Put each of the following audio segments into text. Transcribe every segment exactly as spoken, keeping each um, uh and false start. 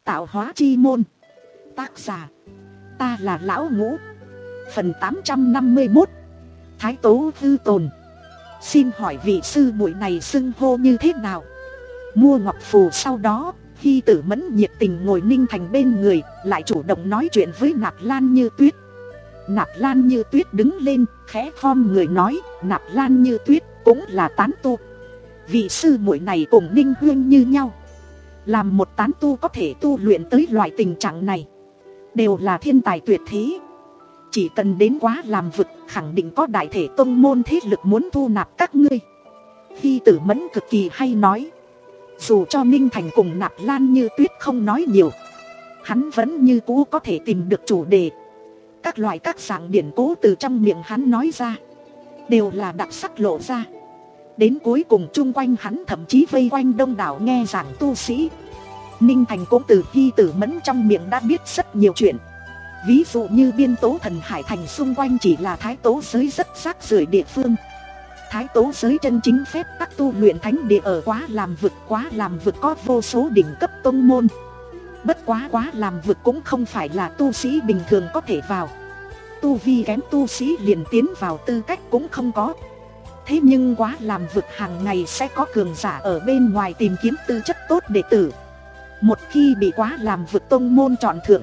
Tạo hóa chi môn. Tác giả: ta là Lão Ngũ. Phần tám trăm năm mươi mốt. Thái Tố Hư Tồn. Xin hỏi vị sư muội này xưng hô như thế nào? Mua ngọc phù sau đó, Hy Tử Mẫn nhiệt tình ngồi Ninh Thành bên người, lại chủ động nói chuyện với Nạp Lan Như Tuyết. Nạp Lan Như Tuyết đứng lên, khẽ khom người nói, Nạp Lan Như Tuyết cũng là tán tu. Vị sư muội này cùng Ninh Huyên như nhau. Làm một tán tu có thể tu luyện tới loại tình trạng này, đều là thiên tài tuyệt thế. Chỉ cần đến Quá Làm Vực, khẳng định có đại thể tông môn thế lực muốn thu nạp các ngươi. Hy Tử Mẫn cực kỳ hay nói. Dù cho Ninh Thành cùng Nạp Lan Như Tuyết không nói nhiều, hắn vẫn như cũ có thể tìm được chủ đề. Các loại các dạng điển cố từ trong miệng hắn nói ra, đều là đặc sắc lộ ra. Đến cuối cùng chung quanh hắn thậm chí vây quanh đông đảo nghe giảng tu sĩ. Ninh Thành cũng từ Hy Tử Mẫn trong miệng đã biết rất nhiều chuyện. Ví dụ như biên tố thần hải thành xung quanh chỉ là thái tố giới rất rác rưởi địa phương. Thái tố giới chân chính phép các tu luyện thánh địa ở Quá Làm Vực. Quá Làm Vực có vô số đỉnh cấp tông môn. Bất quá Quá Làm Vực cũng không phải là tu sĩ bình thường có thể vào. Tu vi kém tu sĩ liền tiến vào tư cách cũng không có. Thế nhưng Quá Làm Vực hàng ngày sẽ có cường giả ở bên ngoài tìm kiếm tư chất tốt đệ tử. Một khi bị Quá Làm Vực tông môn chọn thượng,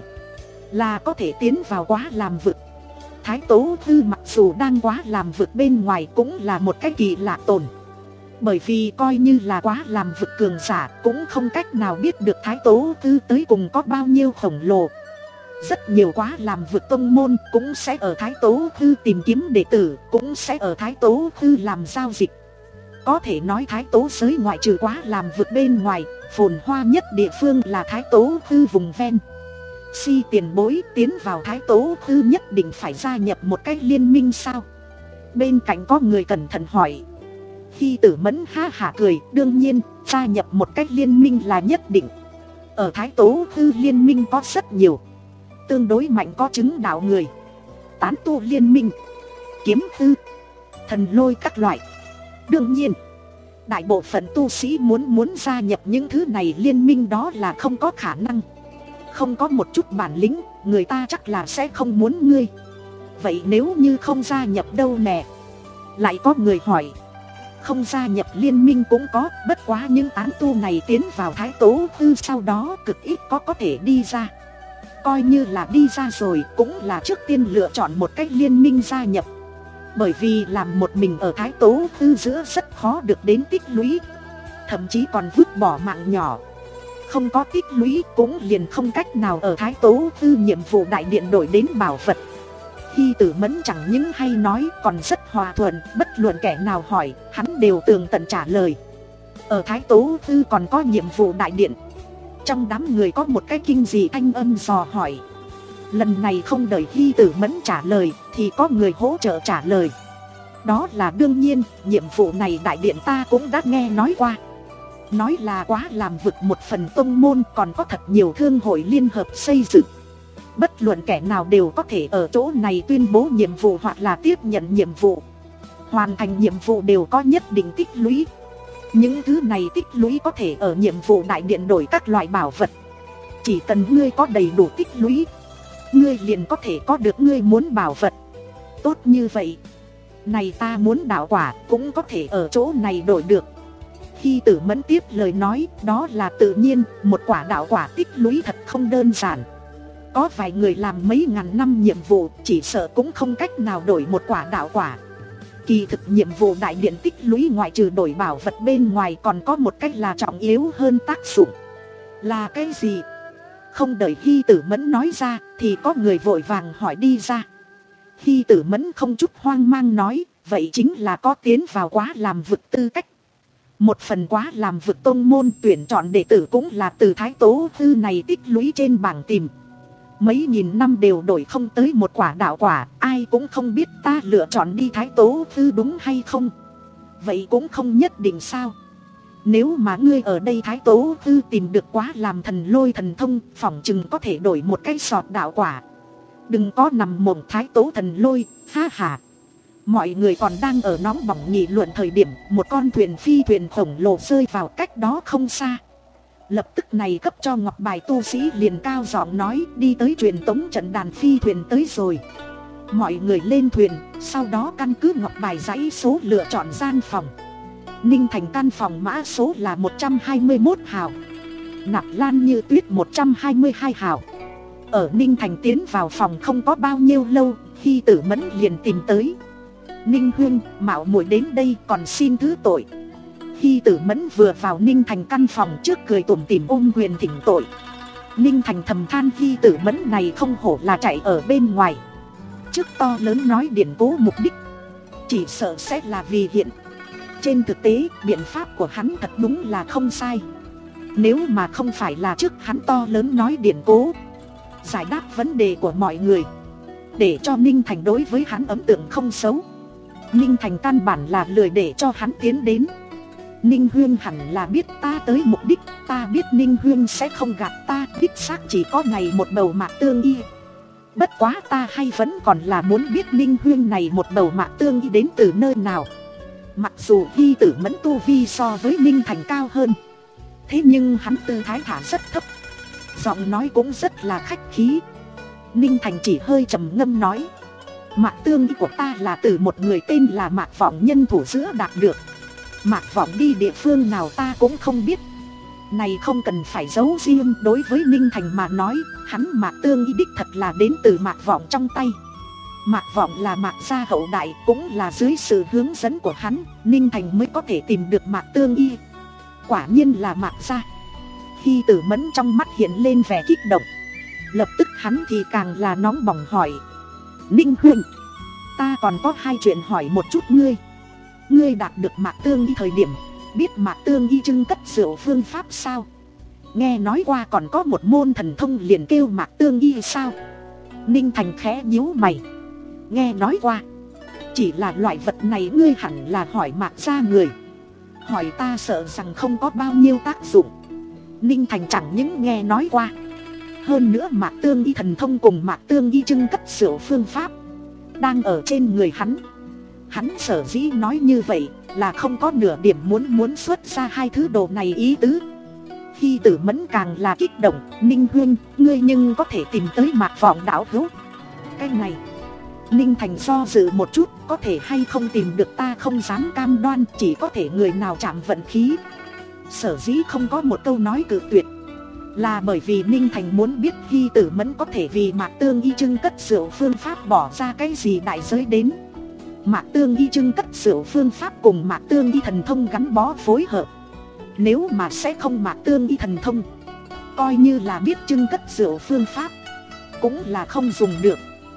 là có thể tiến vào Quá Làm Vực. Thái Tố Hư mặc dù đang Quá Làm Vực bên ngoài cũng là một cái kỳ lạ tồn. Bởi vì coi như là Quá Làm Vực cường giả cũng không cách nào biết được Thái Tố Hư tới cùng có bao nhiêu khổng lồ. Rất nhiều Quá Làm Vực tông môn cũng sẽ ở Thái Tố Hư tìm kiếm đệ tử, cũng sẽ ở Thái Tố Hư làm giao dịch. Có thể nói Thái Tố giới ngoại trừ Quá Làm Vực bên ngoài, phồn hoa nhất địa phương là Thái Tố Hư vùng ven. Si tiền bối tiến vào Thái Tố Hư nhất định phải gia nhập một cái liên minh sao? Bên cạnh có người cẩn thận hỏi. Hy Tử Mẫn ha hả cười, đương nhiên, gia nhập một cách liên minh là nhất định. Ở Thái Tố Hư liên minh có rất nhiều. Tương đối mạnh có chứng đạo người, tán tu liên minh, kiếm thư, thần lôi các loại. Đương nhiên, đại bộ phận tu sĩ muốn muốn gia nhập những thứ này liên minh đó là không có khả năng. Không có một chút bản lĩnh, người ta chắc là sẽ không muốn ngươi. Vậy nếu như không gia nhập đâu nè? Lại có người hỏi. Không gia nhập liên minh cũng có, bất quá những tán tu này tiến vào Thái Tố Hư sau đó cực ít có có thể đi ra. Coi như là đi ra rồi cũng là trước tiên lựa chọn một cách liên minh gia nhập. Bởi vì làm một mình ở Thái Tố Hư giữa rất khó được đến tích lũy. Thậm chí còn vứt bỏ mạng nhỏ. Không có tích lũy cũng liền không cách nào ở Thái Tố Hư nhiệm vụ đại điện đổi đến bảo vật. Hy Tử Mẫn chẳng những hay nói còn rất hòa thuận, bất luận kẻ nào hỏi, hắn đều tường tận trả lời. Ở Thái Tố Hư còn có nhiệm vụ đại điện. Trong đám người có một cái kinh dị thanh âm dò hỏi. Lần này không đợi Hy Tử Mẫn trả lời thì có người hỗ trợ trả lời. Đó là đương nhiên, nhiệm vụ này đại điện ta cũng đã nghe nói qua. Nói là Quá Làm Vực một phần tông môn còn có thật nhiều thương hội liên hợp xây dựng. Bất luận kẻ nào đều có thể ở chỗ này tuyên bố nhiệm vụ hoặc là tiếp nhận nhiệm vụ. Hoàn thành nhiệm vụ đều có nhất định tích lũy. Những thứ này tích lũy có thể ở nhiệm vụ đại điện đổi các loại bảo vật. Chỉ cần ngươi có đầy đủ tích lũy, ngươi liền có thể có được ngươi muốn bảo vật. Tốt như vậy, này ta muốn đạo quả cũng có thể ở chỗ này đổi được. Hy Tử Mẫn tiếp lời nói, đó là tự nhiên, một quả đạo quả tích lũy thật không đơn giản. Có vài người làm mấy ngàn năm nhiệm vụ, chỉ sợ cũng không cách nào đổi một quả đạo quả. Kỳ thực nhiệm vụ đại điện tích lũy ngoại trừ đổi bảo vật bên ngoài còn có một cách là trọng yếu hơn tác dụng. Là cái gì? Không đợi Hy Tử Mẫn nói ra thì có người vội vàng hỏi đi ra. Hy Tử Mẫn không chút hoang mang nói, vậy chính là có tiến vào Quá Làm Vực tư cách. Một phần Quá Làm Vực tông môn tuyển chọn đệ tử cũng là từ Thái Tố Hư này tích lũy trên bảng tìm. Mấy nghìn năm đều đổi không tới một quả đạo quả, ai cũng không biết ta lựa chọn đi Thái Tố Hư đúng hay không. Vậy cũng không nhất định sao? Nếu mà ngươi ở đây Thái Tố Hư tìm được Quá Làm thần lôi thần thông, phỏng chừng có thể đổi một cái sọt đạo quả. Đừng có nằm mộng Thái Tố thần lôi, ha ha. Mọi người còn đang ở nóng bỏng nghị luận thời điểm một con thuyền phi thuyền khổng lồ rơi vào cách đó không xa. Lập tức này cấp cho ngọc bài tu sĩ liền cao giọng nói đi tới truyền tống trận đàn phi thuyền tới rồi. Mọi người lên thuyền, sau đó căn cứ ngọc bài dãy số lựa chọn gian phòng. Ninh Thành căn phòng mã số là một trăm hai mươi mốt hào, Nạp Lan Như Tuyết một trăm hai mươi hai hào. Ở Ninh Thành tiến vào phòng không có bao nhiêu lâu, Hy Tử Mẫn liền tìm tới. Ninh Huyên, mạo muội đến đây còn xin thứ tội. Hy Tử Mẫn vừa vào Ninh Thành căn phòng trước cười tủm tỉm ôm quyền thỉnh tội. Ninh Thành thầm than Hy Tử Mẫn này không hổ là chạy ở bên ngoài. Trước to lớn nói điển cố mục đích, chỉ sợ sẽ là vì hiện. Trên thực tế, biện pháp của hắn thật đúng là không sai. Nếu mà không phải là trước hắn to lớn nói điển cố, giải đáp vấn đề của mọi người, để cho Ninh Thành đối với hắn ấn tượng không xấu. Ninh Thành căn bản là lười để cho hắn tiến đến. Ninh Huyên hẳn là biết ta tới mục đích, ta biết Ninh Huyên sẽ không gạt ta, đích xác chỉ có này một bầu mạc tương y. Bất quá ta hay vẫn còn là muốn biết Ninh Huyên này một bầu mạc tương y đến từ nơi nào. Mặc dù Hy Tử Mẫn tu vi so với Ninh Thành cao hơn, thế nhưng hắn tư thái thả rất thấp, giọng nói cũng rất là khách khí. Ninh Thành chỉ hơi trầm ngâm nói, mạc tương y của ta là từ một người tên là Mạc Vọng nhân thủ giữa đạt được. Mạc Vọng đi địa phương nào ta cũng không biết. Này không cần phải giấu riêng, đối với Ninh Thành mà nói, hắn Mạc tương y đích thật là đến từ Mạc Vọng trong tay. Mạc Vọng là Mạc gia hậu đại, cũng là dưới sự hướng dẫn của hắn, Ninh Thành mới có thể tìm được Mạc tương y. Quả nhiên là Mạc gia. Khi Tử Mẫn trong mắt hiện lên vẻ kích động, lập tức hắn thì càng là nóng bỏng hỏi, Ninh Huyên, ta còn có hai chuyện hỏi một chút ngươi. Ngươi đạt được Mạc tương y thời điểm, biết Mạc tương y trưng cất rượu phương pháp sao? Nghe nói qua còn có một môn thần thông liền kêu Mạc tương y sao? Ninh Thành khẽ nhíu mày, nghe nói qua. Chỉ là loại vật này ngươi hẳn là hỏi Mạc gia người, hỏi ta sợ rằng không có bao nhiêu tác dụng. Ninh Thành chẳng những nghe nói qua, hơn nữa Mạc tương y thần thông cùng Mạc tương y trưng cất rượu phương pháp đang ở trên người hắn. Hắn sở dĩ nói như vậy là không có nửa điểm muốn muốn xuất ra hai thứ đồ này ý tứ. Khi Tử Mẫn càng là kích động, Ninh Huyên, ngươi nhưng có thể tìm tới Mạc Vọng đạo hữu. Cái này, Ninh Thành do dự một chút, có thể hay không tìm được ta không dám cam đoan, chỉ có thể người nào chạm vận khí. Sở dĩ không có một câu nói cự tuyệt, là bởi vì Ninh Thành muốn biết Hy Tử Mẫn có thể vì Mạc tương y trưng cất rượu phương pháp bỏ ra cái gì đại giới đến. Mạc tương y trưng cất rượu phương pháp cùng Mạc tương y thần thông gắn bó phối hợp. Nếu mà sẽ không Mạc tương y thần thông, coi như là biết trưng cất rượu phương pháp, cũng là không dùng được.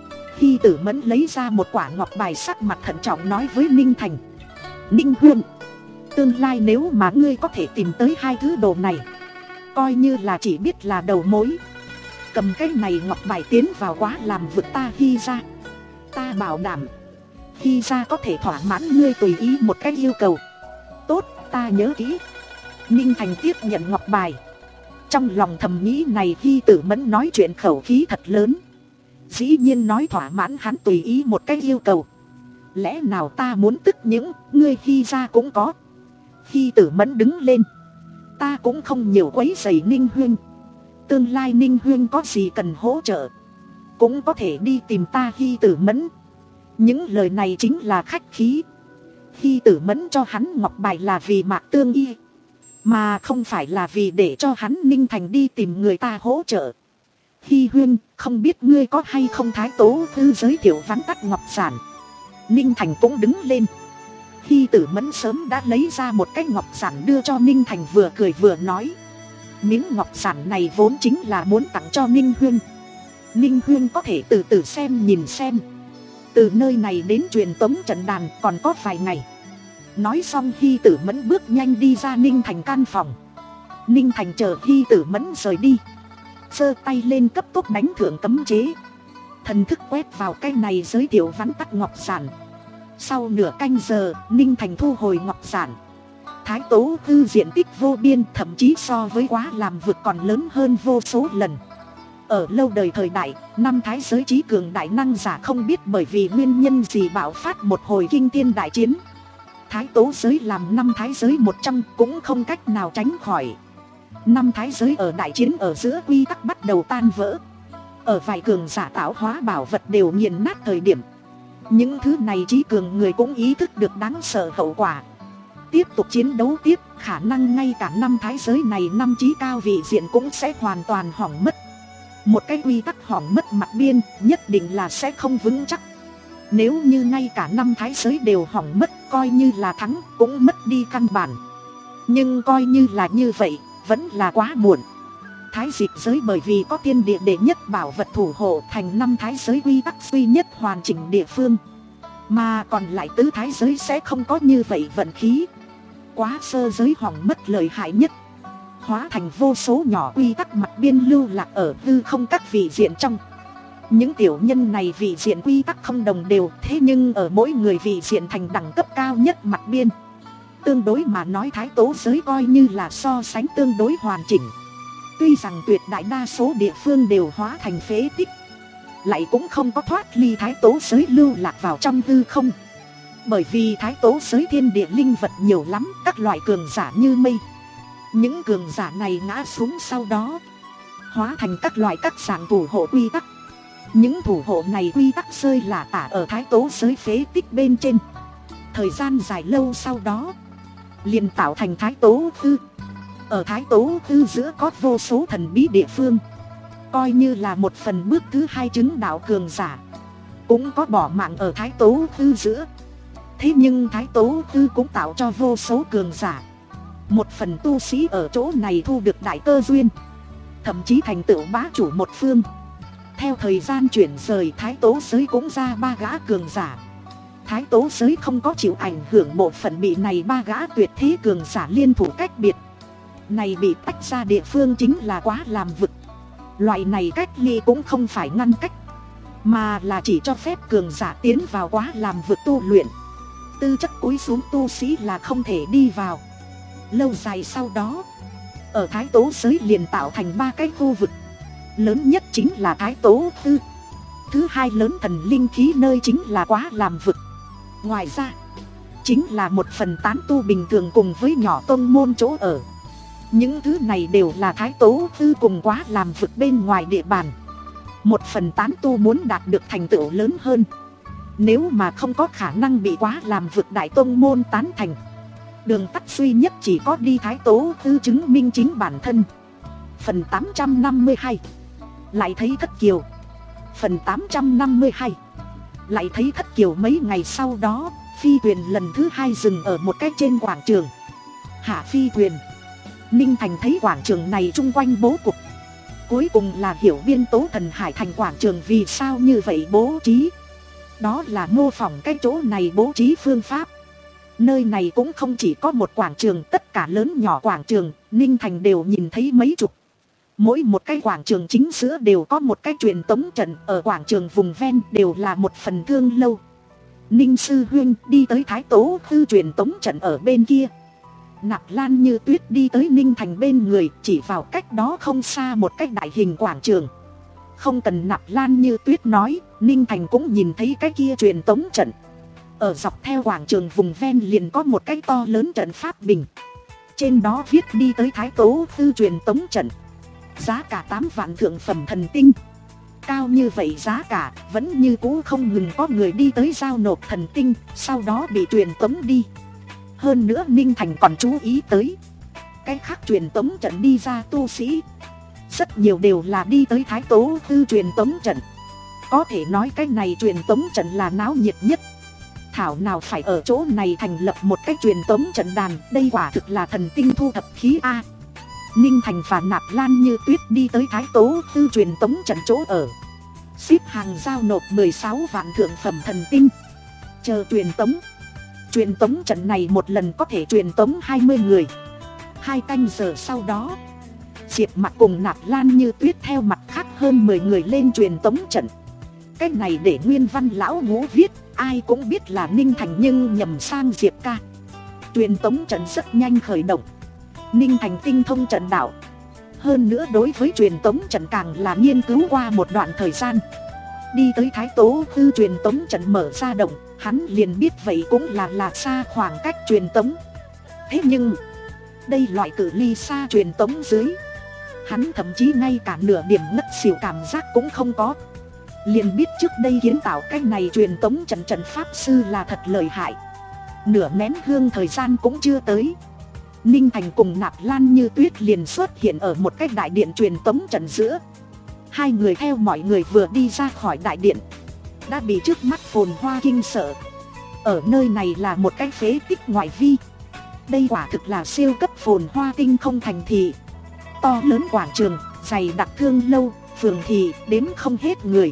Hy Tử Mẫn lấy ra một quả ngọc bài, sắc mặt thận trọng nói với Ninh Thành, Ninh Huyên, tương lai nếu mà ngươi có thể tìm tới hai thứ đồ này, coi như là chỉ biết là đầu mối. Cầm cái này ngọc bài tiến vào quá làm vực ta Hy ra, ta bảo đảm Hy ra có thể thỏa mãn ngươi tùy ý một cái yêu cầu. Tốt, ta nhớ kỹ. Ninh Thành tiếp nhận ngọc bài, trong lòng thầm nghĩ này Hy Tử Mẫn nói chuyện khẩu khí thật lớn, dĩ nhiên nói thỏa mãn hắn tùy ý một cái yêu cầu. Lẽ nào ta muốn tức những ngươi Hy ra cũng có. Hy Tử Mẫn đứng lên, ta cũng không nhiều quấy rầy Ninh Huyên, tương lai Ninh Huyên có gì cần hỗ trợ, cũng có thể đi tìm ta Hy Tử Mẫn. Những lời này chính là khách khí. Hy Tử Mẫn cho hắn ngọc bài là vì Mạc tương y, mà không phải là vì để cho hắn Ninh Thành đi tìm người ta hỗ trợ. Hy Huyên, không biết ngươi có hay không Thái Tố Thư giới thiệu vắn tắt ngọc giản. Ninh Thành cũng đứng lên. Hy Tử Mẫn sớm đã lấy ra một cái ngọc giản đưa cho Ninh Thành, vừa cười vừa nói, miếng ngọc giản này vốn chính là muốn tặng cho Ninh Huyên. Ninh Huyên có thể từ từ xem nhìn xem. Từ nơi này đến truyền tống trận đàn còn có vài ngày. Nói xong Hy Tử Mẫn bước nhanh đi ra Ninh Thành căn phòng. Ninh Thành chờ Hy Tử Mẫn rời đi, giơ tay lên cấp tốc đánh thượng cấm chế, thần thức quét vào cái này giới thiệu vắn tắt ngọc giản. Sau nửa canh giờ, Ninh Thành thu hồi ngọc giản. Thái Tố Thư diện tích vô biên, thậm chí so với quá làm vực còn lớn hơn vô số lần. Ở lâu đời thời đại, năm thái giới trí cường đại năng giả không biết bởi vì nguyên nhân gì bạo phát một hồi kinh thiên đại chiến. Thái Tố giới làm năm thái giới một trong, cũng không cách nào tránh khỏi. năm thái giới ở đại chiến ở giữa quy tắc bắt đầu tan vỡ. Ở vài cường giả tạo hóa bảo vật đều nghiền nát thời điểm, những thứ này trí cường người cũng ý thức được đáng sợ hậu quả. Tiếp tục chiến đấu tiếp, khả năng ngay cả năm thái giới này năm trí cao vị diện cũng sẽ hoàn toàn hỏng mất. Một cái quy tắc hỏng mất mặt biên nhất định là sẽ không vững chắc. Nếu như ngay cả năm thái giới đều hỏng mất, coi như là thắng cũng mất đi căn bản. Nhưng coi như là như vậy, vẫn là quá muộn. Thái dịch giới bởi vì có thiên địa đệ nhất bảo vật thủ hộ thành năm thái giới quy tắc duy nhất hoàn chỉnh địa phương. Mà còn lại tứ thái giới sẽ không có như vậy vận khí. Quá sơ giới hỏng mất lợi hại nhất, hóa thành vô số nhỏ quy tắc mặt biên lưu lạc ở hư không các vị diện trong. Những tiểu nhân này vị diện quy tắc không đồng đều, thế nhưng ở mỗi người vị diện thành đẳng cấp cao nhất mặt biên. Tương đối mà nói thái tố giới coi như là so sánh tương đối hoàn chỉnh. Tuy rằng tuyệt đại đa số địa phương đều hóa thành phế tích, lại cũng không có thoát ly thái tố giới lưu lạc vào trong hư không. Bởi vì thái tố giới thiên địa linh vật nhiều lắm, các loại cường giả như mây. Những cường giả này ngã xuống sau đó, hóa thành các loại các dạng thủ hộ quy tắc. Những thủ hộ này quy tắc rơi lả tả ở thái tố giới phế tích bên trên. Thời gian dài lâu sau đó, liền tạo thành thái tố tư. Ở thái tố tư giữa có vô số thần bí địa phương. Coi như là một phần bước thứ hai chứng đạo cường giả, cũng có bỏ mạng ở thái tố tư giữa. Thế nhưng thái tố tư cũng tạo cho vô số cường giả. Một phần tu sĩ ở chỗ này thu được đại cơ duyên, thậm chí thành tựu bá chủ một phương. Theo thời gian chuyển rời, thái tố giới cũng ra ba gã cường giả. Thái tố giới không có chịu ảnh hưởng bộ phận bị này ba gã tuyệt thế cường giả liên thủ cách biệt. Này bị tách ra địa phương chính là Quá Làm Vực. Loại này cách ly cũng không phải ngăn cách, mà là chỉ cho phép cường giả tiến vào Quá Làm Vực tu luyện. Tư chất cúi xuống tu sĩ là không thể đi vào. Lâu dài sau đó, ở thái tố giới liền tạo thành ba cái khu vực. Lớn nhất chính là thái tố tư. Thứ hai lớn thần linh khí nơi chính là Quá Làm Vực. Ngoài ra, chính là một phần tán tu bình thường cùng với nhỏ tông môn chỗ ở. Những thứ này đều là thái tố tư cùng Quá Làm Vực bên ngoài địa bàn. Một phần tán tu muốn đạt được thành tựu lớn hơn, nếu mà không có khả năng bị Quá Làm Vực đại tông môn tán thành, đường tắt duy nhất chỉ có đi thái tố tư chứng minh chính bản thân. Phần tám trăm năm mươi hai, lại thấy Thất Kiều. Phần tám trăm năm mươi hai, lại thấy Thất Kiều. Mấy ngày sau đó, phi thuyền lần thứ hai dừng ở một cái trên quảng trường. Hạ phi thuyền, Ninh Thành thấy quảng trường này chung quanh bố cục, cuối cùng là hiểu Biên Tố Thần Hải thành quảng trường vì sao như vậy bố trí. Đó là mô phỏng cái chỗ này bố trí phương pháp. Nơi này cũng không chỉ có một quảng trường, tất cả lớn nhỏ quảng trường Ninh Thành đều nhìn thấy mấy chục. Mỗi một cái quảng trường chính giữa đều có một cái truyền tống trận. Ở quảng trường vùng ven đều là một phần thương lâu. Ninh sư huynh đi tới thái tố tư truyền tống trận ở bên kia. Nạp Lan Như Tuyết đi tới Ninh Thành bên người, chỉ vào cách đó không xa một cái đại hình quảng trường. Không cần Nạp Lan Như Tuyết nói, Ninh Thành cũng nhìn thấy cái kia truyền tống trận. Ở dọc theo quảng trường vùng ven liền có một cái to lớn trận pháp bình. Trên đó viết đi tới thái tố tư truyền tống trận. Giá cả tám vạn thượng phẩm thần tinh. Cao như vậy giá cả, vẫn như cũ không ngừng có người đi tới giao nộp thần tinh, sau đó bị truyền tống đi. Hơn nữa Ninh Thành còn chú ý tới, cái khác truyền tống trận đi ra tu sĩ, rất nhiều đều là đi tới thái tố tư truyền tống trận. Có thể nói cái này truyền tống trận là náo nhiệt nhất. Thảo nào phải ở chỗ này thành lập một cái truyền tống trận đàn, đây quả thực là thần tinh thu thập khí A. Ninh Thành và Nạp Lan Như Tuyết đi tới thái tố tư truyền tống trận chỗ ở, xếp hàng giao nộp mười sáu vạn thượng phẩm thần tinh, chờ truyền tống. Truyền tống trận này một lần có thể truyền tống hai mươi người. Hai canh giờ sau đó, Diệp Mặc cùng Nạp Lan Như Tuyết theo mặt khác hơn mười người lên truyền tống trận. Cái này để nguyên văn lão ngũ viết, ai cũng biết là Ninh Thành nhưng nhầm sang Diệp ca. Truyền tống trận rất nhanh khởi động. Ninh Thành tinh thông trận đạo, hơn nữa đối với truyền tống trận càng là nghiên cứu qua một đoạn thời gian. Đi tới thái tố tư truyền tống trận mở ra động, hắn liền biết vậy cũng là là xa khoảng cách truyền tống. Thế nhưng Đây loại cự ly xa truyền tống dưới, hắn thậm chí ngay cả nửa điểm ngất xỉu cảm giác cũng không có. Liền biết trước đây kiến tạo cái này truyền tống trận trận pháp sư là thật lợi hại. Nửa nén hương thời gian cũng chưa tới, Ninh Thành cùng Nạp Lan Như Tuyết liền xuất hiện ở một cái đại điện truyền tống trận giữa. Hai người theo mọi người vừa đi ra khỏi đại điện, đã bị trước mắt phồn hoa kinh sợ. Ở nơi này là một cái phế tích ngoại vi. Đây quả thực là siêu cấp phồn hoa tinh không thành thị. To lớn quảng trường, dày đặc thương lâu, phường thị, đếm không hết người.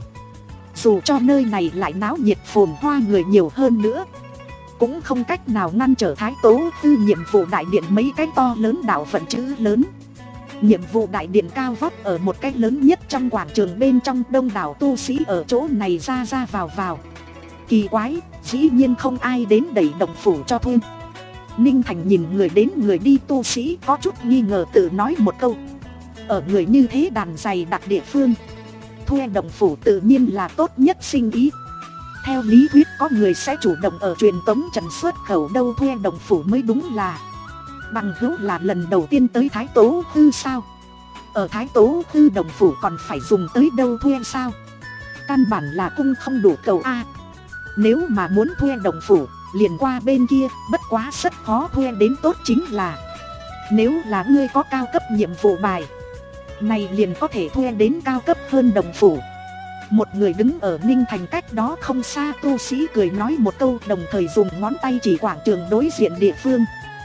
Dù cho nơi này lại náo nhiệt phồn hoa người nhiều hơn nữa, cũng không cách nào ngăn trở Thái Tố Tư nhiệm vụ đại điện mấy cái to lớn đạo vận chữ lớn. Nhiệm vụ đại điện cao vót ở một cái lớn nhất trong quảng trường, bên trong đông đảo tu sĩ ở chỗ này ra ra vào vào. Kỳ quái, dĩ nhiên không ai đến đẩy động phủ cho thuê. Ninh Thành nhìn người đến người đi tu sĩ có chút nghi ngờ, tự nói một câu. Ở người như thế đàn dày đặc địa phương, thuê động phủ tự nhiên là tốt nhất sinh ý. Theo lý thuyết có người sẽ chủ động ở truyền tống trận xuất khẩu đâu, thuê động phủ mới đúng là. Bằng hữu là lần đầu tiên tới Thái Tố Tư sao? Ở Thái Tố Tư động phủ còn phải dùng tới đâu thuê sao? Căn bản là cung không đủ cầu a. Nếu mà muốn thuê động phủ, liền qua bên kia, bất quá rất khó thuê đến tốt chính là. Nếu là ngươi có cao cấp nhiệm vụ bài, này liền có thể thuê đến cao cấp hơn động phủ. Một người đứng ở Ninh Thành cách đó không xa tu sĩ cười nói một câu, đồng thời dùng ngón tay chỉ quảng trường đối diện địa phương.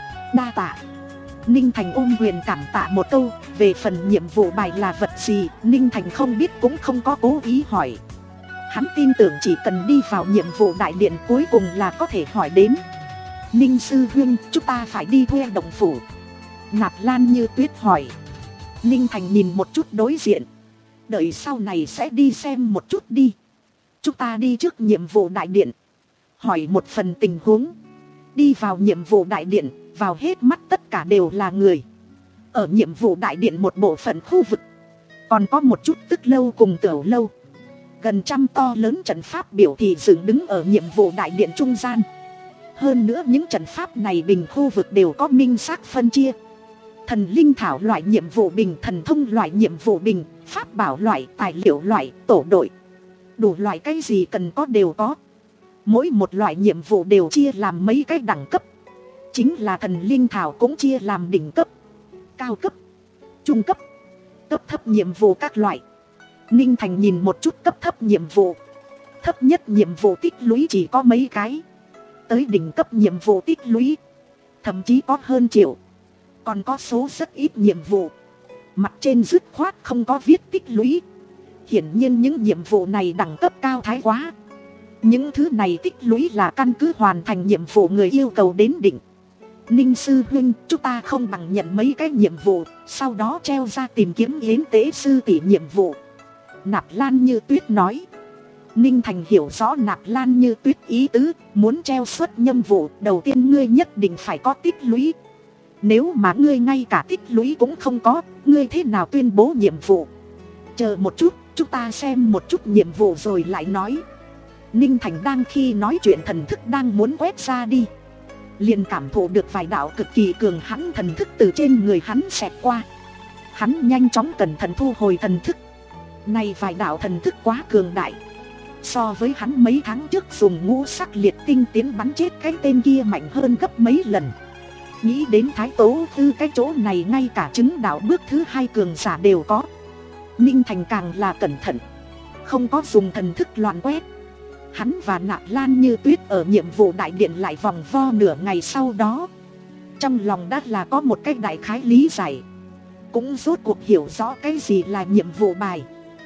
Đa tạ. Ninh Thành ôm quyền cảm tạ một câu. Về phần nhiệm vụ bài là vật gì, Ninh Thành không biết cũng không có cố ý hỏi. Hắn tin tưởng chỉ cần đi vào nhiệm vụ đại điện cuối cùng là có thể hỏi đến. Ninh sư huynh, chúng ta phải đi thuê động phủ. Nạp Lan Như Tuyết hỏi. Ninh Thành nhìn một chút đối diện. Đợi sau này sẽ đi xem một chút đi. Chúng ta đi trước nhiệm vụ đại điện, hỏi một phần tình huống. Đi vào nhiệm vụ đại điện, vào hết mắt tất cả đều là người. Ở nhiệm vụ đại điện một bộ phận khu vực, còn có một chút tức lâu cùng tiểu lâu. Gần trăm to lớn trận pháp biểu thị dựng đứng ở nhiệm vụ đại điện trung gian. Hơn nữa những trận pháp này bình khu vực đều có minh xác phân chia. Thần linh thảo loại nhiệm vụ bình, thần thông loại nhiệm vụ bình, pháp bảo loại, tài liệu loại, tổ đội. Đủ loại cái gì cần có đều có. Mỗi một loại nhiệm vụ đều chia làm mấy cái đẳng cấp. Chính là thần linh thảo cũng chia làm đỉnh cấp, cao cấp, trung cấp, cấp thấp nhiệm vụ các loại. Ninh Thành nhìn một chút cấp thấp nhiệm vụ. Thấp nhất nhiệm vụ tích lũy chỉ có mấy cái. Tới đỉnh cấp nhiệm vụ tích lũy thậm chí có hơn triệu. Còn có số rất ít nhiệm vụ mặt trên dứt khoát không có viết tích lũy. Hiển nhiên những nhiệm vụ này đẳng cấp cao thái quá. Những thứ này tích lũy là căn cứ hoàn thành nhiệm vụ người yêu cầu đến đỉnh. Ninh sư huynh, chúng ta không bằng nhận mấy cái nhiệm vụ, sau đó treo ra tìm kiếm yến tế sư tỷ nhiệm vụ. Nạp Lan Như Tuyết nói. Ninh Thành hiểu rõ Nạp Lan Như Tuyết ý tứ, muốn treo suất nhiệm vụ, đầu tiên ngươi nhất định phải có tích lũy. Nếu mà ngươi ngay cả tích lũy cũng không có, ngươi thế nào tuyên bố nhiệm vụ? Chờ một chút, chúng ta xem một chút nhiệm vụ rồi lại nói. Ninh Thành đang khi nói chuyện thần thức đang muốn quét ra đi, liền cảm thụ được vài đạo cực kỳ cường hãn thần thức từ trên người hắn xẹt qua. Hắn nhanh chóng cẩn thận thu hồi thần thức. Này vài đạo thần thức quá cường đại, so với hắn mấy tháng trước dùng ngũ sắc liệt tinh tiến bắn chết cái tên kia mạnh hơn gấp mấy lần. Nghĩ đến Thái Tố Tư cái chỗ này ngay cả chứng đạo bước thứ hai cường giả đều có. Ninh Thành càng là cẩn thận, không có dùng thần thức loạn quét. Hắn và Nạp Lan Như Tuyết ở nhiệm vụ đại điện lại vòng vo nửa ngày sau đó, trong lòng đã là có một cái đại khái lý giải, cũng rốt cuộc hiểu rõ cái gì là nhiệm vụ bài.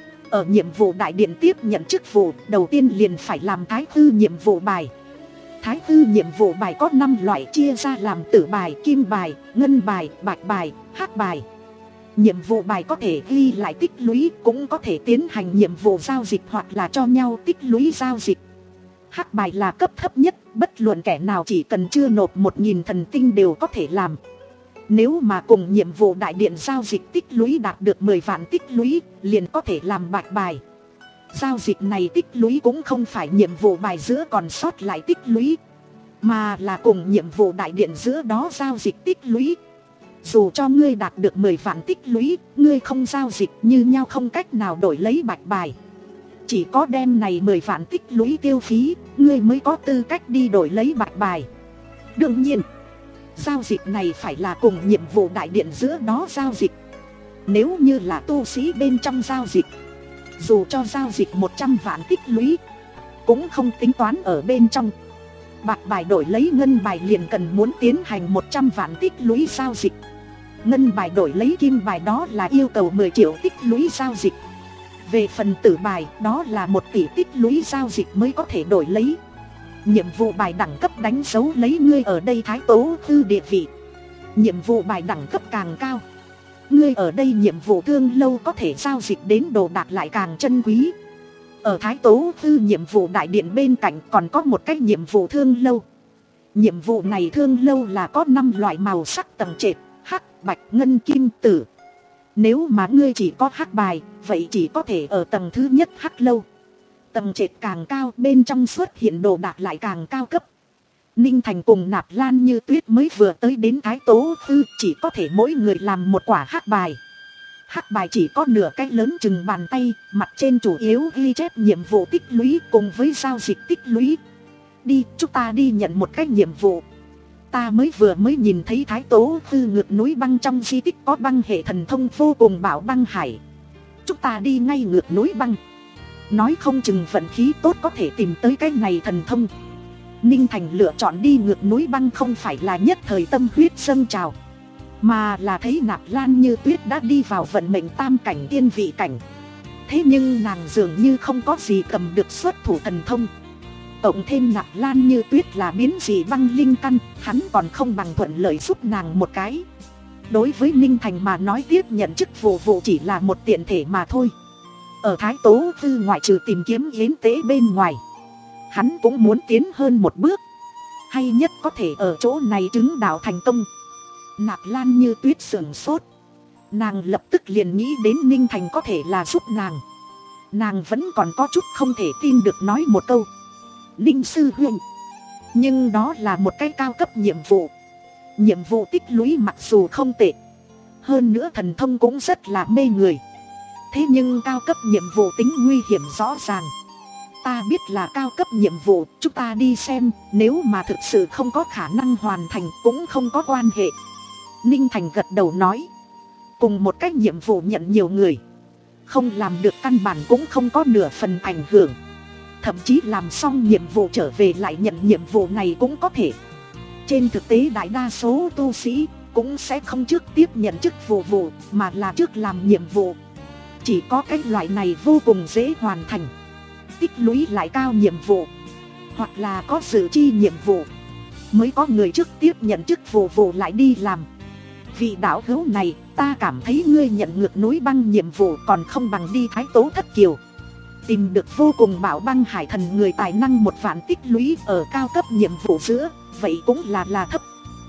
Ở nhiệm vụ đại điện tiếp nhận chức vụ, đầu tiên liền phải làm thái tư nhiệm vụ bài. Thái tư nhiệm vụ bài có năm loại, chia ra làm tử bài, kim bài, ngân bài, bạch bài, hắc bài. Nhiệm vụ bài có thể ghi lại tích lũy, cũng có thể tiến hành nhiệm vụ giao dịch hoặc là cho nhau tích lũy giao dịch. Hắc bài là cấp thấp nhất, bất luận kẻ nào chỉ cần chưa nộp một nghìn thần tinh đều có thể làm. Nếu mà cùng nhiệm vụ đại điện giao dịch tích lũy đạt được mười vạn tích lũy, liền có thể làm bạch bài. Giao dịch này tích lũy cũng không phải nhiệm vụ bài giữa còn sót lại tích lũy, mà là cùng nhiệm vụ đại điện giữa đó giao dịch tích lũy. Dù cho ngươi đạt được mười vạn tích lũy, ngươi không giao dịch như nhau không cách nào đổi lấy bạch bài. Chỉ có đem này mười vạn tích lũy tiêu phí, ngươi mới có tư cách đi đổi lấy bạch bài. Đương nhiên, giao dịch này phải là cùng nhiệm vụ đại điện giữa đó giao dịch. Nếu như là tu sĩ bên trong giao dịch, dù cho giao dịch một trăm vạn tích lũy, cũng không tính toán ở bên trong. Bạc bài đổi lấy ngân bài liền cần muốn tiến hành một trăm vạn tích lũy giao dịch. Ngân bài đổi lấy kim bài đó là yêu cầu mười triệu tích lũy giao dịch. Về phần tử bài, đó là một tỷ tích lũy giao dịch mới có thể đổi lấy. Nhiệm vụ bài đẳng cấp đánh dấu lấy ngươi ở đây thái tố tư địa vị. Nhiệm vụ bài đẳng cấp càng cao, ngươi ở đây nhiệm vụ thương lâu có thể giao dịch đến đồ đạc lại càng chân quý. Ở thái tố tư nhiệm vụ đại điện bên cạnh còn có một cái nhiệm vụ thương lâu. Nhiệm vụ này thương lâu là có năm loại màu sắc tầng trệt: hắc, bạch, ngân, kim, tử. Nếu mà ngươi chỉ có hắc bài, vậy chỉ có thể ở tầng thứ nhất hắc lâu. Tầng trệt càng cao, bên trong xuất hiện đồ đạc lại càng cao cấp. Ninh Thành cùng Nạp Lan Như Tuyết mới vừa tới đến thái tố tư, chỉ có thể mỗi người làm một quả hắc bài. Hắc bài chỉ có nửa cái lớn chừng bàn tay, mặt trên chủ yếu ghi chép nhiệm vụ tích lũy cùng với giao dịch tích lũy. Đi, chúng ta đi nhận một cái nhiệm vụ. Ta mới vừa mới nhìn thấy thái tố tư ngược núi băng trong di tích có băng hệ thần thông vô cùng bảo băng hải. Chúng ta đi ngay ngược núi băng, nói không chừng vận khí tốt có thể tìm tới cái này thần thông. Ninh Thành lựa chọn đi ngược núi băng không phải là nhất thời tâm huyết dâng trào, mà là thấy Nạp Lan Như Tuyết đã đi vào vận mệnh tam cảnh tiên vị cảnh. Thế nhưng nàng dường như không có gì cầm được xuất thủ thần thông. Cộng thêm Nạp Lan Như Tuyết là biến dị băng linh căn, hắn còn không bằng thuận lợi giúp nàng một cái. Đối với Ninh Thành mà nói, tiếp nhận chức vụ vụ chỉ là một tiện thể mà thôi. Ở thái tố tư ngoại trừ tìm kiếm yến tế bên ngoài, hắn cũng muốn tiến hơn một bước, hay nhất có thể ở chỗ này chứng đạo thành công. Nạp Lan Như Tuyết sửng sốt, nàng lập tức liền nghĩ đến Ninh Thành có thể là giúp nàng. Nàng vẫn còn có chút không thể tin được, nói một câu: Ninh sư huynh. Nhưng đó là một cái cao cấp nhiệm vụ. Nhiệm vụ tích lũy mặc dù không tệ, hơn nữa thần thông cũng rất là mê người, thế nhưng cao cấp nhiệm vụ tính nguy hiểm rõ ràng. Ta biết là cao cấp nhiệm vụ, chúng ta đi xem, nếu mà thực sự không có khả năng hoàn thành cũng không có quan hệ. Ninh Thành gật đầu nói, cùng một cách nhiệm vụ nhận nhiều người, không làm được căn bản cũng không có nửa phần ảnh hưởng. Thậm chí làm xong nhiệm vụ trở về lại nhận nhiệm vụ này cũng có thể. Trên thực tế đại đa số tu sĩ cũng sẽ không trước tiếp nhận chức vụ vụ, mà là trước làm nhiệm vụ. Chỉ có cái loại này vô cùng dễ hoàn thành, tích lũy lại cao nhiệm vụ, hoặc là có dự chi nhiệm vụ, mới có người trước tiếp nhận chức vụ vụ lại đi làm. Vị đạo hữu này, ta cảm thấy ngươi nhận ngược núi băng nhiệm vụ còn không bằng đi Thái Tố Thất Kiều. Tìm được vô cùng bảo băng hải thần người tài năng một vạn tích lũy ở cao cấp nhiệm vụ giữa, vậy cũng là là thấp.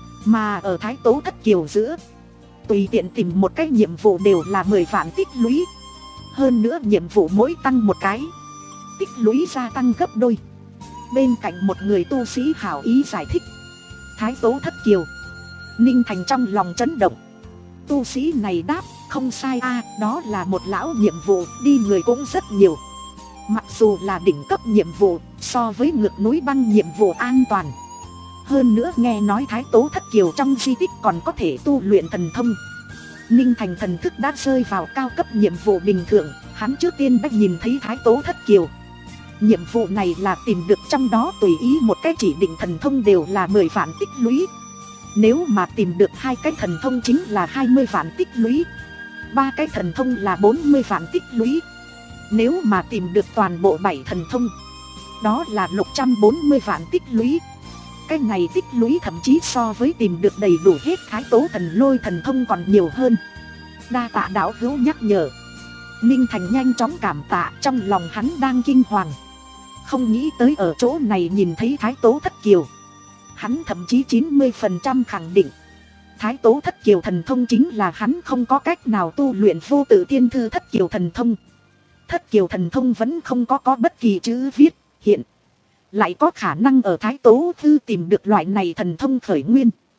Mà ở Thái Tố Thất Kiều giữa, tùy tiện tìm một cái nhiệm vụ đều là mười vạn tích lũy. Hơn nữa nhiệm vụ mỗi tăng một cái, tích lũy gia tăng gấp đôi. Bên cạnh một người tu sĩ hảo ý giải thích Thái Tố Thất Kiều. Ninh Thành trong lòng chấn động. Tu sĩ này đáp, không sai a, à, đó là một lão nhiệm vụ, đi người cũng rất nhiều. Mặc dù là đỉnh cấp nhiệm vụ, so với ngược núi băng nhiệm vụ an toàn. Hơn nữa nghe nói Thái Tố Thất Kiều trong di tích còn có thể tu luyện thần thông. Ninh Thành thần thức đã rơi vào cao cấp nhiệm vụ bình thường, hắn trước tiên đã nhìn thấy Thái Tố Thất Kiều. Nhiệm vụ này là tìm được trong đó tùy ý một cái chỉ định thần thông đều là mười vạn tích lũy. Nếu mà tìm được hai cái thần thông chính là hai mươi vạn tích lũy, ba cái thần thông là bốn mươi vạn tích lũy. Nếu mà tìm được toàn bộ bảy thần thông, đó là lục trăm bốn mươi vạn tích lũy. Cái này tích lũy thậm chí so với tìm được đầy đủ hết Thái Tố Thần Lôi thần thông còn nhiều hơn. Đa tạ đạo hữu nhắc nhở. Ninh Thành nhanh chóng cảm tạ, trong lòng hắn đang kinh hoàng. Không nghĩ tới ở chỗ này nhìn thấy Thái Tố Thất Kiều. Hắn thậm chí chín mươi phần trăm khẳng định Thái Tố Thất Kiều thần thông chính là hắn không có cách nào tu luyện vô tự thiên thư Thất Kiều thần thông. Thất Kiều thần thông vẫn không có có bất kỳ chữ viết hiện, lại có khả năng ở Thái Tố Thư tìm được loại này thần thông khởi nguyên.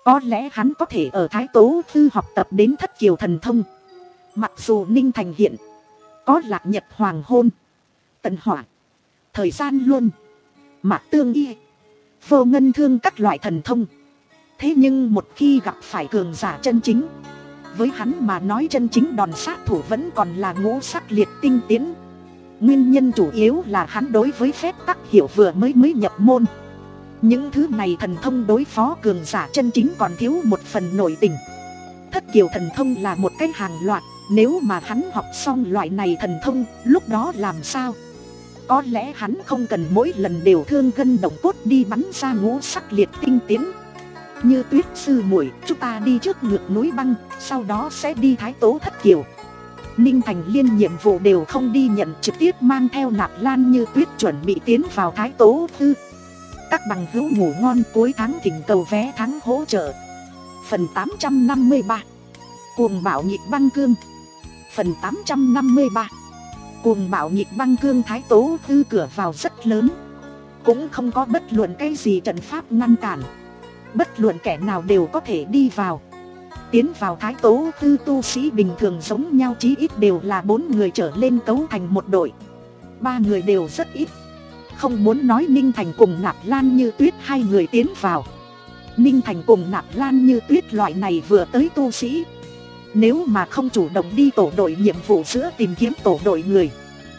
Có lẽ hắn có thể ở Thái Tố Thư học tập đến thất kiều thần thông. Mặc dù Ninh Thành hiện có lạc nhật hoàng hôn, tận hỏa, thời gian luôn, mạc tương y, vô ngân thương các loại thần thông. Thế nhưng một khi gặp phải cường giả chân chính, với hắn mà nói chân chính đòn sát thủ vẫn còn là ngũ sắc liệt tinh tiến. Nguyên nhân chủ yếu là hắn đối với phép tắc hiểu vừa mới mới nhập môn. Những thứ này thần thông đối phó cường giả chân chính còn thiếu một phần nội tình. Thất kiều thần thông là một cái hàng loạt, nếu mà hắn học xong loại này thần thông, lúc đó làm sao? Có lẽ hắn không cần mỗi lần đều thương gân động cốt đi bắn ra ngũ sắc liệt tinh tiến. Như Tuyết sư muội, chúng ta đi trước ngược núi băng, sau đó sẽ đi Thái Tố thất kiều. Ninh Thành Liên nhiệm vụ đều không đi nhận, trực tiếp mang theo Nạp Lan Như Tuyết chuẩn bị tiến vào Thái Tố Thư. Các bằng hữu ngủ ngon, cuối tháng thỉnh cầu vé tháng hỗ trợ. Phần tám trăm năm mươi ba, Cuồng bạo nhịp băng cương. Phần tám trăm năm mươi ba, Cuồng bạo nhịp băng cương. Thái Tố Thư cửa vào rất lớn, cũng không có bất luận cái gì trận pháp ngăn cản. Bất luận kẻ nào đều có thể đi vào. Tiến vào Thái Tố Thư tu sĩ bình thường giống nhau chí ít đều là bốn người trở lên cấu thành một đội. Ba người đều rất ít. Không muốn nói Ninh Thành cùng Nạp Lan Như Tuyết hai người tiến vào. Ninh Thành cùng Nạp Lan Như Tuyết loại này vừa tới tu sĩ, nếu mà không chủ động đi tổ đội nhiệm vụ giữa tìm kiếm tổ đội người,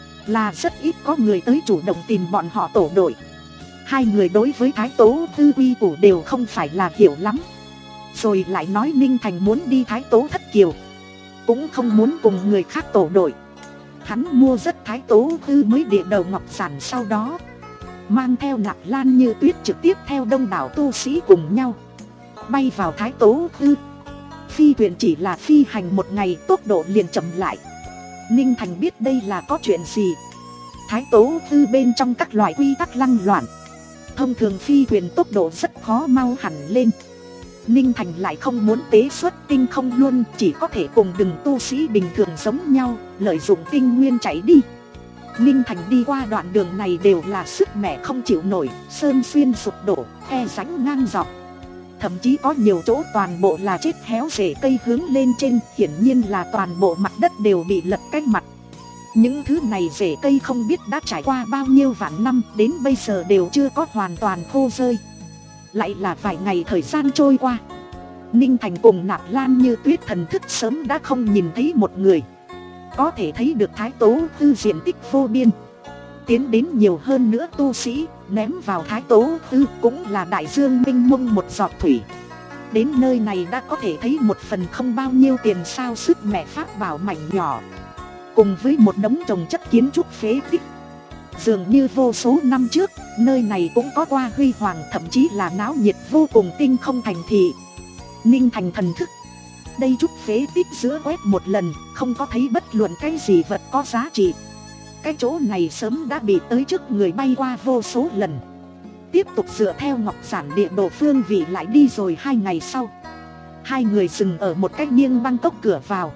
là rất ít có người tới chủ động tìm bọn họ tổ đội. Hai người đối với Thái Tố Thư quy củ đều không phải là hiểu lắm. Rồi lại nói Ninh Thành muốn đi Thái Tố thất kiều, cũng không muốn cùng người khác tổ đội. Hắn mua rất Thái Tố Thư mới địa đầu ngọc giản, sau đó mang theo Nạp Lan Như Tuyết trực tiếp theo đông đảo tu sĩ cùng nhau bay vào Thái Tố Thư. Phi thuyền chỉ là phi hành một ngày, tốc độ liền chậm lại. Ninh Thành biết đây là có chuyện gì. Thái Tố Thư bên trong các loại quy tắc lăng loạn, thông thường phi thuyền tốc độ rất khó mau hẳn lên. Ninh Thành lại không muốn tế xuất tinh không luôn, chỉ có thể cùng đừng tu sĩ bình thường giống nhau, lợi dụng tinh nguyên chạy đi. Ninh Thành đi qua đoạn đường này đều là sức mẻ không chịu nổi, sơn xuyên sụp đổ, khe rãnh ngang dọc. Thậm chí có nhiều chỗ toàn bộ là chết héo rễ cây hướng lên trên, hiển nhiên là toàn bộ mặt đất đều bị lật cái mặt. Những thứ này rễ cây không biết đã trải qua bao nhiêu vạn năm, đến bây giờ đều chưa có hoàn toàn khô rơi. Lại là vài ngày thời gian trôi qua, Ninh Thành cùng Nạp Lan Như Tuyết thần thức sớm đã không nhìn thấy một người. Có thể thấy được Thái Tố Thư diện tích vô biên. Tiến đến nhiều hơn nữa tu sĩ, ném vào Thái Tố Thư cũng là đại dương mênh mông một giọt thủy. Đến nơi này đã có thể thấy một phần không bao nhiêu tiền sao sức mẹ pháp bảo mảnh nhỏ, cùng với một đống trồng chất kiến trúc phế tích. Dường như vô số năm trước, nơi này cũng có qua huy hoàng, thậm chí là náo nhiệt vô cùng tinh không thành thị. Ninh Thành thần thức đây chút phế tích giữa quét một lần, không có thấy bất luận cái gì vật có giá trị. Cái chỗ này sớm đã bị tới trước người bay qua vô số lần. Tiếp tục dựa theo ngọc giản địa đồ phương vị lại đi rồi hai ngày sau, hai người dừng ở một cái nghiêng băng cốc cửa vào.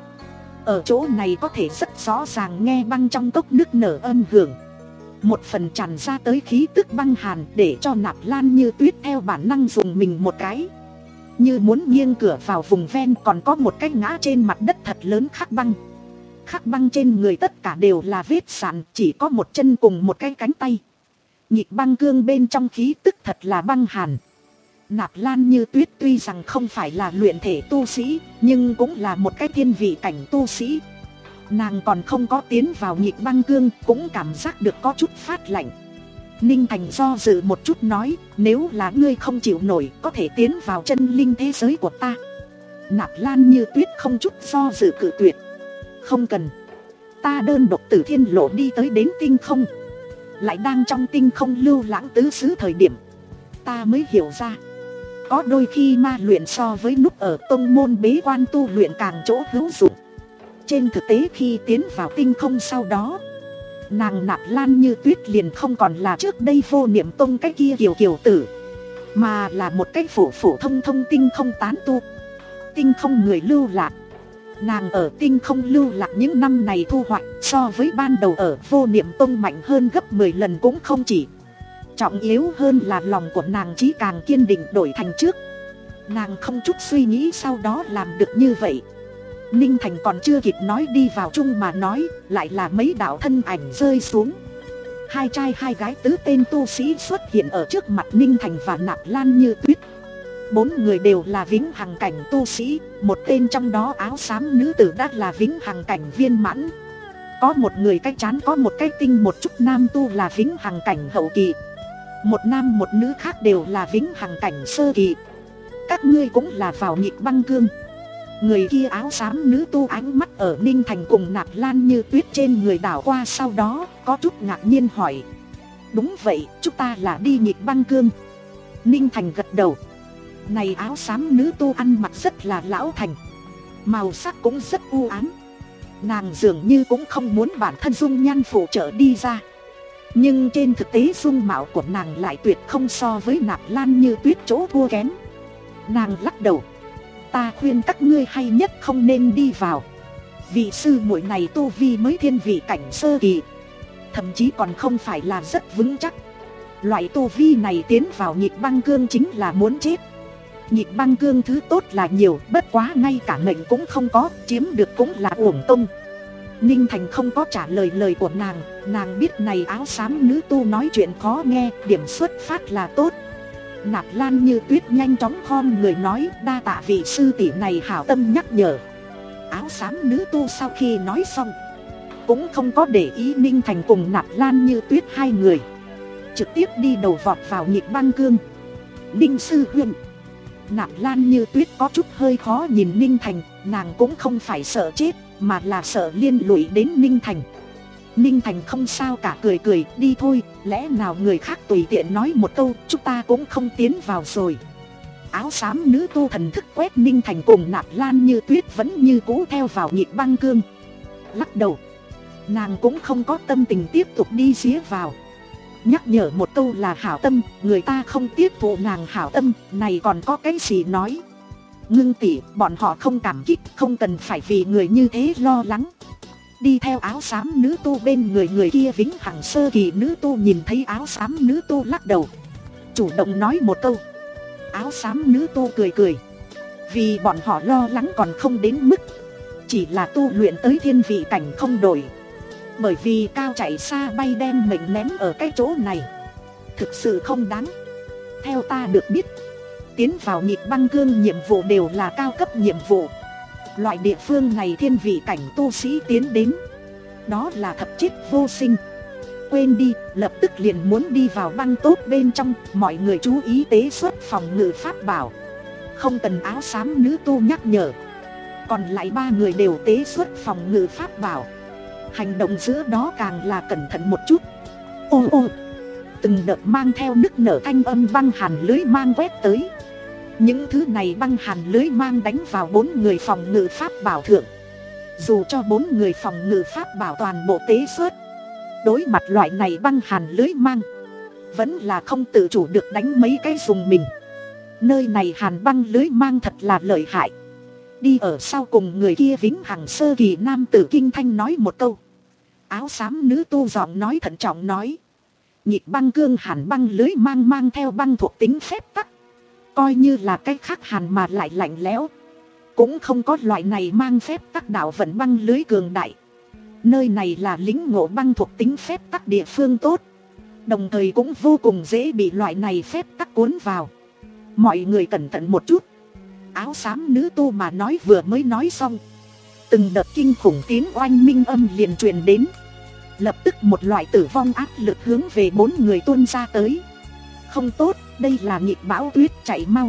Ở chỗ này có thể rất rõ ràng nghe băng trong cốc nức nở âm hưởng. Một phần tràn ra tới khí tức băng hàn để cho Nạp Lan Như Tuyết theo bản năng dùng mình một cái. Như muốn nghiêng cửa vào vùng ven còn có một cái ngã trên mặt đất thật lớn khắc băng. Khắc băng trên người tất cả đều là vết sạn, chỉ có một chân cùng một cái cánh tay. Nhịp băng cương bên trong khí tức thật là băng hàn. Nạp Lan Như Tuyết tuy rằng không phải là luyện thể tu sĩ, nhưng cũng là một cái thiên vị cảnh tu sĩ. Nàng còn không có tiến vào nhịp băng cương, cũng cảm giác được có chút phát lạnh. Ninh Thành do dự một chút nói, nếu là ngươi không chịu nổi, có thể tiến vào chân linh thế giới của ta. Nạp Lan Như Tuyết không chút do dự cự tuyệt. Không cần, ta đơn độc từ thiên lộ đi tới đến tinh không, lại đang trong tinh không lưu lãng tứ xứ thời điểm, ta mới hiểu ra, có đôi khi ma luyện so với núp ở tông môn bế quan tu luyện càng chỗ hữu dụng. Trên thực tế khi tiến vào tinh không sau đó, nàng Nạp Lan Như Tuyết liền không còn là trước đây Vô Niệm Tông cái kia kiều kiều tử, mà là một cái phổ phổ thông thông tinh không tán tu, tinh không người lưu lạc. Nàng ở tinh không lưu lạc những năm này thu hoạch so với ban đầu ở Vô Niệm Tông mạnh hơn gấp mười lần cũng không chỉ. Trọng yếu hơn là lòng của nàng chí càng kiên định đổi thành trước. Nàng không chút suy nghĩ sau đó làm được như vậy. Ninh Thành còn chưa kịp nói đi vào chung mà nói, lại là mấy đạo thân ảnh rơi xuống. Hai trai hai gái tứ tên tu sĩ xuất hiện ở trước mặt Ninh Thành và Nạp Lan Như Tuyết. Bốn người đều là vĩnh hằng cảnh tu sĩ, một tên trong đó áo xám nữ tử đã là vĩnh hằng cảnh viên mãn. Có một người cái trán có một cái tinh một chút nam tu là vĩnh hằng cảnh hậu kỳ. Một nam một nữ khác đều là vĩnh hằng cảnh sơ kỳ. Các ngươi cũng là vào nhịp băng cương. Người kia áo xám nữ tu ánh mắt ở Ninh Thành cùng Nạp Lan Như Tuyết trên người đảo qua, sau đó có chút ngạc nhiên hỏi: đúng vậy, chúng ta là đi nhịp băng cương. Ninh Thành gật đầu. Này áo xám nữ tu ăn mặc rất là lão thành, màu sắc cũng rất u ám. Nàng dường như cũng không muốn bản thân dung nhan phụ trợ đi ra, nhưng trên thực tế dung mạo của nàng lại tuyệt không so với Nạp Lan Như Tuyết chỗ thua kém. Nàng lắc đầu: ta khuyên các ngươi hay nhất không nên đi vào. Vị sư muội này tu vi mới thiên vị cảnh sơ kỳ, thậm chí còn không phải là rất vững chắc. Loại tu vi này tiến vào nhịp băng cương chính là muốn chết. Nhịp băng cương thứ tốt là nhiều, bất quá ngay cả mệnh cũng không có, chiếm được cũng là uổng công. Ninh Thành không có trả lời lời của nàng, nàng biết này áo xám nữ tu nói chuyện khó nghe, điểm xuất phát là tốt. Nạp Lan Như Tuyết nhanh chóng khom người nói: đa tạ vị sư tỷ này hảo tâm nhắc nhở. Áo xám nữ tu sau khi nói xong cũng không có để ý Ninh Thành cùng Nạp Lan Như Tuyết hai người, trực tiếp đi đầu vọt vào nhịp băng cương. Ninh sư huynh. Nạp Lan Như Tuyết có chút hơi khó nhìn Ninh Thành, nàng cũng không phải sợ chết, mà là sợ liên lụy đến Ninh Thành. Ninh Thành không sao cả, cười cười: đi thôi, lẽ nào người khác tùy tiện nói một câu chúng ta cũng không tiến vào rồi. Áo xám nữ tu thần thức quét Ninh Thành cùng Nạp Lan Như Tuyết vẫn như cũ theo vào nhịp băng cương. Lắc đầu, nàng cũng không có tâm tình tiếp tục đi xía vào. Nhắc nhở một câu là hảo tâm, người ta không tiếp thụ nàng hảo tâm này còn có cái gì nói. Ngưng tỷ, bọn họ không cảm kích, không cần phải vì người như thế lo lắng. Đi theo áo xám nữ tu bên người người kia vĩnh hằng sơ kỳ nữ tu nhìn thấy áo xám nữ tu lắc đầu, chủ động nói một câu. Áo xám nữ tu cười cười, vì bọn họ lo lắng còn không đến mức, chỉ là tu luyện tới thiên vị cảnh không đổi. Bởi vì cao chạy xa bay đem mình ném ở cái chỗ này thực sự không đáng. Theo ta được biết, tiến vào nhịp băng cương nhiệm vụ đều là cao cấp nhiệm vụ. Loại địa phương này thiên vị cảnh tu sĩ tiến đến, đó là thập chết vô sinh. Quên đi, lập tức liền muốn đi vào băng tốt bên trong. Mọi người chú ý tế xuất phòng ngự pháp bảo. Không cần áo xám nữ tu nhắc nhở, còn lại ba người đều tế xuất phòng ngự pháp bảo. Hành động giữa đó càng là cẩn thận một chút. Ô ô, từng đợt mang theo nức nở thanh âm băng hàn lưới mang quét tới. Những thứ này băng hàn lưới mang đánh vào bốn người phòng ngự pháp bảo thượng. Dù cho bốn người phòng ngự pháp bảo toàn bộ tế xuất, đối mặt loại này băng hàn lưới mang, vẫn là không tự chủ được đánh mấy cái dùng mình. Nơi này hàn băng lưới mang thật là lợi hại. Đi ở sau cùng người kia vĩnh hằng sơ kỳ nam tử kinh thanh nói một câu. Áo xám nữ tu giọng nói thận trọng nói: nhịp băng cương hàn băng lưới mang mang theo băng thuộc tính phép tắc, coi như là cái khác hàn mà lại lạnh lẽo, cũng không có loại này mang phép tắc đạo vận băng lưới cường đại. Nơi này là lĩnh ngộ băng thuộc tính phép tắc địa phương tốt, đồng thời cũng vô cùng dễ bị loại này phép tắc cuốn vào. Mọi người cẩn thận một chút. Áo xám nữ tu mà nói vừa mới nói xong, từng đợt kinh khủng tiếng oanh minh âm liền truyền đến. Lập tức một loại tử vong áp lực hướng về bốn người tuôn ra tới. Không tốt, đây là nhịp bão tuyết, chạy mau.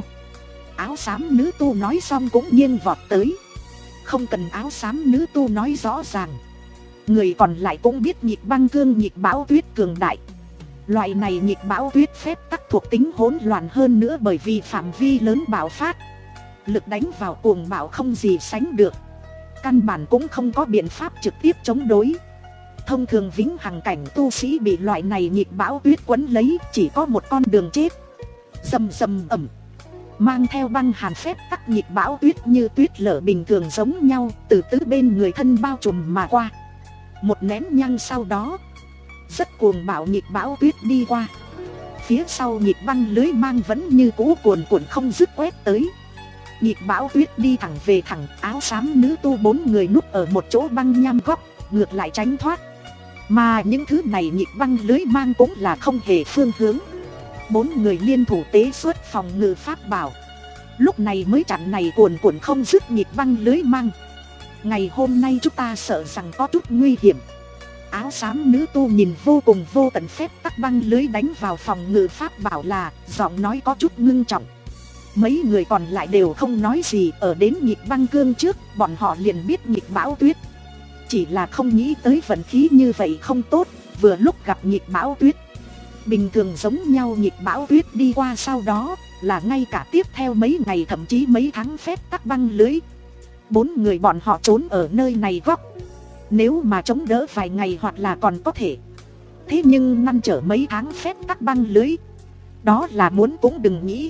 Áo xám nữ tu nói xong cũng nghiêng vọt tới. Không cần áo xám nữ tu nói rõ ràng, người còn lại cũng biết nhịp băng cương nhịp bão tuyết cường đại. Loại này nhịp bão tuyết phép tắc thuộc tính hỗn loạn hơn nữa, bởi vì phạm vi lớn bạo phát, lực đánh vào cuồng bạo không gì sánh được. Căn bản cũng không có biện pháp trực tiếp chống đối. Thông thường vĩnh hằng cảnh tu sĩ bị loại này nhịp bão tuyết quấn lấy, chỉ có một con đường chết. Rầm rầm ẩm, mang theo băng hàn phép tắc nhịp bão tuyết như tuyết lở bình thường giống nhau, từ tứ bên người thân bao trùm mà qua. Một nén nhang sau đó, rất cuồng bạo nhịp bão tuyết đi qua. Phía sau nhịp băng lưới mang vẫn như cũ cuồn cuộn không dứt quét tới. Nhịp Bão Tuyết đi thẳng về thẳng, áo xám nữ tu bốn người núp ở một chỗ băng nham góc, ngược lại tránh thoát. Mà những thứ này nhịp băng lưới mang cũng là không hề phương hướng. Bốn người liên thủ tế xuất phòng ngự pháp bảo, lúc này mới chặn này cuồn cuộn không dứt nhịp băng lưới mang. Ngày hôm nay chúng ta sợ rằng có chút nguy hiểm. Áo xám nữ tu nhìn vô cùng vô tận phép tắc băng lưới đánh vào phòng ngự pháp bảo là, giọng nói có chút ngưng trọng. Mấy người còn lại đều không nói gì, ở đến nhịp băng cương trước, bọn họ liền biết nhịp Bão Tuyết. Chỉ là không nghĩ tới vận khí như vậy không tốt, vừa lúc gặp nhịp Bão Tuyết. Bình thường giống nhau nhịp Bão Tuyết đi qua sau đó, là ngay cả tiếp theo mấy ngày thậm chí mấy tháng phép tắc băng lưới. Bốn người bọn họ trốn ở nơi này góc. Nếu mà chống đỡ vài ngày hoặc là còn có thể. Thế nhưng ngăn trở mấy tháng phép tắc băng lưới, đó là muốn cũng đừng nghĩ.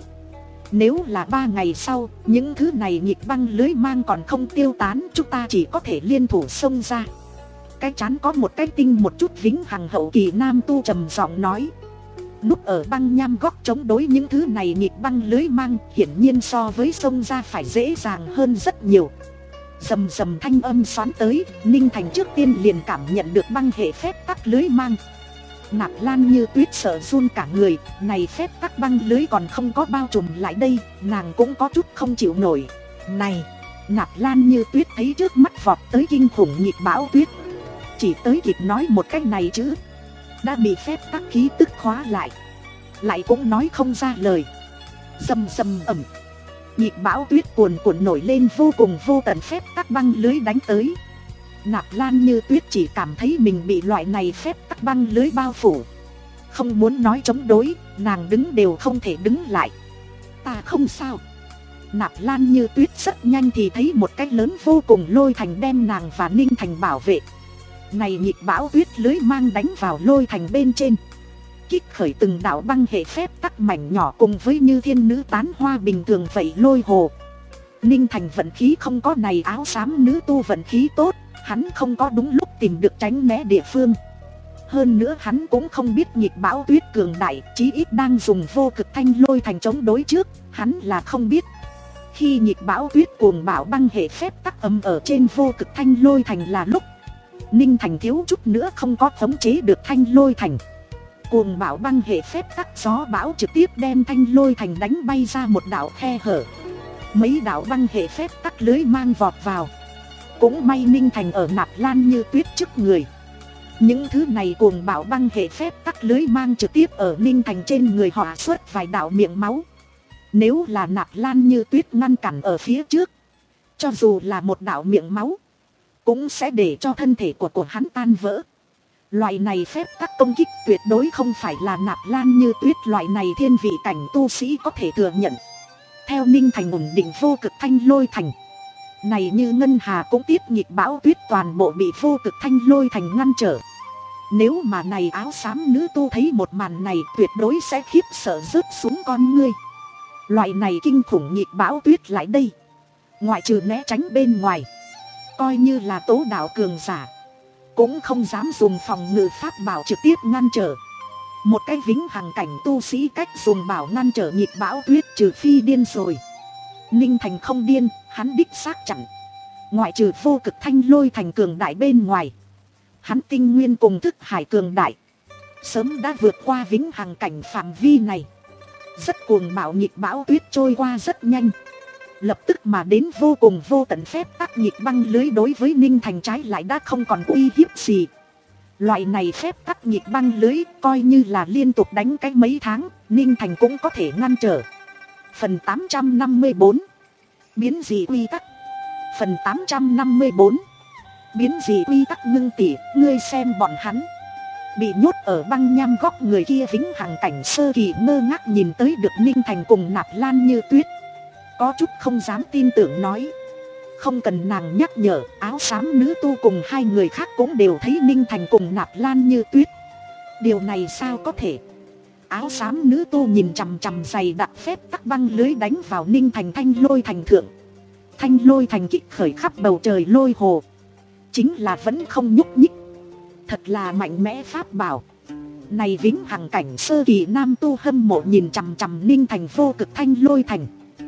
Nếu là ba ngày sau, những thứ này nhịp băng lưới mang còn không tiêu tán, chúng ta chỉ có thể liên thủ xông ra. Cái chán có một cái tinh một chút vĩnh hằng hậu kỳ nam tu trầm giọng nói. Núp ở băng nham góc chống đối những thứ này nhịp băng lưới mang, hiển nhiên so với xông ra phải dễ dàng hơn rất nhiều. Rầm rầm thanh âm xoắn tới, Ninh Thành trước tiên liền cảm nhận được băng hệ phép tắc lưới mang. Nạp Lan Như Tuyết sợ run cả người, này phép tắc băng lưới còn không có bao trùm lại đây, nàng cũng có chút không chịu nổi. Này, Nạp Lan Như Tuyết thấy trước mắt vọt tới kinh khủng nhịp Bão Tuyết, chỉ tới kịp nói một cách này chứ, đã bị phép tắc khí tức khóa lại, lại cũng nói không ra lời. Rầm rầm ầm, nhịp Bão Tuyết cuồn cuộn nổi lên, vô cùng vô tận phép tắc băng lưới đánh tới. Nạp Lan Như Tuyết chỉ cảm thấy mình bị loại này phép tắc băng lưới bao phủ, không muốn nói chống đối, nàng đứng đều không thể đứng lại. Ta không sao. Nạp Lan Như Tuyết rất nhanh thì thấy một cái lớn vô cùng lôi thành đem nàng và Ninh Thành bảo vệ. Này nhịp Bão Tuyết lưới mang đánh vào lôi thành bên trên, kích khởi từng đạo băng hệ phép tắc mảnh nhỏ, cùng với như thiên nữ tán hoa bình thường vậy lôi hồ. Ninh Thành vận khí không có này áo xám nữ tu vận khí tốt, hắn không có đúng lúc tìm được tránh né địa phương. Hơn nữa hắn cũng không biết nhịp Bão Tuyết cường đại, chí ít đang dùng vô cực thanh lôi thành chống đối trước, hắn là không biết. Khi nhịp Bão Tuyết cuồng bạo băng hệ phép tắc âm ở trên vô cực thanh lôi thành là lúc Ninh Thành thiếu chút nữa không có khống chế được thanh lôi thành. Cuồng bạo băng hệ phép tắc gió bão trực tiếp đem thanh lôi thành đánh bay ra một đạo khe hở. Mấy đạo băng hệ phép tắc lưới mang vọt vào. Cũng may Ninh Thành ở Nạp Lan Như Tuyết trước người. Những thứ này cuồng bạo băng hệ phép tắc lưới mang trực tiếp ở Ninh Thành trên người họ xuất vài đạo miệng máu. Nếu là Nạp Lan Như Tuyết ngăn cản ở phía trước, cho dù là một đạo miệng máu, cũng sẽ để cho thân thể của của hắn tan vỡ. Loại này phép tắc công kích tuyệt đối không phải là Nạp Lan Như Tuyết loại này thiên vị cảnh tu sĩ có thể thừa nhận. Theo Ninh Thành ổn định vô cực thanh lôi thành, này như ngân hà cũng tiết nhịp Bão Tuyết toàn bộ bị vô cực thanh lôi thành ngăn trở. Nếu mà này áo xám nữ tu thấy một màn này, tuyệt đối sẽ khiếp sợ rớt xuống con ngươi. Loại này kinh khủng nhịp Bão Tuyết lại đây, ngoại trừ né tránh bên ngoài, coi như là tố đạo cường giả cũng không dám dùng phòng ngự pháp bảo trực tiếp ngăn trở. Một cái vĩnh hằng cảnh tu sĩ cách dùng bảo ngăn trở nhịp Bão Tuyết trừ phi điên rồi. Ninh Thành không điên, hắn đích xác chặn. Ngoại trừ vô cực thanh lôi thành cường đại bên ngoài, hắn tinh nguyên cùng thức hải cường đại sớm đã vượt qua vĩnh hằng cảnh phạm vi này. Rất cuồng bạo nhịp Bão Tuyết trôi qua rất nhanh, lập tức mà đến vô cùng vô tận phép tắc nhịp băng lưới đối với Ninh Thành trái lại đã không còn uy hiếp gì. Loại này phép tắc nhịp băng lưới coi như là liên tục đánh cái mấy tháng, Ninh Thành cũng có thể ngăn trở. Phần tám trăm năm mươi bốn, biến dị quy tắc. Phần tám trăm năm mươi bốn, biến dị quy tắc. Ngưng tỉ, ngươi xem bọn hắn bị nhốt ở băng nham góc, người kia vĩnh hằng cảnh sơ kỳ ngơ ngác nhìn tới được Ninh Thành cùng Nạp Lan Như Tuyết, có chút không dám tin tưởng nói. Không cần nàng nhắc nhở, áo xám nữ tu cùng hai người khác cũng đều thấy Ninh Thành cùng Nạp Lan Như Tuyết. Điều này sao có thể? Áo xám nữ tu nhìn chằm chằm dày đặc phép tắc băng lưới đánh vào Ninh Thành thanh lôi thành thượng. Thanh lôi thành kích khởi khắp bầu trời lôi hồ, chính là vẫn không nhúc nhích. Thật là mạnh mẽ pháp bảo. Này vĩnh hằng cảnh sơ kỳ nam tu hâm mộ nhìn chằm chằm Ninh Thành vô cực thanh lôi thành. Áo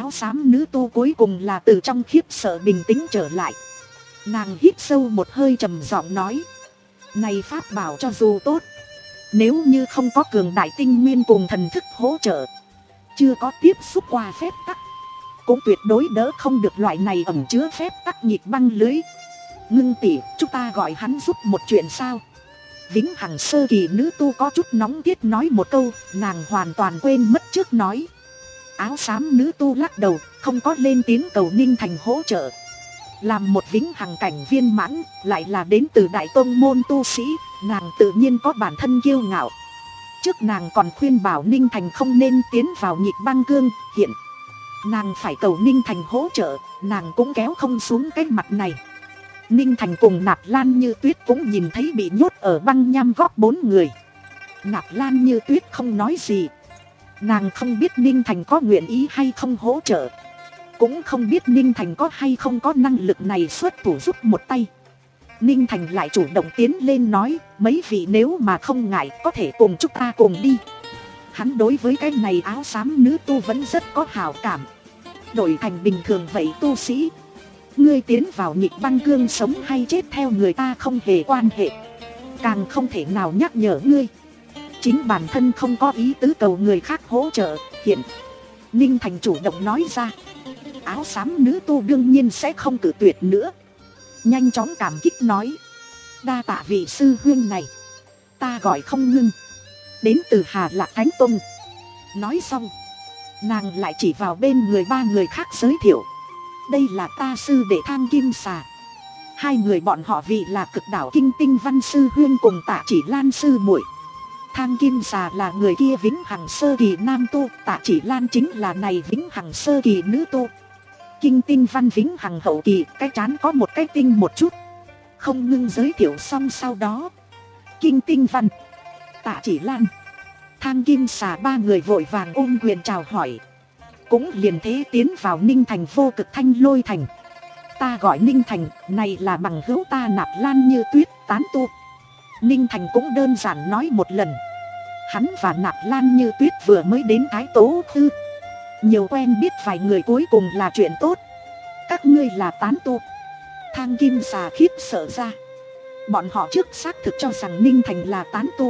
áo xám nữ tu cuối cùng là từ trong khiếp sợ bình tĩnh trở lại. Nàng hít sâu một hơi trầm giọng nói. Này pháp bảo cho dù tốt, nếu như không có cường đại tinh nguyên cùng thần thức hỗ trợ, chưa có tiếp xúc qua phép tắc, cũng tuyệt đối đỡ không được loại này ẩn chứa phép tắc nhịp băng lưới. Ngưng tỷ, chúng ta gọi hắn giúp một chuyện sao? Vĩnh hằng sơ kỳ nữ tu có chút nóng tiết nói một câu, nàng hoàn toàn quên mất trước nói. Áo xám nữ tu lắc đầu, không có lên tiếng cầu Ninh Thành hỗ trợ. Làm một vĩnh hằng cảnh viên mãn, lại là đến từ đại tông môn tu sĩ, nàng tự nhiên có bản thân kiêu ngạo. Trước nàng còn khuyên bảo Ninh Thành không nên tiến vào nhịp băng cương, hiện nàng phải cầu Ninh Thành hỗ trợ, nàng cũng kéo không xuống cái mặt này. Ninh Thành cùng Nạp Lan Như Tuyết cũng nhìn thấy bị nhốt ở băng nham góc bốn người. Nạp Lan Như Tuyết không nói gì. Nàng không biết Ninh Thành có nguyện ý hay không hỗ trợ, cũng không biết Ninh Thành có hay không có năng lực này xuất thủ giúp một tay. Ninh Thành lại chủ động tiến lên nói, mấy vị nếu mà không ngại có thể cùng chúng ta cùng đi. Hắn đối với cái này áo xám nữ tu vẫn rất có hảo cảm. Đổi thành bình thường vậy tu sĩ, ngươi tiến vào nhịp băng cương sống hay chết theo người ta không hề quan hệ, càng không thể nào nhắc nhở ngươi. Chính bản thân không có ý tứ cầu người khác hỗ trợ. Hiện Ninh Thành chủ động nói ra. Áo xám nữ tu đương nhiên sẽ không cự tuyệt nữa, nhanh chóng cảm kích nói. Đa tạ vị sư huynh này, ta gọi Không Ngưng, đến từ Hà Lạc Thánh Tông. Nói xong, nàng lại chỉ vào bên người ba người khác giới thiệu. Đây là ta sư đệ Thang Kim Xà. Hai người bọn họ vị là Cực Đảo Kinh Tinh Văn sư huynh cùng Tạ Chỉ Lan sư muội. Thang Kim Xà là người kia vĩnh hằng sơ kỳ nam tu, Tạ Chỉ Lan chính là này vĩnh hằng sơ kỳ nữ tu. Kinh Tinh Văn vĩnh hằng hậu kỳ, cái trán có một cái tinh một chút. Không Ngưng giới thiệu xong sau đó, Kinh Tinh Văn, Tạ Chỉ Lan, Thang Kim Xà ba người vội vàng ôm quyền chào hỏi. Cũng liền thế tiến vào Ninh Thành Vô Cực Thanh Lôi Thành. Ta gọi Ninh Thành, này là bằng hữu ta Nạp Lan Như Tuyết, tán tu. Ninh Thành cũng đơn giản nói một lần. Hắn và Nạp Lan Như Tuyết vừa mới đến Thái Tố Thư, nhiều quen biết vài người cuối cùng là chuyện tốt. Các ngươi là tán tu? Thang Kim Xà khiếp sợ ra. Bọn họ trước xác thực cho rằng Ninh Thành là tán tu.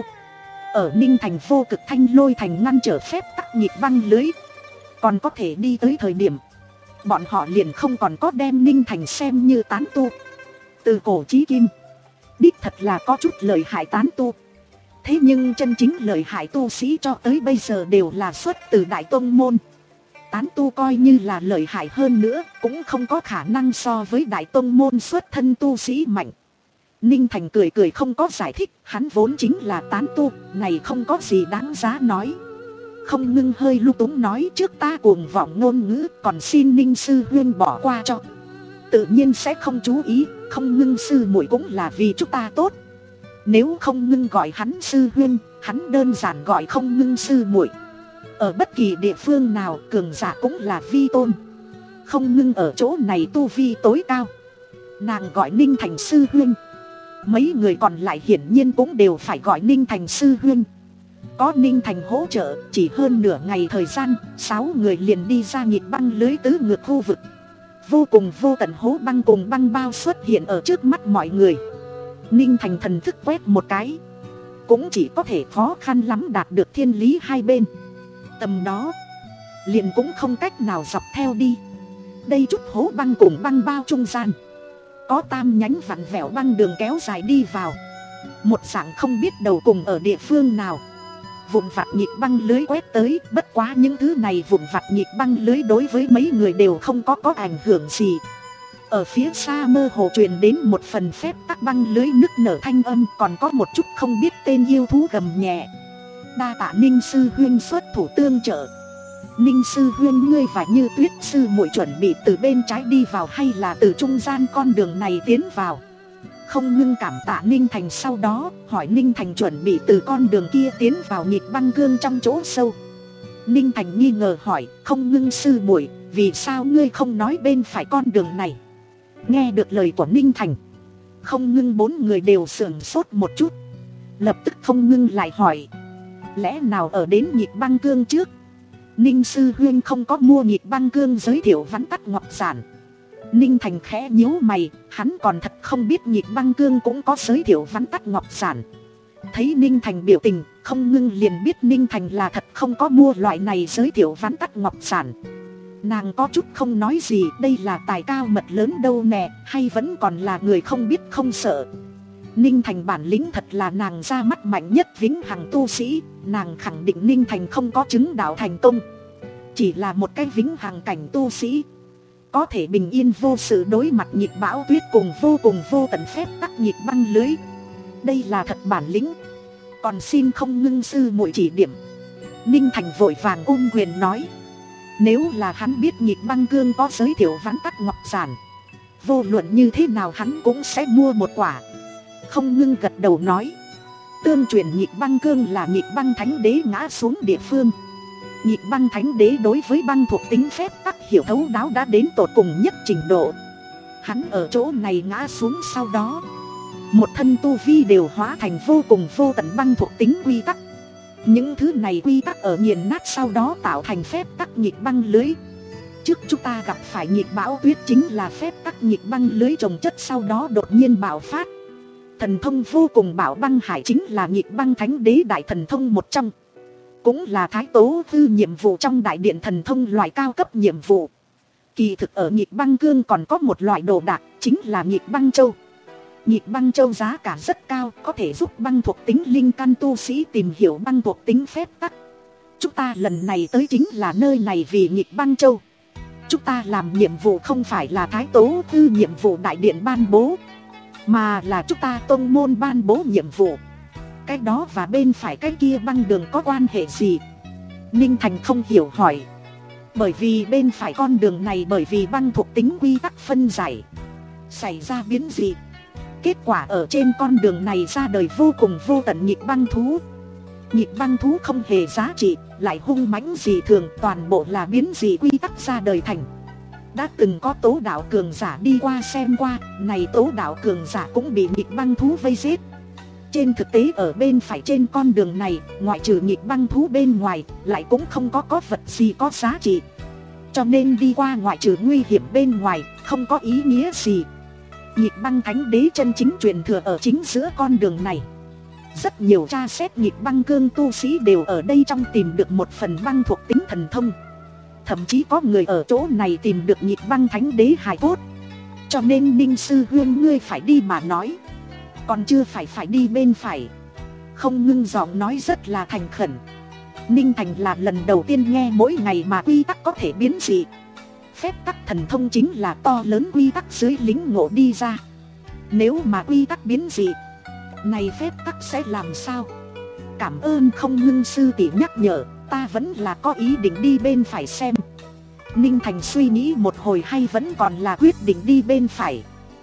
Ở Ninh Thành Vô Cực Thanh Lôi Thành ngăn trở phép tắc nhịp băng lưới, còn có thể đi tới thời điểm, bọn họ liền không còn có đem Ninh Thành xem như tán tu. Từ cổ chí kim, đích thật là có chút lợi hại tán tu. Thế nhưng chân chính lợi hại tu sĩ cho tới bây giờ đều là xuất từ Đại Tông Môn. Tán tu coi như là lợi hại hơn nữa, cũng không có khả năng so với Đại Tông Môn xuất thân tu sĩ mạnh. Ninh Thành cười cười không có giải thích, hắn vốn chính là tán tu, này không có gì đáng giá nói. Không Ngưng hơi lung túng nói, trước ta cuồng vọng ngôn ngữ, còn xin Ninh sư huynh bỏ qua cho. Tự nhiên sẽ không chú ý, Không Ngưng sư muội cũng là vì chúng ta tốt. Nếu Không Ngưng gọi hắn sư huynh, hắn đơn giản gọi Không Ngưng sư muội. Ở bất kỳ địa phương nào, cường giả cũng là vi tôn. Không Ngưng ở chỗ này tu vi tối cao, nàng gọi Ninh Thành sư huynh. Mấy người còn lại hiển nhiên cũng đều phải gọi Ninh Thành sư huynh. Có Ninh Thành hỗ trợ, chỉ hơn nửa ngày thời gian, sáu người liền đi ra nhịp băng lưới tứ ngược khu vực. Vô cùng vô tận hố băng cùng băng bao xuất hiện ở trước mắt mọi người. Ninh Thành thần thức quét một cái, cũng chỉ có thể khó khăn lắm đạt được thiên lý hai bên. Tầm đó, liền cũng không cách nào dọc theo đi. Đây chút hố băng cùng băng bao trung gian, có tam nhánh vặn vẹo băng đường kéo dài đi vào. Một dạng không biết đầu cùng ở địa phương nào. Vụn vặt nhịp băng lưới quét tới, bất quá những thứ này vụn vặt nhịp băng lưới đối với mấy người đều không có có ảnh hưởng gì. Ở phía xa mơ hồ truyền đến một phần phép tắc băng lưới nức nở thanh âm, còn có một chút không biết tên yêu thú gầm nhẹ. Đa tạ Ninh sư huynh xuất thủ tương trợ. Ninh sư huynh, ngươi và Như Tuyết sư muội chuẩn bị từ bên trái đi vào hay là từ trung gian con đường này tiến vào? Không Ngưng cảm tạ Ninh Thành, sau đó hỏi Ninh Thành chuẩn bị từ con đường kia tiến vào nhịp băng cương trong chỗ sâu. Ninh Thành nghi ngờ hỏi, Không Ngưng sư muội, vì sao ngươi không nói bên phải con đường này? Nghe được lời của Ninh Thành, Không Ngưng bốn người đều sửng sốt một chút. Lập tức Không Ngưng lại hỏi, lẽ nào ở đến nhịp băng cương trước? Ninh sư huynh không có mua nhịp băng cương giới thiệu vắn tắt ngọc giản. Ninh Thành khẽ nhíu mày, hắn còn thật không biết nhịp băng cương cũng có giới thiệu vắn tắt ngọc giản. Thấy Ninh Thành biểu tình, không ngưng liền biết Ninh Thành là thật không có mua loại này giới thiệu vắn tắt ngọc giản. Nàng có chút không nói gì, đây là tài cao mật lớn đâu nè, hay vẫn còn là người không biết không sợ. Ninh Thành bản lĩnh thật là nàng ra mắt mạnh nhất vĩnh hằng tu sĩ, nàng khẳng định Ninh Thành không có chứng đạo thành công. Chỉ là một cái vĩnh hằng cảnh tu sĩ, có thể bình yên vô sự đối mặt nhịp bão tuyết cùng vô cùng vô tận phép tắc nhịp băng lưới. Đây là thật bản lĩnh, còn xin không ngưng sư muội chỉ điểm. Ninh Thành vội vàng ôm quyền nói, nếu là hắn biết nhịp băng cương có giới thiệu vắn tắt ngọc giản, vô luận như thế nào hắn cũng sẽ mua một quả. Không ngưng gật đầu nói, tương truyền nhịp băng cương là nhịp băng thánh đế ngã xuống địa phương. Nhịp băng thánh đế đối với băng thuộc tính phép tắc hiểu thấu đáo đã đến tột cùng nhất trình độ. Hắn ở chỗ này ngã xuống sau đó, một thân tu vi đều hóa thành vô cùng vô tận băng thuộc tính quy tắc. Những thứ này quy tắc ở nghiền nát sau đó tạo thành phép tắc nhịp băng lưới. Trước chúng ta gặp phải nhịp bão tuyết chính là phép tắc nhịp băng lưới trồng chất sau đó đột nhiên bạo phát. Thần thông vô cùng bảo băng hải chính là nhịp băng thánh đế đại thần thông một trong, cũng là thái tố thư nhiệm vụ trong đại điện thần thông loại cao cấp nhiệm vụ. Kỳ thực ở nhịp băng cương còn có một loại đồ đạc, chính là nhịp băng châu. Nhịp băng châu giá cả rất cao, có thể giúp băng thuộc tính linh căn tu sĩ tìm hiểu băng thuộc tính phép tắc. Chúng ta lần này tới chính là nơi này vì nhịp băng châu. Chúng ta làm nhiệm vụ không phải là thái tố thư nhiệm vụ đại điện ban bố, mà là chúng ta tông môn ban bố nhiệm vụ. Cái đó và bên phải cái kia băng đường có quan hệ gì? Ninh Thành không hiểu hỏi. Bởi vì bên phải con đường này bởi vì băng thuộc tính quy tắc phân giải xảy ra biến dị. Kết quả ở trên con đường này ra đời vô cùng vô tận nhịp băng thú. Nhịp băng thú không hề giá trị, lại hung mãnh dị thường, toàn bộ là biến dị quy tắc ra đời thành. Đã từng có tố đạo cường giả đi qua xem qua, này tố đạo cường giả cũng bị nhịp băng thú vây giết. Trên thực tế ở bên phải trên con đường này, ngoại trừ nhịp băng thú bên ngoài, lại cũng không có có vật gì có giá trị. Cho nên đi qua ngoại trừ nguy hiểm bên ngoài, không có ý nghĩa gì. Nhịp băng thánh đế chân chính truyền thừa ở chính giữa con đường này. Rất nhiều tra xét nhịp băng cương tu sĩ đều ở đây trong tìm được một phần băng thuộc tính thần thông. Thậm chí có người ở chỗ này tìm được nhịp băng thánh đế hài cốt. Cho nên Ninh sư huynh ngươi phải đi mà nói, còn chưa phải phải đi bên phải. Không ngưng giọng nói rất là thành khẩn. Ninh Thành là lần đầu tiên nghe mỗi ngày mà quy tắc có thể biến dị. Phép tắc thần thông chính là to lớn quy tắc dưới lính ngộ đi ra. Nếu mà quy tắc biến dị, này phép tắc sẽ làm sao? Cảm ơn không ngưng sư tỷ nhắc nhở, ta vẫn là có ý định đi bên phải xem. Ninh Thành suy nghĩ một hồi hay vẫn còn là quyết định đi bên phải.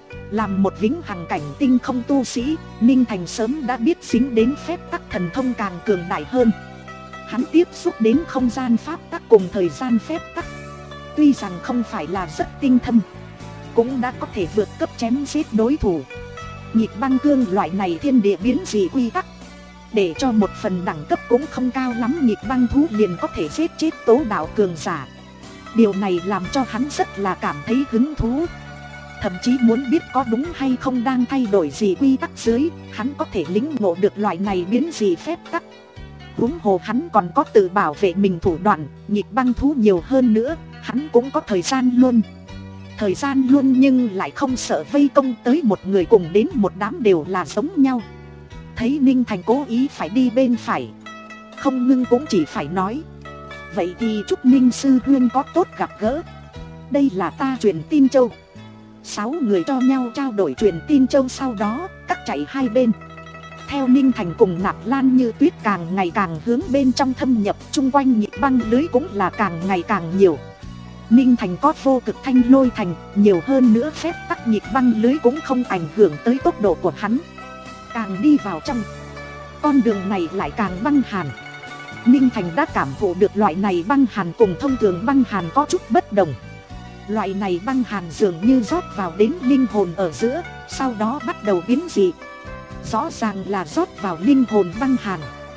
Làm một vĩnh hằng cảnh tinh không tu sĩ, Ninh Thành sớm đã biết dính đến phép tắc thần thông càng cường đại hơn. Hắn tiếp xúc đến không gian pháp tắc cùng thời gian phép tắc, tuy rằng không phải là rất tinh thâm, cũng đã có thể vượt cấp chém giết đối thủ. Nhịp băng cương loại này thiên địa biến dị quy tắc, để cho một phần đẳng cấp cũng không cao lắm nhịp băng thú liền có thể giết chết tố đạo cường giả. Điều này làm cho hắn rất là cảm thấy hứng thú. Thậm chí muốn biết có đúng hay không đang thay đổi gì quy tắc dưới, hắn có thể lĩnh ngộ được loại này biến dị phép tắc. Huống hồ hắn còn có tự bảo vệ mình thủ đoạn, nhịp băng thú nhiều hơn nữa, hắn cũng có thời gian luôn. Thời gian luôn nhưng lại không sợ vây công tới một người cùng đến một đám đều là giống nhau. Thấy Ninh Thành cố ý phải đi bên phải, không ngưng cũng chỉ phải nói, vậy thì chúc Ninh sư huynh có tốt gặp gỡ. Đây là ta truyền tin châu. Sáu người cho nhau trao đổi truyền tin châu, sau đó cắt chạy hai bên. Theo Ninh Thành cùng Nạp Lan Như Tuyết càng ngày càng hướng bên trong thâm nhập, chung quanh nhịp băng lưới cũng là càng ngày càng nhiều. Ninh Thành có vô cực thanh lôi thành, nhiều hơn nữa phép tắc nhịp băng lưới cũng không ảnh hưởng tới tốc độ của hắn. Càng đi vào trong, con đường này lại càng băng hàn. Ninh Thành đã cảm thụ được loại này băng hàn cùng thông thường băng hàn có chút bất đồng. Loại này băng hàn dường như rót vào đến linh hồn ở giữa, sau đó bắt đầu biến dị. Rõ ràng là rót vào linh hồn băng hàn.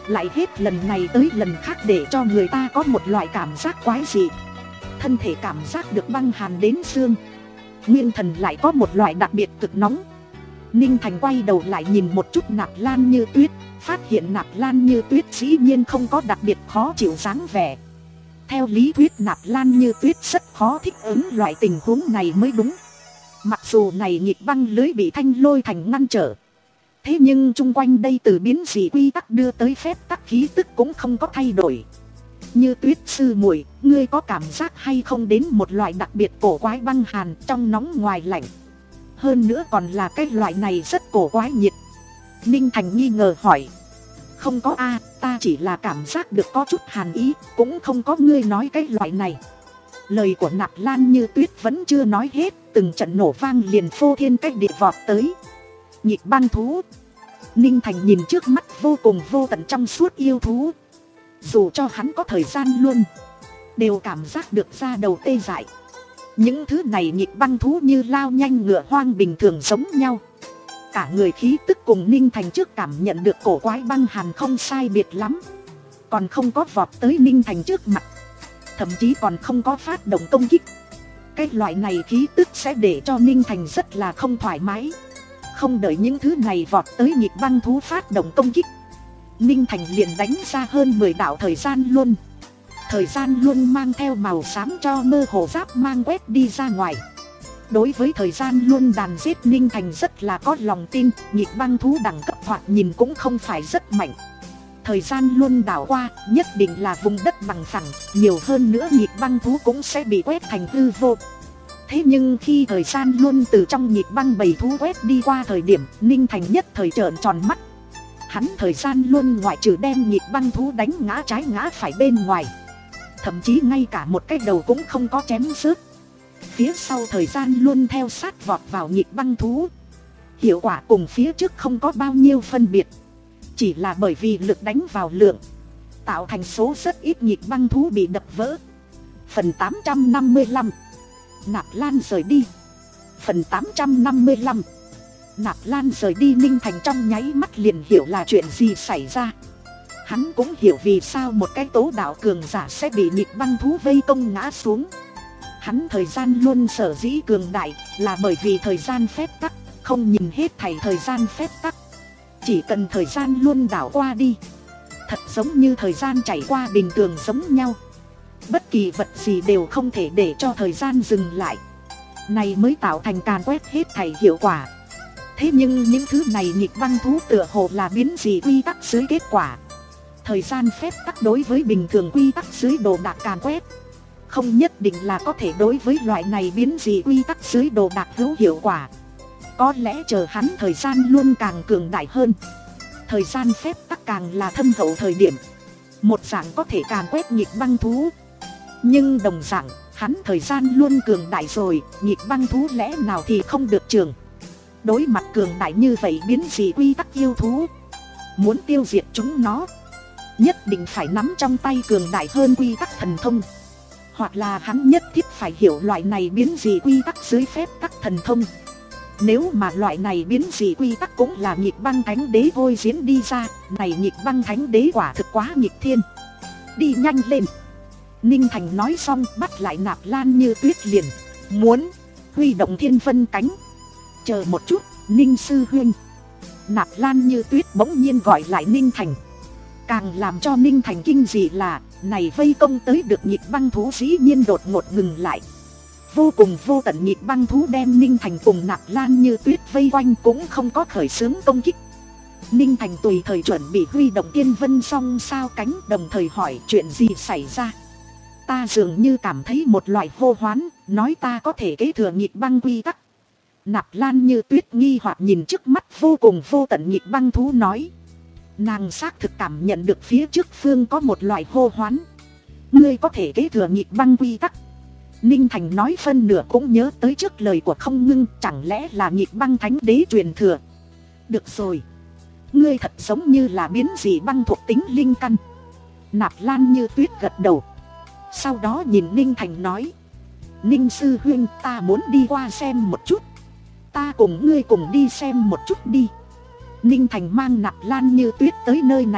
lại hết lần này tới lần khác để cho người ta có một loại cảm giác quái dị. Thân thể cảm giác được băng hàn đến xương, nguyên thần lại có một loại đặc biệt cực nóng. Ninh Thành quay đầu lại nhìn một chút Nạp Lan Như Tuyết, phát hiện Nạp Lan Như Tuyết dĩ nhiên không có đặc biệt khó chịu dáng vẻ. Theo lý thuyết Nạp Lan Như Tuyết rất khó thích ứng loại tình huống này mới đúng. Mặc dù này nghịch băng lưới bị Thanh Lôi Thành ngăn trở, thế nhưng chung quanh đây từ biến dị quy tắc đưa tới phép tắc khí tức cũng không có thay đổi. Như Tuyết sư muội, ngươi có cảm giác hay không đến một loại đặc biệt cổ quái băng hàn trong nóng ngoài lạnh? Hơn nữa còn là cái loại này rất cổ quái nhiệt. Ninh Thành nghi ngờ hỏi. Không có a, ta chỉ là cảm giác được có chút hàn ý, cũng không có ngươi nói cái loại này. Lời của Nạp Lan Như Tuyết vẫn chưa nói hết, từng trận nổ vang liền phô thiên cách địa vọt tới. Nhịp băng thú. Ninh Thành nhìn trước mắt vô cùng vô tận trong suốt yêu thú. Dù cho hắn có thời gian luôn, đều cảm giác được da đầu tê dại. Những thứ này nhịp băng thú như lao nhanh ngựa hoang bình thường giống nhau. Cả người khí tức cùng Ninh Thành trước cảm nhận được cổ quái băng hàn không sai biệt lắm. Còn không có vọt tới Ninh Thành trước mặt, thậm chí còn không có phát động công kích. Cái loại này khí tức sẽ để cho Ninh Thành rất là không thoải mái. Không đợi những thứ này vọt tới nhịp băng thú phát động công kích, Ninh Thành liền đánh ra hơn mười đạo thời gian luôn. Thời gian luôn mang theo màu xám cho mơ hồ giáp mang quét đi ra ngoài. Đối với thời gian luôn đàn giết Ninh Thành rất là có lòng tin. Nhịp băng thú đẳng cấp thoạt nhìn cũng không phải rất mạnh. Thời gian luôn đảo qua nhất định là vùng đất bằng phẳng. Nhiều hơn nữa nhịp băng thú cũng sẽ bị quét thành hư vô. Thế nhưng khi thời gian luôn từ trong nhịp băng bầy thú quét đi qua thời điểm, Ninh Thành nhất thời trợn tròn mắt. Hắn thời gian luôn ngoại trừ đem nhịp băng thú đánh ngã trái ngã phải bên ngoài, thậm chí ngay cả một cái đầu cũng không có chém rớt. Phía sau thời gian luôn theo sát vọt vào nhịp băng thú. Hiệu quả cùng phía trước không có bao nhiêu phân biệt, chỉ là bởi vì lực đánh vào lượng, tạo thành số rất ít nhịp băng thú bị đập vỡ. Phần tám trăm năm mươi lăm. Nạp Lan rời đi. Phần tám trăm năm mươi lăm. Nạp Lan rời đi. Ninh Thành trong nháy mắt liền hiểu là chuyện gì xảy ra. Hắn cũng hiểu vì sao một cái tố đạo cường giả sẽ bị nhịp băng thú vây công ngã xuống. Hắn thời gian luôn sở dĩ cường đại là bởi vì thời gian phép tắc, không nhìn hết thảy thời gian phép tắc. Chỉ cần thời gian luôn đảo qua đi, thật giống như thời gian chảy qua bình thường giống nhau. Bất kỳ vật gì đều không thể để cho thời gian dừng lại. Này mới tạo thành càn quét hết thảy hiệu quả. Thế nhưng những thứ này nhịp băng thú tựa hồ là biến dị quy tắc dưới kết quả. Thời gian phép tắc đối với bình thường quy tắc dưới đồ đạc càn quét, không nhất định là có thể đối với loại này biến dị quy tắc dưới đồ đạc hữu hiệu quả. Có lẽ chờ hắn thời gian luôn càng cường đại hơn, thời gian phép tắc càng là thâm hậu thời điểm, một dạng có thể càn quét nhịp băng thú. Nhưng đồng dạng, hắn thời gian luôn cường đại rồi, nhịp băng thú lẽ nào thì không được trường. Đối mặt cường đại như vậy biến dị quy tắc yêu thú, muốn tiêu diệt chúng nó, nhất định phải nắm trong tay cường đại hơn quy tắc thần thông. Hoặc là hắn nhất thiết phải hiểu loại này biến dị quy tắc dưới phép tắc thần thông. Nếu mà loại này biến dị quy tắc cũng là nhịp băng thánh đế vôi diễn đi ra, này nhịp băng thánh đế quả thực quá nghịch thiên. Đi nhanh lên. Ninh Thành nói xong bắt lại Nạp Lan Như Tuyết liền. Muốn huy động thiên vân cánh. Chờ một chút, Ninh sư huynh. Nạp Lan Như Tuyết bỗng nhiên gọi lại Ninh Thành. Càng làm cho Ninh Thành kinh dị là, này vây công tới được nhịp băng thú dĩ nhiên đột ngột ngừng lại. Vô cùng vô tận nhịp băng thú đem Ninh Thành cùng Nạp Lan Như Tuyết vây quanh cũng không có khởi xướng công kích. Ninh Thành tùy thời chuẩn bị huy động tiên vân song sao cánh, đồng thời hỏi chuyện gì xảy ra. Ta dường như cảm thấy một loại hô hoán, nói ta có thể kế thừa nhịp băng quy tắc. Nạp Lan Như Tuyết nghi hoặc nhìn trước mắt vô cùng vô tận nhịp băng thú nói. Nàng xác thực cảm nhận được phía trước phương có một loại hô hoán. Ngươi có thể kế thừa nhịp băng quy tắc. Ninh Thành nói phân nửa cũng nhớ tới trước lời của Không Ngưng, chẳng lẽ là nhịp băng thánh đế truyền thừa. Được rồi, ngươi thật giống như là biến dị băng thuộc tính linh căn. Nạp Lan Như Tuyết gật đầu. Sau đó nhìn Ninh Thành nói. Ninh sư huynh, ta muốn đi qua xem một chút. Ta cùng ngươi cùng đi xem một chút đi. Ninh Thành mang Nạp Lan Như Tuyết tới nơi này,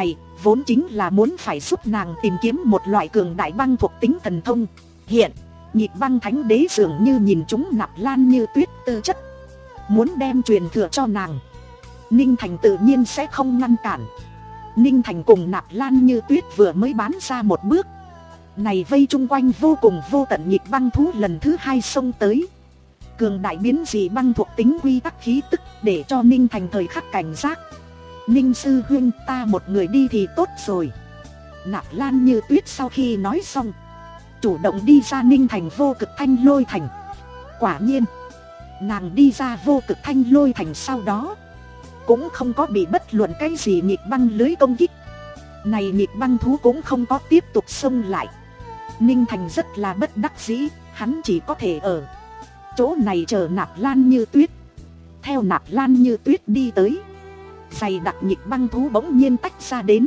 vốn chính là muốn phải giúp nàng tìm kiếm một loại cường đại băng thuộc tính thần thông. Hiện Nhịp Băng Thánh Đế dường như nhìn chúng Nạp Lan Như Tuyết tư chất, muốn đem truyền thừa cho nàng. Ninh Thành tự nhiên sẽ không ngăn cản. Ninh Thành cùng Nạp Lan Như Tuyết vừa mới bán ra một bước, này vây chung quanh vô cùng vô tận nhịp băng thú lần thứ hai xông tới. Cường đại biến dị băng thuộc tính quy tắc khí tức để cho Ninh Thành thời khắc cảnh giác. Ninh sư huynh, ta một người đi thì tốt rồi. Nạp Lan Như Tuyết sau khi nói xong, chủ động đi ra Ninh Thành Vô Cực Thanh Lôi Thành. Quả nhiên, nàng đi ra Vô Cực Thanh Lôi Thành sau đó cũng không có bị bất luận cái gì nhịp băng lưới công kích. Này nhịp băng thú cũng không có tiếp tục xông lại. Ninh Thành rất là bất đắc dĩ, hắn chỉ có thể ở chỗ này chờ Nạp Lan Như Tuyết. Theo Nạp Lan Như Tuyết đi tới, dày đặc nhịp băng thú bỗng nhiên tách ra đến,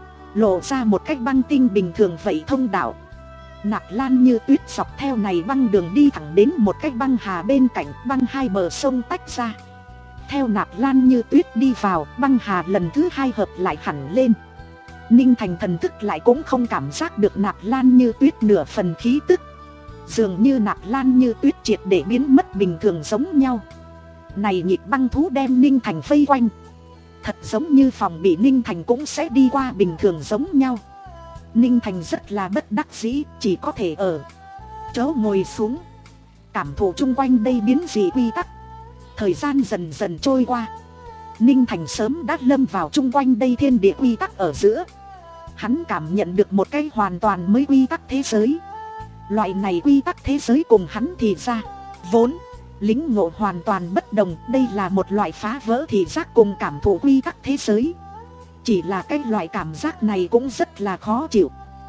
lộ ra một cách băng tinh bình thường vậy thông đạo. Nạp Lan Như Tuyết dọc theo này băng đường đi thẳng đến một cái băng hà bên cạnh, băng hai bờ sông tách ra. Theo Nạp Lan Như Tuyết đi vào, băng hà lần thứ hai hợp lại hẳn lên. Ninh Thành thần thức lại cũng không cảm giác được Nạp Lan Như Tuyết nửa phần khí tức, dường như Nạp Lan Như Tuyết triệt để biến mất bình thường giống nhau. Này nhịp băng thú đem Ninh Thành vây quanh, thật giống như phòng bị Ninh Thành cũng sẽ đi qua bình thường giống nhau. Ninh Thành rất là bất đắc dĩ, chỉ có thể ở chỗ ngồi xuống, cảm thụ chung quanh đây biến dị quy tắc. Thời gian dần dần trôi qua, Ninh Thành sớm đã lâm vào chung quanh đây thiên địa quy tắc ở giữa. Hắn cảm nhận được một cái hoàn toàn mới quy tắc thế giới. Loại này quy tắc thế giới cùng hắn thì ra vốn lĩnh ngộ hoàn toàn bất đồng. Đây là một loại phá vỡ thị giác cùng cảm thụ quy tắc thế giới. Chỉ là cái loại cảm giác này cũng rất là khó chịu.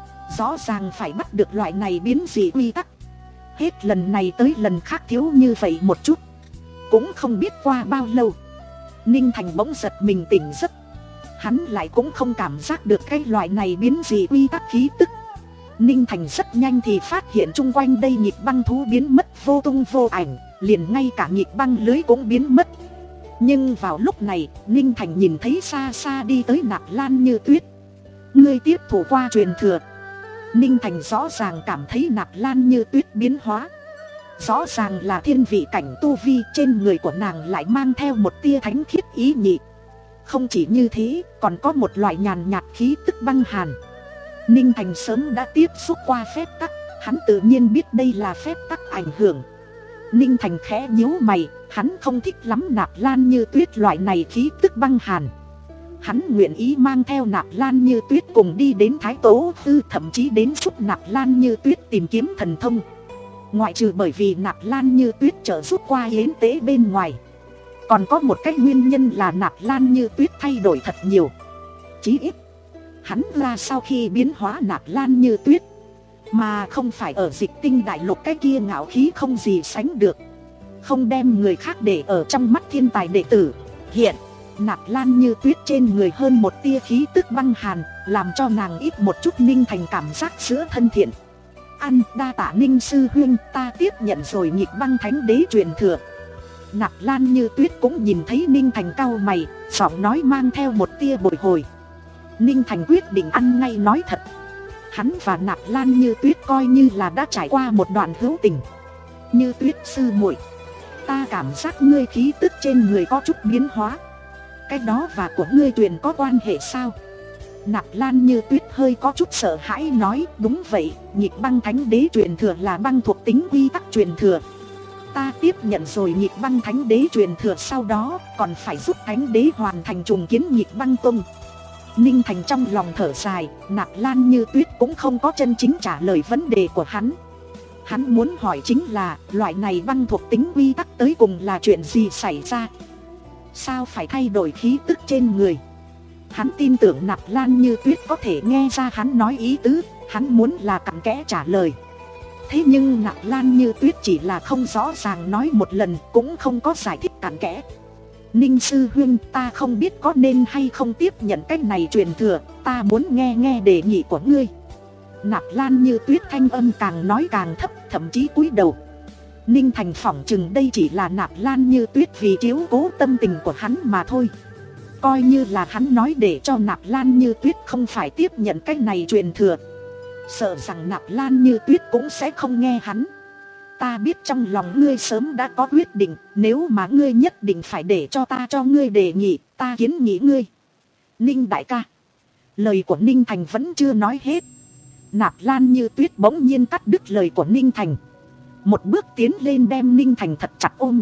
Rõ ràng phải bắt được loại này biến dị quy tắc, hết lần này tới lần khác thiếu như vậy một chút. Cũng không biết qua bao lâu, Ninh Thành bỗng giật mình tỉnh giấc. Hắn lại cũng không cảm giác được cái loại này biến dị quy tắc khí tức. Ninh Thành rất nhanh thì phát hiện chung quanh đây nhịp băng thú biến mất vô tung vô ảnh, liền ngay cả nhịp băng lưới cũng biến mất. Nhưng vào lúc này, Ninh Thành nhìn thấy xa xa đi tới Nạp Lan Như Tuyết. Ngươi tiếp thủ qua truyền thừa. Ninh Thành rõ ràng cảm thấy Nạp Lan Như Tuyết biến hóa. Rõ ràng là thiên vị cảnh tu vi, trên người của nàng lại mang theo một tia thánh khiết ý nhị. Không chỉ như thế, còn có một loại nhàn nhạt khí tức băng hàn. Ninh Thành sớm đã tiếp xúc qua phép tắc, hắn tự nhiên biết đây là phép tắc ảnh hưởng. Ninh Thành khẽ nhíu mày, hắn không thích lắm Nạp Lan Như Tuyết loại này khí tức băng hàn. Hắn nguyện ý mang theo Nạp Lan Như Tuyết cùng đi đến Thái Tố Tư, thậm chí đến giúp Nạp Lan Như Tuyết tìm kiếm thần thông. Ngoại trừ bởi vì Nạp Lan Như Tuyết trợ giúp qua yến tế bên ngoài, còn có một cái nguyên nhân là Nạp Lan Như Tuyết thay đổi thật nhiều. Chí ít, hắn là sau khi biến hóa Nạp Lan Như Tuyết, mà không phải ở Dịch Tinh Đại Lục cái kia ngạo khí không gì sánh được, không đem người khác để ở trong mắt thiên tài đệ tử. Hiện Nạp Lan Như Tuyết trên người hơn một tia khí tức băng hàn, làm cho nàng ít một chút Ninh Thành cảm giác giữa thân thiện. Ăn đa tạ Ninh sư huynh, ta tiếp nhận rồi nhịp băng thánh đế truyền thừa. Nạp Lan Như Tuyết cũng nhìn thấy Ninh Thành cau mày, giọng nói mang theo một tia bồi hồi. Ninh Thành quyết định ăn ngay nói thật. Hắn và Nạp Lan Như Tuyết coi như là đã trải qua một đoạn hữu tình. Như Tuyết sư muội, ta cảm giác ngươi khí tức trên người có chút biến hóa. Cái đó và của ngươi truyền có quan hệ sao? Nạp Lan Như Tuyết hơi có chút sợ hãi nói, đúng vậy, nhịp băng thánh đế truyền thừa là băng thuộc tính quy tắc truyền thừa. Ta tiếp nhận rồi nhịp băng thánh đế truyền thừa, sau đó còn phải giúp thánh đế hoàn thành trùng kiến nhịp băng tông. Ninh Thành trong lòng thở dài, Nạp Lan Như Tuyết cũng không có chân chính trả lời vấn đề của hắn. Hắn muốn hỏi chính là, loại này băng thuộc tính quy tắc tới cùng là chuyện gì xảy ra? Sao phải thay đổi khí tức trên người? Hắn tin tưởng Nạp Lan Như Tuyết có thể nghe ra hắn nói ý tứ, hắn muốn là cặn kẽ trả lời. Thế nhưng Nạp Lan Như Tuyết chỉ là không rõ ràng nói một lần, cũng không có giải thích cặn kẽ. Ninh sư huynh, ta không biết có nên hay không tiếp nhận cách này truyền thừa, ta muốn nghe nghe đề nghị của ngươi. Nạp Lan Như Tuyết thanh âm càng nói càng thấp, thậm chí cúi đầu. Ninh Thành phỏng chừng đây chỉ là Nạp Lan Như Tuyết vì chiếu cố tâm tình của hắn mà thôi. Coi như là hắn nói để cho Nạp Lan Như Tuyết không phải tiếp nhận cái này truyền thừa, sợ rằng Nạp Lan Như Tuyết cũng sẽ không nghe hắn. Ta biết trong lòng ngươi sớm đã có quyết định, nếu mà ngươi nhất định phải để cho ta cho ngươi đề nghị, ta kiến nghị ngươi. Ninh đại ca. Lời của Ninh Thành vẫn chưa nói hết. Nạp Lan Như Tuyết bỗng nhiên cắt đứt lời của Ninh Thành. Một bước tiến lên đem Ninh Thành thật chặt ôm.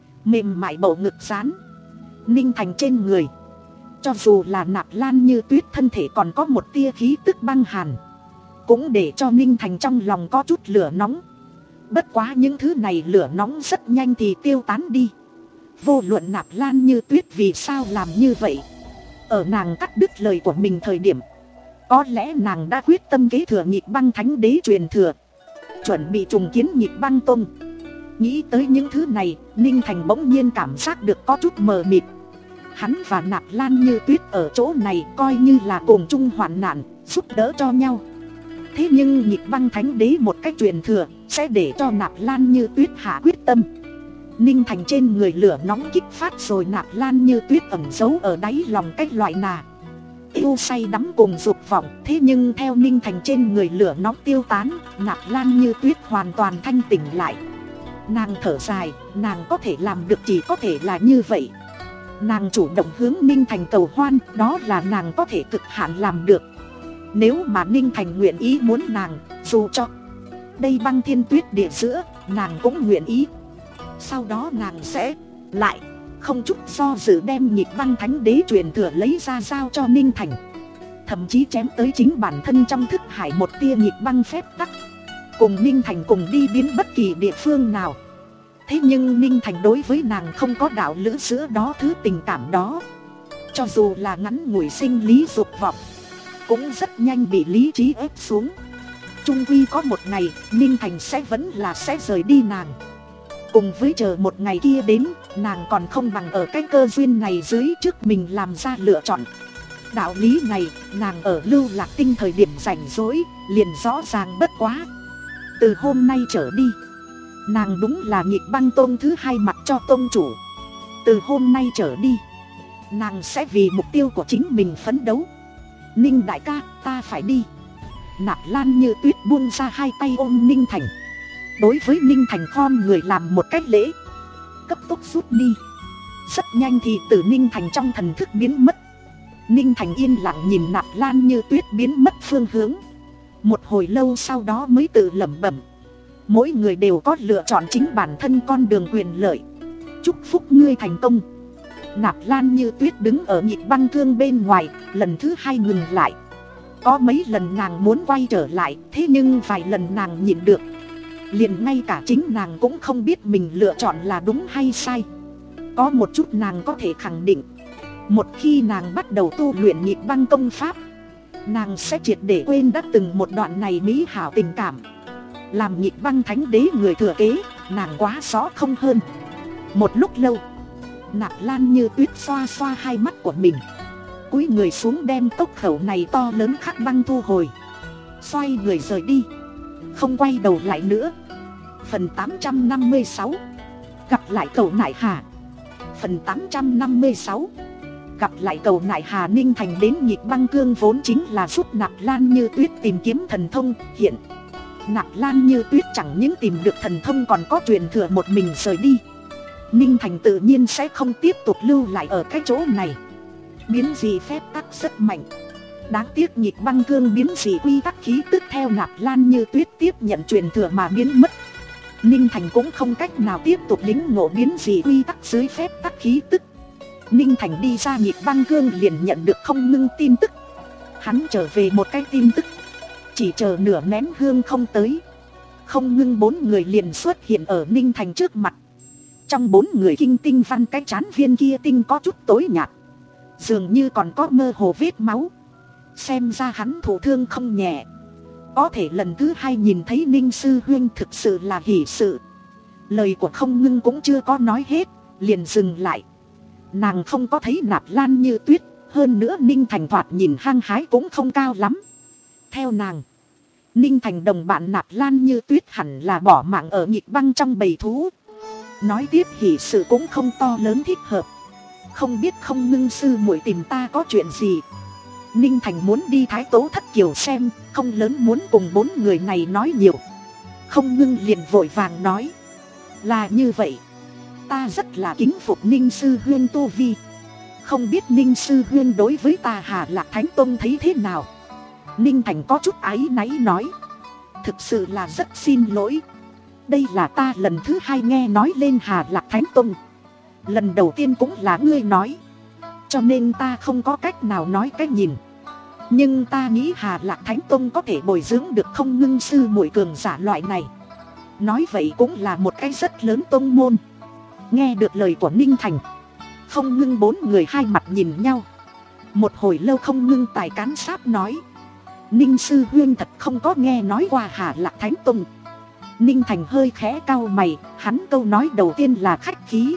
Mềm mại bầu ngực rán Ninh Thành trên người. Cho dù là Nạp Lan Như Tuyết thân thể còn có một tia khí tức băng hàn, cũng để cho Ninh Thành trong lòng có chút lửa nóng. Bất quá những thứ này lửa nóng rất nhanh thì tiêu tán đi. Vô luận Nạp Lan Như Tuyết vì sao làm như vậy, ở nàng cắt đứt lời của mình thời điểm, có lẽ nàng đã quyết tâm kế thừa Nhịp Băng Thánh Đế truyền thừa, chuẩn bị trùng kiến Nhịp Băng Tông. Nghĩ tới những thứ này, Ninh Thành bỗng nhiên cảm giác được có chút mờ mịt. Hắn và Nạp Lan Như Tuyết ở chỗ này coi như là cùng chung hoạn nạn, giúp đỡ cho nhau. Thế nhưng Nhịp Băng Thánh Đế một cách truyền thừa sẽ để cho Nạp Lan Như Tuyết hạ quyết tâm. Ninh Thành trên người lửa nóng kích phát rồi Nạp Lan Như Tuyết ẩn giấu ở đáy lòng cái loại nà yêu say đắm cùng dục vọng. Thế nhưng theo Ninh Thành trên người lửa nóng tiêu tán, Nạp Lan Như Tuyết hoàn toàn thanh tỉnh lại. Nàng thở dài, nàng có thể làm được chỉ có thể là như vậy. Nàng chủ động hướng Ninh Thành cầu hoan, đó là nàng có thể cực hạn làm được. Nếu mà Ninh Thành nguyện ý muốn nàng, dù cho đây băng thiên tuyết địa giữa, nàng cũng nguyện ý. Sau đó nàng sẽ lại không chút do dự đem Nhịp Băng Thánh Đế truyền thừa lấy ra giao cho Ninh Thành. Thậm chí chém tới chính bản thân trong thức hải một tia nhịp băng phép tắc, cùng Ninh Thành cùng đi biến bất kỳ địa phương nào. Thế nhưng Ninh Thành đối với nàng không có đạo lữ giữa đó thứ tình cảm đó. Cho dù là ngắn ngủi sinh lý dục vọng, cũng rất nhanh bị lý trí ép xuống. Chung quy có một ngày, Ninh Thành sẽ vẫn là sẽ rời đi nàng. Cùng với chờ một ngày kia đến, nàng còn không bằng ở cái cơ duyên này dưới trước mình làm ra lựa chọn. Đạo lý này, nàng ở Lưu Lạc Tinh thời điểm rảnh rỗi, liền rõ ràng bất quá. Từ hôm nay trở đi, nàng đúng là Nhịp Băng Tông thứ hai mặc cho tông chủ. Từ hôm nay trở đi, nàng sẽ vì mục tiêu của chính mình phấn đấu. Ninh đại ca, ta phải đi. Nạp Lan Như Tuyết buông ra hai tay ôm Ninh Thành. Đối với Ninh Thành khom người làm một cách lễ, cấp tốc rút đi. Rất nhanh thì từ Ninh Thành trong thần thức biến mất. Ninh Thành yên lặng nhìn Nạp Lan Như Tuyết biến mất phương hướng. Một hồi lâu sau đó mới tự lẩm bẩm, mỗi người đều có lựa chọn chính bản thân con đường quyền lợi. Chúc phúc ngươi thành công. Nạp Lan Như Tuyết đứng ở Nhịp Băng Thương bên ngoài, lần thứ hai ngừng lại. Có mấy lần nàng muốn quay trở lại, thế nhưng vài lần nàng nhịn được. Liền ngay cả chính nàng cũng không biết mình lựa chọn là đúng hay sai. Có một chút nàng có thể khẳng định, một khi nàng bắt đầu tu luyện Nhịp Băng công pháp, nàng sẽ triệt để quên đã từng một đoạn này mỹ hảo tình cảm. Làm Nhịp Băng Thánh Đế người thừa kế, nàng quá rõ không hơn. Một lúc lâu, Nạp Lan Như Tuyết xoa xoa hai mắt của mình, cúi người xuống đem cốc khẩu này to lớn khắc băng thu hồi, xoay người rời đi, không quay đầu lại nữa. Phần tám trăm năm mươi sáu, gặp lại cậu Nại Hà. Phần tám trăm năm mươi sáu, gặp lại cậu Nại Hà. Ninh Thành đến Nhịp Băng Cương vốn chính là giúp Nạp Lan Như Tuyết tìm kiếm thần thông. Hiện Nạp Lan Như Tuyết chẳng những tìm được thần thông còn có truyền thừa một mình rời đi. Ninh Thành tự nhiên sẽ không tiếp tục lưu lại ở cái chỗ này. Biến dị phép tắc rất mạnh, đáng tiếc Nhịp Băng Cương biến dị quy tắc khí tức theo Nạp Lan Như Tuyết tiếp nhận truyền thừa mà biến mất. Ninh Thành cũng không cách nào tiếp tục lĩnh ngộ biến dị quy tắc dưới phép tắc khí tức. Ninh Thành đi ra Nhịp Băng Cương liền nhận được Không Ngưng tin tức. Hắn trở về một cái tin tức, chỉ chờ nửa nén hương không tới, Không Ngưng bốn người liền xuất hiện ở Ninh Thành trước mặt. Trong bốn người kinh tinh văn cái chán viên kia tinh có chút tối nhạt, dường như còn có mơ hồ vết máu. Xem ra hắn thụ thương không nhẹ. Có thể lần thứ hai nhìn thấy Ninh sư huynh thực sự là hỷ sự. Lời của Không Ngưng cũng chưa có nói hết, liền dừng lại. Nàng không có thấy Nạp Lan Như Tuyết, hơn nữa Ninh Thành thoạt nhìn hăng hái cũng không cao lắm. Theo nàng, Ninh Thành đồng bạn Nạp Lan Như Tuyết hẳn là bỏ mạng ở Nhịp Băng trong bầy thú. Nói tiếp hỷ sự cũng không to lớn thích hợp. Không biết không ngưng sư muội tìm ta có chuyện gì? Ninh Thành muốn đi Thái Tố Thất Kiều xem, không lớn muốn cùng bốn người này nói nhiều. Không ngưng liền vội vàng nói. Là như vậy, ta rất là kính phục Ninh sư huyên tu vi. Không biết Ninh sư huyên đối với ta Hà Lạc Thánh Tông thấy thế nào? Ninh Thành có chút áy náy nói. Thực sự là rất xin lỗi. Đây là ta lần thứ hai nghe nói lên Hà Lạc Thánh Tông. Lần đầu tiên cũng là ngươi nói, cho nên ta không có cách nào nói cái nhìn. Nhưng ta nghĩ Hà Lạc Thánh Tông có thể bồi dưỡng được không ngưng sư muội cường giả loại này. Nói vậy cũng là một cái rất lớn tông môn. Nghe được lời của Ninh Thành, không ngưng bốn người hai mặt nhìn nhau. Một hồi lâu không ngưng tài cán sáp nói. Ninh sư huyên thật không có nghe nói qua Hà Lạc Thánh Tông. Ninh Thành hơi khẽ cau mày, hắn câu nói đầu tiên là khách khí.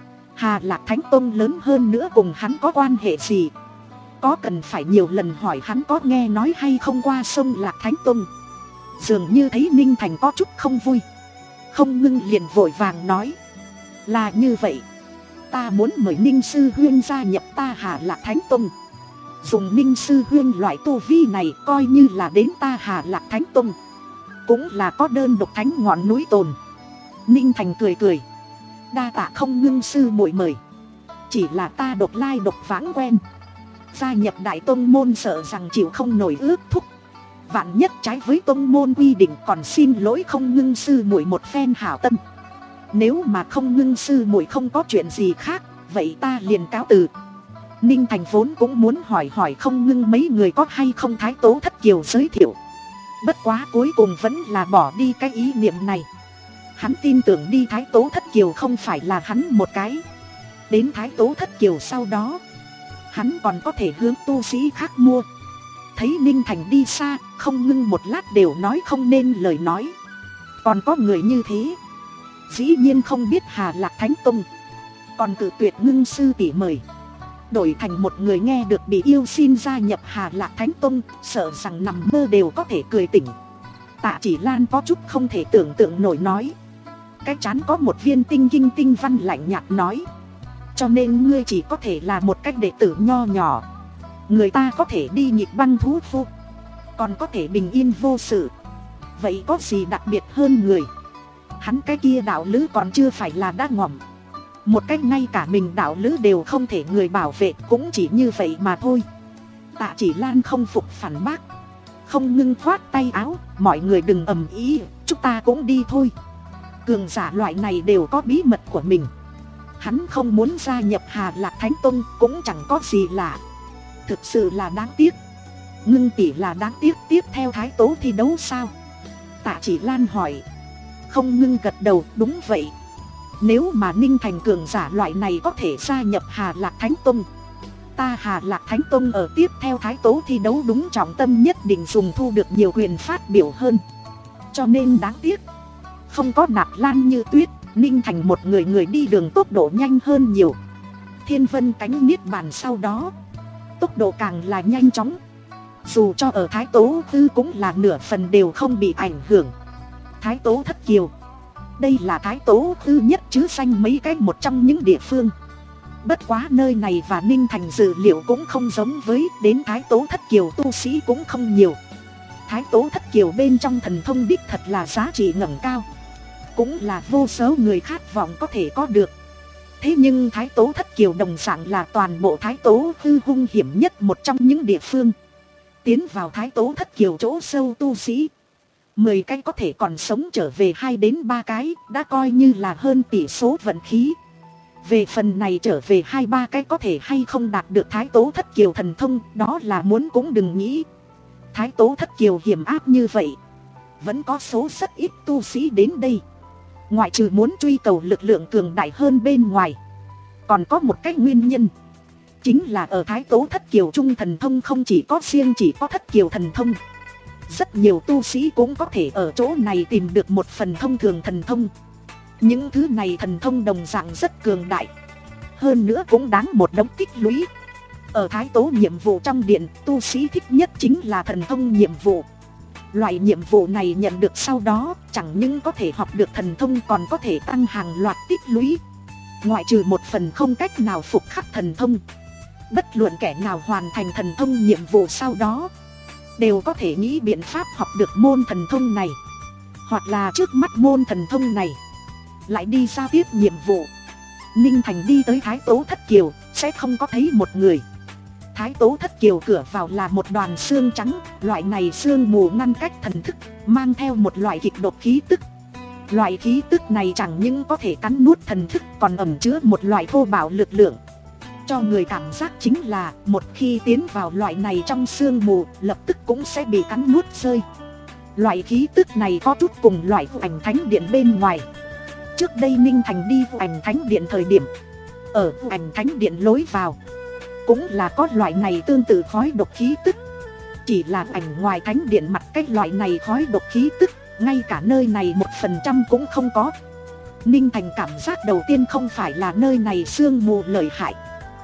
Hà Lạc Thánh Tông lớn hơn nữa cùng hắn có quan hệ gì? Có cần phải nhiều lần hỏi hắn có nghe nói hay không qua sông Lạc Thánh Tông? Dường như thấy Ninh Thành có chút không vui. Không ngưng liền vội vàng nói. Là như vậy, ta muốn mời Ninh sư huyên gia nhập ta Hà Lạc Thánh Tông. Dùng Ninh sư huyên loại tu vi này coi như là đến ta Hà Lạc Thánh Tông, cũng là có đơn độc thánh ngọn núi tồn. Ninh Thành cười cười. Đa tạ không ngưng sư muội mời. Chỉ là ta độc lai độc vãng quen, gia nhập đại tông môn sợ rằng chịu không nổi ước thúc. Vạn nhất trái với tông môn quy định, còn xin lỗi không ngưng sư muội một phen hảo tâm. Nếu mà không ngưng sư muội không có chuyện gì khác, vậy ta liền cáo từ. Ninh Thành vốn cũng muốn hỏi hỏi không ngưng mấy người có hay không Thái Tố Thất Kiều giới thiệu. Bất quá cuối cùng vẫn là bỏ đi cái ý niệm này. Hắn tin tưởng đi Thái Tố Thất Kiều không phải là hắn một cái. Đến Thái Tố Thất Kiều sau đó, hắn còn có thể hướng tu sĩ khác mua. Thấy Ninh Thành đi xa, không ngưng một lát đều nói không nên lời nói. Còn có người như thế, dĩ nhiên không biết Hà Lạc Thánh Tông, còn cự tuyệt ngưng sư tỷ mời. Đổi thành một người nghe được bị yêu xin gia nhập Hà Lạc Thánh Tông, sợ rằng nằm mơ đều có thể cười tỉnh. Tạ Chỉ Lan có chút không thể tưởng tượng nổi nói. Cái chán có một viên tinh kinh tinh văn lạnh nhạt nói. Cho nên ngươi chỉ có thể là một cách đệ tử nho nhỏ. Người ta có thể đi nhịp băng thú phu, còn có thể bình yên vô sự. Vậy có gì đặc biệt hơn người? Hắn cái kia đạo lữ còn chưa phải là đã ngỏm. Một cách ngay cả mình đạo lữ đều không thể người bảo vệ, cũng chỉ như vậy mà thôi. Tạ Chỉ Lan không phục phản bác. Không ngưng khoát tay áo. Mọi người đừng ầm ĩ, chúng ta cũng đi thôi. Cường giả loại này đều có bí mật của mình. Hắn không muốn gia nhập Hà Lạc Thánh Tông cũng chẳng có gì lạ. Thực sự là đáng tiếc. Ngưng tỷ là đáng tiếc tiếp theo Thái Tố thi đấu sao? Tạ Chỉ Lan hỏi. Không ngưng gật đầu, đúng vậy. Nếu mà Ninh Thành cường giả loại này có thể gia nhập Hà Lạc Thánh Tông, ta Hà Lạc Thánh Tông ở tiếp theo Thái Tố thi đấu đúng trọng tâm nhất định dùng thu được nhiều quyền phát biểu hơn. Cho nên đáng tiếc không có Nạp Lan Như Tuyết, Ninh Thành một người người đi đường tốc độ nhanh hơn nhiều. Thiên Vân cánh niết bàn sau đó, tốc độ càng là nhanh chóng. Dù cho ở Thái Tố Tư cũng là nửa phần đều không bị ảnh hưởng. Thái Tố Thất Kiều, đây là Thái Tố Tư nhất chứ danh mấy cái một trong những địa phương. Bất quá nơi này và Ninh Thành dự liệu cũng không giống với, đến Thái Tố Thất Kiều tu sĩ cũng không nhiều. Thái Tố Thất Kiều bên trong thần thông đích thật là giá trị ngẩng cao, cũng là vô số người khát vọng có thể có được. Thế nhưng Thái Tố Thất Kiều đồng dạng là toàn bộ Thái Tố Tư hung hiểm nhất một trong những địa phương. Tiến vào Thái Tố Thất Kiều chỗ sâu tu sĩ, mười cái có thể còn sống trở về hai đến ba cái, đã coi như là hơn tỷ số vận khí. Về phần này trở về hai ba cái có thể hay không đạt được Thái Tố Thất Kiều thần thông, đó là muốn cũng đừng nghĩ. Thái Tố Thất Kiều hiểm áp như vậy, vẫn có số rất ít tu sĩ đến đây. Ngoại trừ muốn truy cầu lực lượng cường đại hơn bên ngoài, còn có một cái nguyên nhân, chính là ở Thái Tố Thất Kiều trung thần thông không chỉ có riêng chỉ có Thất Kiều thần thông. Rất nhiều tu sĩ cũng có thể ở chỗ này tìm được một phần thông thường thần thông. Những thứ này thần thông đồng dạng rất cường đại, hơn nữa cũng đáng một đống tích lũy. Ở Thái Tố nhiệm vụ trong điện, tu sĩ thích nhất chính là thần thông nhiệm vụ. Loại nhiệm vụ này nhận được sau đó, chẳng những có thể học được thần thông còn có thể tăng hàng loạt tích lũy. Ngoại trừ một phần không cách nào phục khắc thần thông, bất luận kẻ nào hoàn thành thần thông nhiệm vụ sau đó đều có thể nghĩ biện pháp học được môn thần thông này, hoặc là trước mắt môn thần thông này lại đi giao tiếp nhiệm vụ. Ninh Thành đi tới Thái Tố Thất Kiều sẽ không có thấy một người. Thái Tố Thất Kiều cửa vào là một đoàn xương trắng, loại này xương mù ngăn cách thần thức, mang theo một loại kịch độc khí tức. Loại khí tức này chẳng những có thể cắn nuốt thần thức, còn ẩn chứa một loại thô bạo lực lượng, cho người cảm giác chính là một khi tiến vào loại này trong sương mù, lập tức cũng sẽ bị cắn nuốt rơi. Loại khí tức này có chút cùng loại Vũ Ảnh Thánh Điện bên ngoài. Trước đây Ninh Thành đi Vũ Ảnh Thánh Điện thời điểm, ở Vũ Ảnh Thánh Điện lối vào cũng là có loại này tương tự khói độc khí tức. Chỉ là ảnh ngoài Thánh Điện mặt cái loại này khói độc khí tức, ngay cả nơi này một phần trăm cũng không có. Ninh Thành cảm giác đầu tiên không phải là nơi này sương mù lợi hại,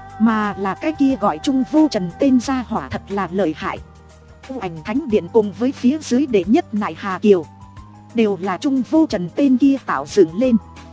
mà là cái kia gọi Trung Vô Trần tên gia hỏa thật là lợi hại. Vũ Ảnh Thánh Điện cùng với phía dưới đệ nhất Nại Hà Kiều đều là Trung Vô Trần tên kia tạo dựng lên.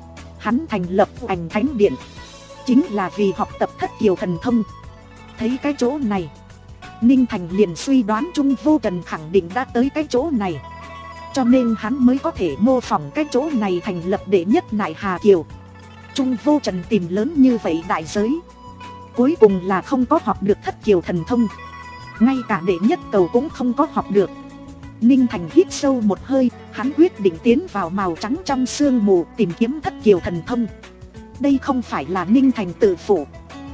Hắn thành lập Vũ Ảnh Thánh Điện chính là vì học tập Thất Kiều thần thông. Thấy cái chỗ này, Ninh Thành liền suy đoán Trung Vô Trần khẳng định đã tới cái chỗ này, cho nên hắn mới có thể mô phỏng cái chỗ này thành lập đệ nhất Nại Hà Kiều. Trung Vô Trần tìm lớn như vậy đại giới, cuối cùng là không có học được Thất Kiều thần thông, ngay cả đệ nhất cầu cũng không có học được. Ninh Thành hít sâu một hơi, hắn quyết định tiến vào màu trắng trong sương mù tìm kiếm Thất Kiều thần thông. Đây không phải là Ninh Thành tự phụ,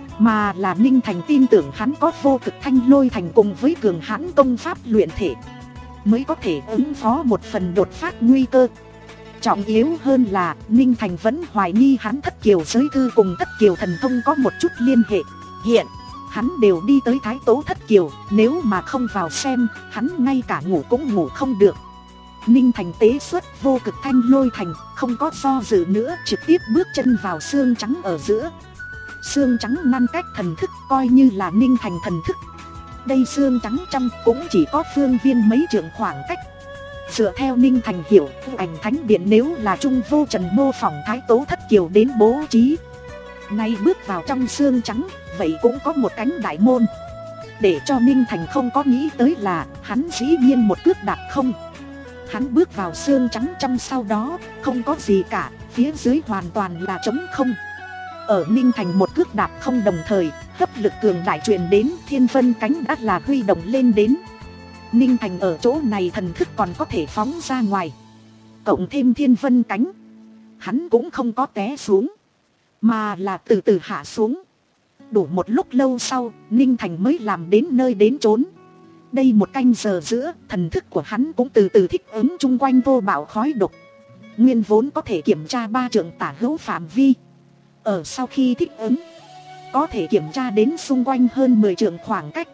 mà là Ninh Thành tin tưởng hắn có Vô Cực Thanh Lôi Thành cùng với cường hãn công pháp luyện thể, mới có thể ứng phó một phần đột phát nguy cơ. Trọng yếu hơn là Ninh Thành vẫn hoài nghi hắn Thất Kiều giới thư cùng Thất Kiều thần thông có một chút liên hệ. Hiện hắn đều đi tới Thái Tố Thất Kiều, nếu mà không vào xem, hắn ngay cả ngủ cũng ngủ không được. Ninh Thành tế xuất Vô Cực Thanh Lôi Thành, không có do dự nữa, trực tiếp bước chân vào xương trắng ở giữa. Xương trắng ngăn cách thần thức, coi như là Ninh Thành thần thức. Đây xương trắng trong cũng chỉ có phương viên mấy trượng khoảng cách. Dựa theo Ninh Thành hiểu, Vũ Ảnh Thánh Điện nếu là Trung Vô Trần mô phỏng Thái Tố Thất Kiều đến bố trí, nay bước vào trong xương trắng, vậy cũng có một cánh đại môn. Để cho Ninh Thành không có nghĩ tới là, hắn dĩ nhiên một cước đạp không. Hắn bước vào xương trắng trong sau đó, không có gì cả, phía dưới hoàn toàn là trống không. Ở Ninh Thành một cước đạp không đồng thời, hấp lực cường đại truyền đến, thiên vân cánh đã là huy động lên đến. Ninh Thành ở chỗ này thần thức còn có thể phóng ra ngoài, cộng thêm thiên vân cánh, hắn cũng không có té xuống, mà là từ từ hạ xuống. Đủ một lúc lâu sau, Ninh Thành mới làm đến nơi đến chốn. Đây một canh giờ giữa, thần thức của hắn cũng từ từ thích ứng chung quanh vô bạo khói độc. Nguyên vốn có thể kiểm tra ba trượng tả hữu phạm vi, ở sau khi thích ứng, có thể kiểm tra đến xung quanh hơn mười trượng khoảng cách.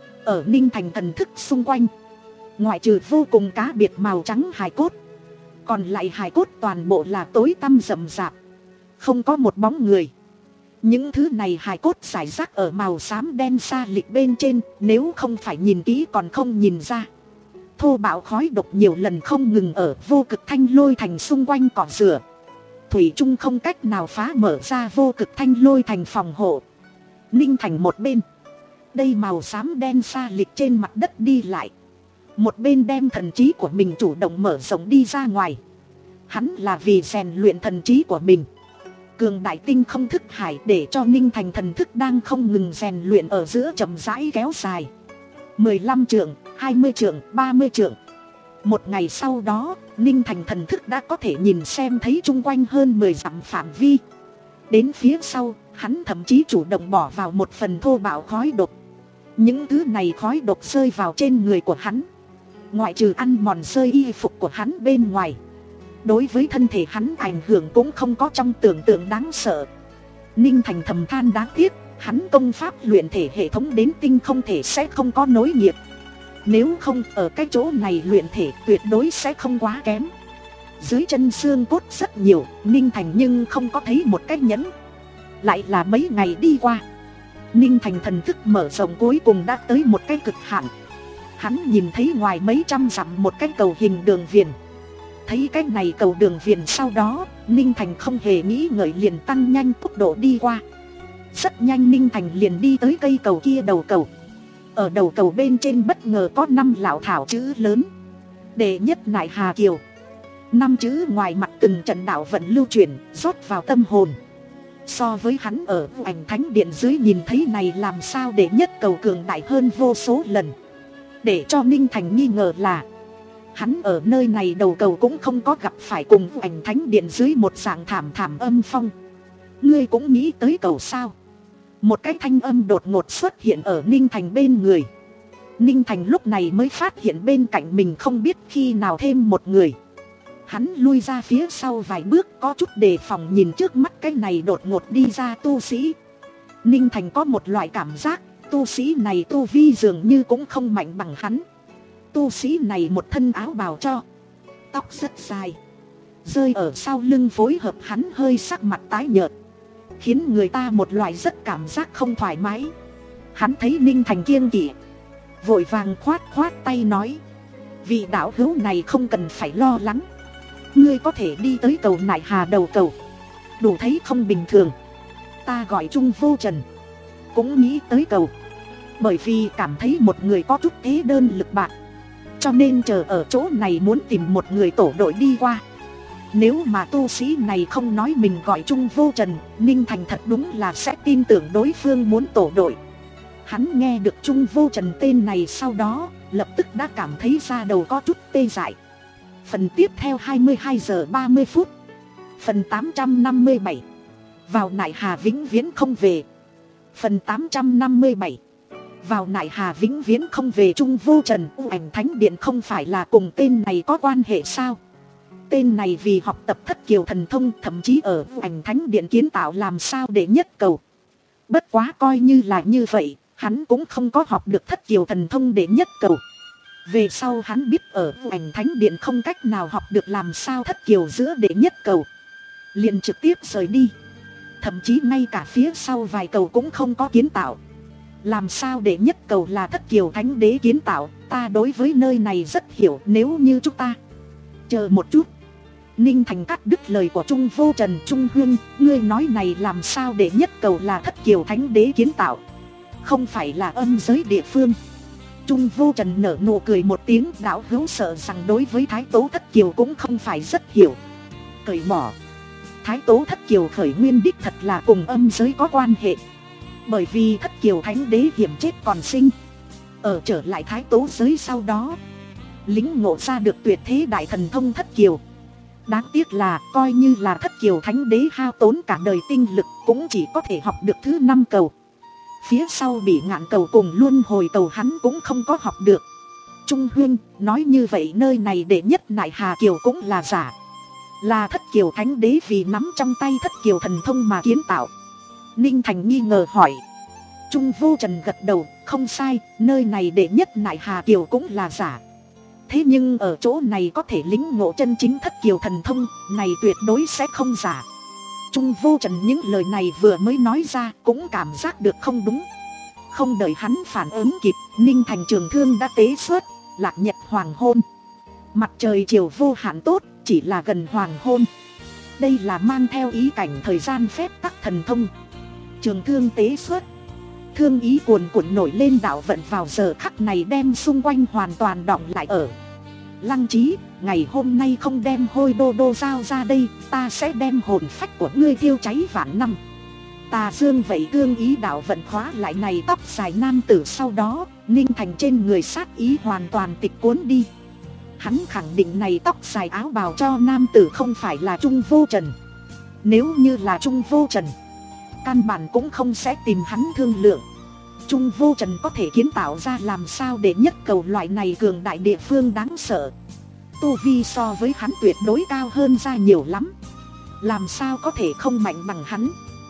Ở Ninh Thành thần thức xung quanh, ngoại trừ vô cùng cá biệt màu trắng hài cốt, còn lại hài cốt toàn bộ là tối tăm rậm rạp, không có một bóng người. Những thứ này hài cốt rải rác ở màu xám đen xa lịch bên trên, nếu không phải nhìn kỹ còn không nhìn ra. Thô bạo khói độc nhiều lần không ngừng ở Vô Cực Thanh Lôi Thành xung quanh cỏ rửa, thủy chung không cách nào phá mở ra Vô Cực Thanh Lôi Thành phòng hộ. Ninh Thành một bên, đây màu xám đen xa lịch trên mặt đất đi lại, một bên đem thần trí của mình chủ động mở rộng đi ra ngoài. Hắn là vì rèn luyện thần trí của mình. Cường đại tinh không thức hải để cho Ninh Thành thần thức đang không ngừng rèn luyện ở giữa chậm rãi kéo dài. mười lăm trượng, hai mươi trượng, ba mươi trượng. Một ngày sau đó, Ninh Thành thần thức đã có thể nhìn xem thấy chung quanh hơn mười dặm phạm vi. Đến phía sau, hắn thậm chí chủ động bỏ vào một phần thô bạo khói độc. Những thứ này khói độc rơi vào trên người của hắn, ngoại trừ ăn mòn rơi y phục của hắn bên ngoài, đối với thân thể hắn ảnh hưởng cũng không có trong tưởng tượng đáng sợ. Ninh Thành thầm than đáng tiếc, hắn công pháp luyện thể hệ thống đến tinh không thể sẽ không có nối nghiệp. Nếu không ở cái chỗ này luyện thể tuyệt đối sẽ không quá kém. Dưới chân xương cốt rất nhiều, Ninh Thành nhưng không có thấy một cái nhẫn. Lại là mấy ngày đi qua, Ninh Thành thần thức mở rộng cuối cùng đã tới một cái cực hạn. Hắn nhìn thấy ngoài mấy trăm dặm một cái cầu hình đường viền. Thấy cái này cầu đường viền sau đó, Ninh Thành không hề nghĩ ngợi liền tăng nhanh tốc độ đi qua. Rất nhanh Ninh Thành liền đi tới cây cầu kia đầu cầu. Ở đầu cầu bên trên bất ngờ có năm lảo thảo chữ lớn: đệ nhất Nại Hà Kiều. Năm chữ ngoài mặt từng trận đạo vận lưu chuyển, rót vào tâm hồn. So với hắn ở ảnh thánh điện dưới nhìn thấy này làm sao đệ nhất cầu cường đại hơn vô số lần. Để cho Ninh Thành nghi ngờ là hắn ở nơi này đầu cầu cũng không có gặp phải cùng ảnh thánh điện dưới một dạng thảm thảm âm phong. Ngươi cũng nghĩ tới cầu sao? Một cái thanh âm đột ngột xuất hiện ở Ninh Thành bên người. Ninh Thành lúc này mới phát hiện bên cạnh mình không biết khi nào thêm một người. Hắn lui ra phía sau vài bước, có chút đề phòng nhìn trước mắt cái này đột ngột đi ra tu sĩ. Ninh Thành có một loại cảm giác, tu sĩ này tu vi dường như cũng không mạnh bằng hắn. Tu sĩ này một thân áo bào cho, tóc rất dài, rơi ở sau lưng phối hợp hắn hơi sắc mặt tái nhợt, khiến người ta một loại rất cảm giác không thoải mái. Hắn thấy Ninh Thành kiêng kỵ, vội vàng khoát khoát tay nói: vị đạo hữu này không cần phải lo lắng, ngươi có thể đi tới cầu Nại Hà đầu cầu, đủ thấy không bình thường. Ta gọi Trung Vô Trần, cũng nghĩ tới cầu, bởi vì cảm thấy một người có chút thế đơn lực bạc, cho nên chờ ở chỗ này muốn tìm một người tổ đội đi qua. Nếu mà tu sĩ này không nói mình gọi Trung Vô Trần, Ninh Thành thật đúng là sẽ tin tưởng đối phương muốn tổ đội. Hắn nghe được Trung Vô Trần tên này sau đó, lập tức đã cảm thấy da đầu có chút tê dại. Phần tiếp theo hai mươi hai giờ ba mươi phút. Phần tám trăm năm mươi bảy. Vào Nại Hà vĩnh viễn không về. Phần tám trăm năm mươi bảy. Vào Nại Hà vĩnh viễn không về. Trung Vô Trần, U Ảnh Thánh Điện không phải là cùng tên này có quan hệ sao? Tên này vì học tập Thất Kiều Thần Thông, thậm chí ở U Ảnh Thánh Điện kiến tạo làm sao để nhất cầu. Bất quá coi như là như vậy, hắn cũng không có học được Thất Kiều Thần Thông để nhất cầu. Về sau hắn biết ở U Ảnh Thánh Điện không cách nào học được làm sao Thất Kiều giữa đệ nhất cầu, liền trực tiếp rời đi. Thậm chí ngay cả phía sau vài cầu cũng không có kiến tạo. Làm sao đệ nhất cầu là Thất Kiều Thánh Đế kiến tạo? Ta đối với nơi này rất hiểu. Nếu như chúng ta chờ một chút. Ninh Thành cắt đứt lời của Trung Vô Trần. Trung Huyên, ngươi nói này làm sao đệ nhất cầu là Thất Kiều Thánh Đế kiến tạo, không phải là âm giới địa phương? Trung Vô Trần nở nụ cười một tiếng. Đạo hữu sợ rằng đối với Thái Tố Thất Kiều cũng không phải rất hiểu. Cởi bỏ. Thái Tố Thất Kiều khởi nguyên đích thật là cùng âm giới có quan hệ. Bởi vì Thất Kiều Thánh Đế hiểm chết còn sinh, ở trở lại Thái Tố giới sau đó, lĩnh ngộ ra được tuyệt thế đại thần thông Thất Kiều. Đáng tiếc là coi như là Thất Kiều Thánh Đế hao tốn cả đời tinh lực, cũng chỉ có thể học được thứ năm cầu. Phía sau Bỉ Ngạn cầu cùng Luân Hồi cầu hắn cũng không có học được. Trung Huyên, nói như vậy nơi này đệ nhất Nại Hà Kiều cũng là giả, là Thất Kiều Thánh Đế vì nắm trong tay Thất Kiều Thần Thông mà kiến tạo. Ninh Thành nghi ngờ hỏi. Trung Vô Trần gật đầu, không sai, nơi này đệ nhất Nại Hà Kiều cũng là giả. Thế nhưng ở chỗ này có thể lĩnh ngộ chân chính Thất Kiều Thần Thông, này tuyệt đối sẽ không giả. Trung Vô Trần những lời này vừa mới nói ra cũng cảm giác được không đúng. Không đợi hắn phản ứng kịp, Ninh Thành trường thương đã tế xuất. Lạc nhật hoàng hôn, mặt trời chiều vô hạn tốt, chỉ là gần hoàng hôn. Đây là mang theo ý cảnh thời gian phép tắc thần thông. Trường thương tế xuất, thương ý cuồn cuộn nổi lên, đạo vận vào giờ khắc này đem xung quanh hoàn toàn đọng lại. Ở Lăng Trí, ngày hôm nay không đem Hôi Đô Đô giao ra đây, ta sẽ đem hồn phách của ngươi thiêu cháy vạn năm. Tà dương vậy thương ý đạo vận khóa lại này tóc dài nam tử. Sau đó Ninh Thành trên người sát ý hoàn toàn tịch cuốn đi. Hắn khẳng định này tóc dài áo bào cho nam tử không phải là Trung Vô Trần. Nếu như là Trung Vô Trần, căn bản cũng không sẽ tìm hắn thương lượng. Trung Vô Trần có thể kiến tạo ra làm sao để nhất cầu loại này cường đại địa phương đáng sợ. Tu vi so với hắn tuyệt đối cao hơn ra nhiều lắm, làm sao có thể không mạnh bằng hắn.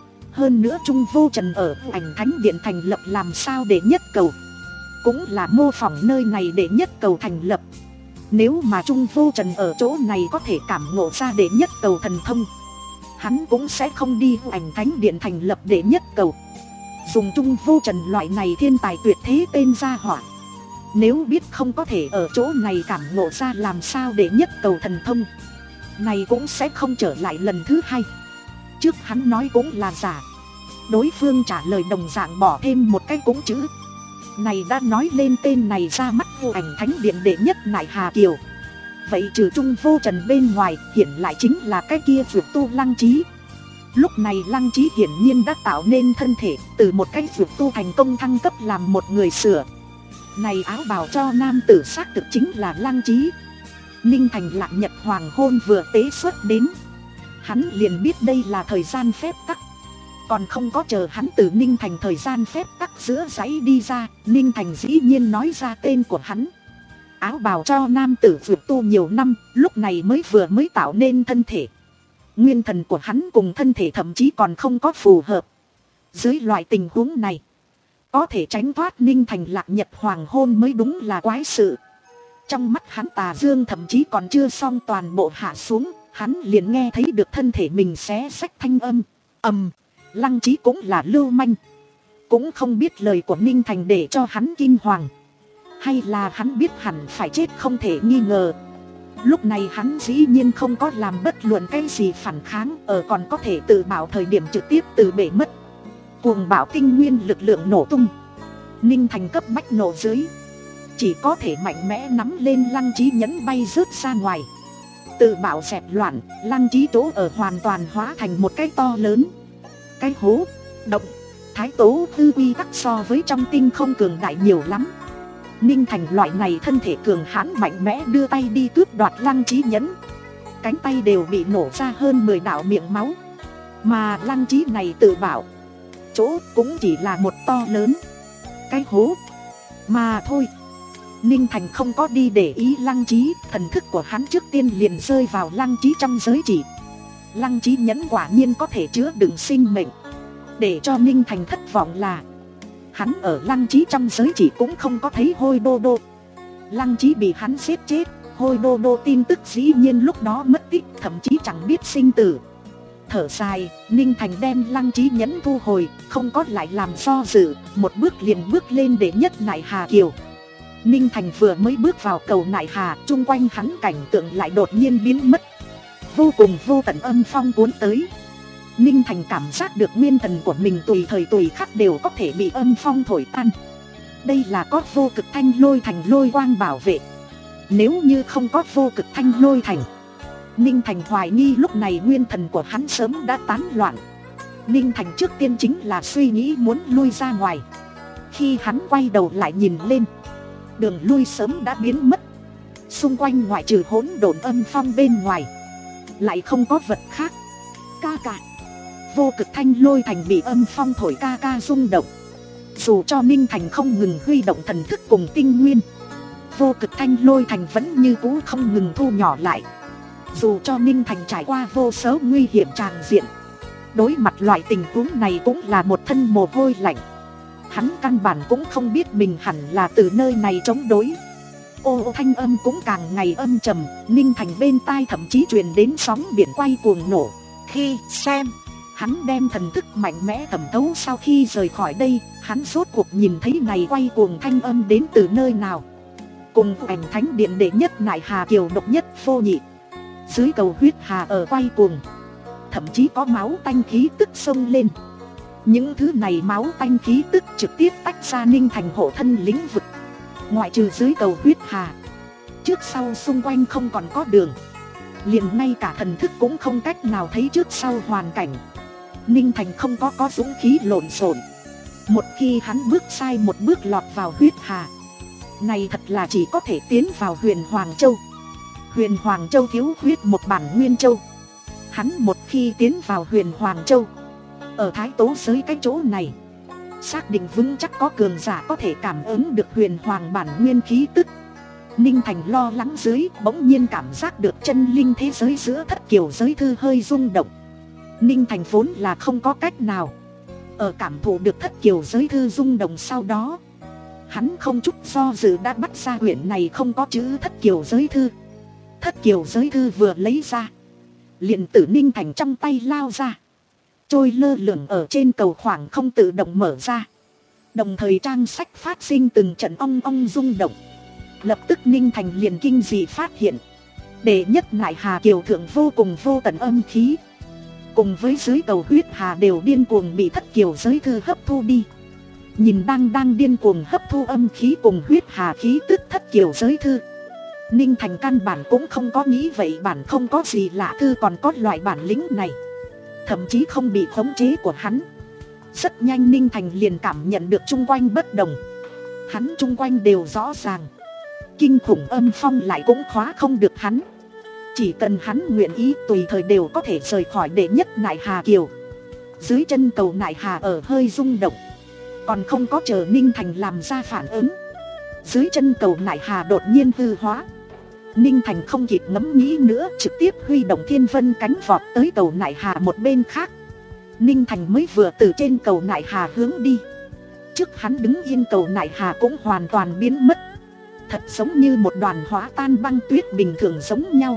Hơn nữa Trung Vô Trần ở Ảnh Thánh Điện thành lập làm sao để nhất cầu, cũng là mô phỏng nơi này để nhất cầu thành lập. Nếu mà Trung Vô Trần ở chỗ này có thể cảm ngộ ra đệ nhất cầu thần thông, hắn cũng sẽ không đi Ảnh Thánh Điện thành lập đệ nhất cầu. Dùng Trung Vô Trần loại này thiên tài tuyệt thế tên gia hỏa, Nếu biết không có thể ở chỗ này cảm ngộ ra làm sao để nhất cầu thần thông này, cũng sẽ không trở lại lần thứ hai. Trước hắn nói cũng là giả. Đối phương trả lời đồng dạng bỏ thêm một cái cũng chữ này đã nói lên tên này ra mắt vô ảnh thánh điện đệ nhất Nại Hà Kiều. Vậy trừ Trung Vô Trần bên ngoài, hiện lại chính là cái kia Dược Tu Lăng Trí. Lúc này Lăng Trí hiển nhiên đã tạo nên thân thể, từ một cái Dược Tu thành công thăng cấp làm một người sửa. Này áo bào cho nam tử xác thực chính là Lăng Trí. Ninh Thành Lạc Nhật hoàng hôn vừa tế xuất đến, hắn liền biết đây là thời gian phép tắc. Còn không có chờ hắn từ Ninh Thành thời gian phép tắc giữa dãy đi ra, Ninh Thành dĩ nhiên nói ra tên của hắn. Áo bào cho nam tử vượt tu nhiều năm, lúc này mới vừa mới tạo nên thân thể. Nguyên thần của hắn cùng thân thể thậm chí còn không có phù hợp. Dưới loại tình huống này, có thể tránh thoát Ninh Thành Lạc Nhật hoàng hôn mới đúng là quái sự. Trong mắt hắn tà dương thậm chí còn chưa xong toàn bộ hạ xuống, hắn liền nghe thấy được thân thể mình xé xách thanh âm. Ầm, Lăng Trí cũng là lưu manh, cũng không biết lời của Ninh Thành để cho hắn kinh hoàng, hay là hắn biết hẳn phải chết không thể nghi ngờ. Lúc này hắn dĩ nhiên không có làm bất luận cái gì phản kháng, ở còn có thể tự bảo thời điểm trực tiếp từ bể mất. Cuồng bạo tinh nguyên lực lượng nổ tung, Ninh Thành cấp bách nổ dưới, chỉ có thể mạnh mẽ nắm lên Lăng Trí nhẫn bay rớt ra ngoài. Tự bảo dẹp loạn, Lăng Trí chỗ ở hoàn toàn hóa thành một cái to lớn cái hố động. Thái tố tư quy tắc so với trong tinh không cường đại nhiều lắm. Ninh Thành loại này thân thể cường hãn mạnh mẽ đưa tay đi cướp đoạt Lăng Trí nhẫn, cánh tay đều bị nổ ra hơn mười đạo miệng máu. Mà Lăng Trí này tự bảo chỗ cũng chỉ là một to lớn cái hố mà thôi. Ninh Thành không có đi để ý Lăng Trí, thần thức của hắn trước tiên liền rơi vào Lăng Trí trong giới chỉ. Lăng Trí nhẫn quả nhiên có thể chứa đựng sinh mệnh. Để cho Ninh Thành thất vọng là hắn ở Lăng Trí trong giới chỉ cũng không có thấy Hôi Đô Đô. Lăng Trí bị hắn giết chết, Hôi Đô Đô tin tức dĩ nhiên lúc đó mất tích, thậm chí chẳng biết sinh tử. Thở dài, Ninh Thành đem Lăng Trí nhẫn thu hồi, không có lại làm do dự, một bước liền bước lên đệ nhất Nại Hà Kiều. Ninh Thành vừa mới bước vào cầu Nại Hà, chung quanh hắn cảnh tượng lại đột nhiên biến mất. Vô cùng vô tận âm phong cuốn tới. Ninh Thành cảm giác được nguyên thần của mình tùy thời tùy khắc đều có thể bị âm phong thổi tan. Đây là có vô cực thanh lôi thành lôi quang bảo vệ. Nếu như không có vô cực thanh lôi thành, Ninh Thành hoài nghi lúc này nguyên thần của hắn sớm đã tán loạn. Ninh Thành trước tiên chính là suy nghĩ muốn lui ra ngoài. Khi hắn quay đầu lại nhìn lên, đường lui sớm đã biến mất. Xung quanh ngoại trừ hỗn độn âm phong bên ngoài, lại không có vật khác. Ca ca, vô cực thanh lôi thành bị âm phong thổi ca ca rung động. Dù cho Ninh Thành không ngừng huy động thần thức cùng tinh nguyên, vô cực thanh lôi thành vẫn như cũ không ngừng thu nhỏ lại. Dù cho Ninh Thành trải qua vô số nguy hiểm tràn diện, đối mặt loại tình huống này cũng là một thân mồ hôi lạnh. Hắn căn bản cũng không biết mình hẳn là từ nơi này chống đối. Ô thanh âm cũng càng ngày âm trầm, Ninh Thành bên tai thậm chí truyền đến sóng biển quay cuồng nổ. Khi xem, hắn đem thần thức mạnh mẽ thẩm thấu, sau khi rời khỏi đây, hắn rốt cuộc nhìn thấy này quay cuồng thanh âm đến từ nơi nào. Cùng ảnh thánh điện đệ nhất Nại Hà Kiều độc nhất vô nhị. Dưới cầu huyết hà ở quay cuồng, thậm chí có máu tanh khí tức xông lên. Những thứ này máu tanh khí tức trực tiếp tách ra Ninh Thành hộ thân lĩnh vực. Ngoại trừ dưới cầu huyết hà, trước sau xung quanh không còn có đường, liền ngay cả thần thức cũng không cách nào thấy trước sau hoàn cảnh. Ninh Thành không có có dũng khí lộn xộn. Một khi hắn bước sai một bước lọt vào huyết hà, này thật là chỉ có thể tiến vào Huyền Hoàng Châu. Huyền Hoàng Châu thiếu huyết một bản nguyên châu. Hắn một khi tiến vào Huyền Hoàng Châu, ở Thái Tố giới cái chỗ này, xác định vững chắc có cường giả có thể cảm ứng được huyền hoàng bản nguyên khí tức. Ninh Thành lo lắng dưới, bỗng nhiên cảm giác được chân linh thế giới giữa thất kiều giới thư hơi rung động. Ninh Thành vốn là không có cách nào, ở cảm thụ được thất kiều giới thư rung động sau đó, hắn không chút do dự đã bắt ra quyển này không có chữ thất kiều giới thư. Thất kiều giới thư vừa lấy ra, liền từ Ninh Thành trong tay lao ra, trôi lơ lửng ở trên cầu khoảng không tự động mở ra. Đồng thời trang sách phát sinh từng trận ong ong rung động. Lập tức Ninh Thành liền kinh dị phát hiện, đệ nhất nại hà kiều thượng vô cùng vô tận âm khí, cùng với dưới cầu huyết hà đều điên cuồng bị thất kiều giới thư hấp thu đi. Nhìn đang đang điên cuồng hấp thu âm khí cùng huyết hà khí tức thất kiều giới thư, Ninh Thành căn bản cũng không có nghĩ vậy bản không có gì lạ, thư còn có loại bản lĩnh này, thậm chí không bị khống chế của hắn. Rất nhanh Ninh Thành liền cảm nhận được chung quanh bất đồng. Hắn chung quanh đều rõ ràng, kinh khủng âm phong lại cũng khóa không được hắn. Chỉ cần hắn nguyện ý tùy thời đều có thể rời khỏi đệ nhất nại hà kiều. Dưới chân cầu nại hà ở hơi rung động, còn không có chờ Ninh Thành làm ra phản ứng, dưới chân cầu nại hà đột nhiên hư hóa. Ninh Thành không kịp ngẫm nghĩ nữa, trực tiếp huy động thiên vân cánh vọt tới cầu nại hà một bên khác. Ninh Thành mới vừa từ trên cầu nại hà hướng đi, trước hắn đứng yên cầu nại hà cũng hoàn toàn biến mất, thật giống như một đoàn hóa tan băng tuyết bình thường giống nhau.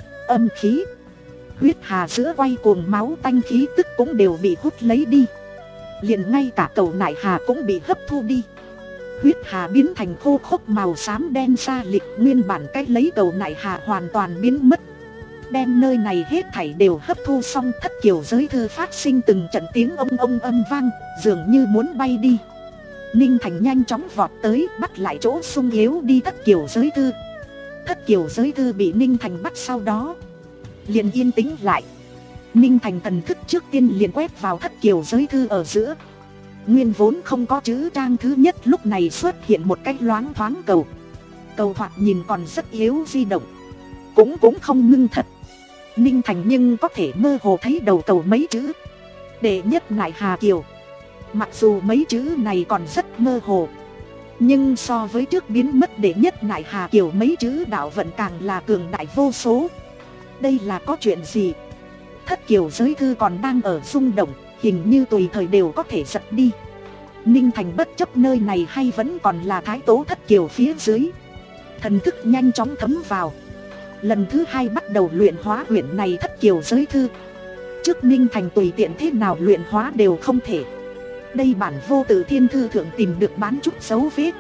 Âm khí, huyết hà giữa quay cuồng máu tanh khí tức cũng đều bị hút lấy đi, liền ngay cả cầu nại hà cũng bị hấp thu đi. Huyết hà biến thành khô khốc màu xám đen xa lịch, nguyên bản cách lấy cầu nại hà hoàn toàn biến mất. Đem nơi này hết thảy đều hấp thu xong, thất kiều giới thư phát sinh từng trận tiếng ông ông âm vang, dường như muốn bay đi. Ninh Thành nhanh chóng vọt tới, bắt lại chỗ sung yếu đi thất kiều giới thư. Thất kiều giới thư bị Ninh Thành bắt sau đó liền yên tĩnh lại. Ninh Thành thần thức trước tiên liền quét vào thất kiều giới thư ở giữa. Nguyên vốn không có chữ trang thứ nhất lúc này xuất hiện một cái loáng thoáng cầu. Cầu thoạt nhìn còn rất yếu di động, cũng cũng không ngưng thật. Ninh Thành nhưng có thể mơ hồ thấy đầu cầu mấy chữ đệ nhất nại hà kiều. Mặc dù mấy chữ này còn rất mơ hồ, nhưng so với trước biến mất đệ nhất nại hà kiều mấy chữ đạo vận càng là cường đại vô số. Đây là có chuyện gì? Thất kiều giới thư còn đang ở rung động, hình như tùy thời đều có thể giật đi. Ninh Thành bất chấp nơi này hay vẫn còn là thái tố thất kiều phía dưới, thần thức nhanh chóng thấm vào, lần thứ hai bắt đầu luyện hóa quyển này thất kiều giới thư. Trước Ninh Thành tùy tiện thế nào luyện hóa đều không thể, đây bản vô tự thiên thư thượng tìm được bán chút dấu vết,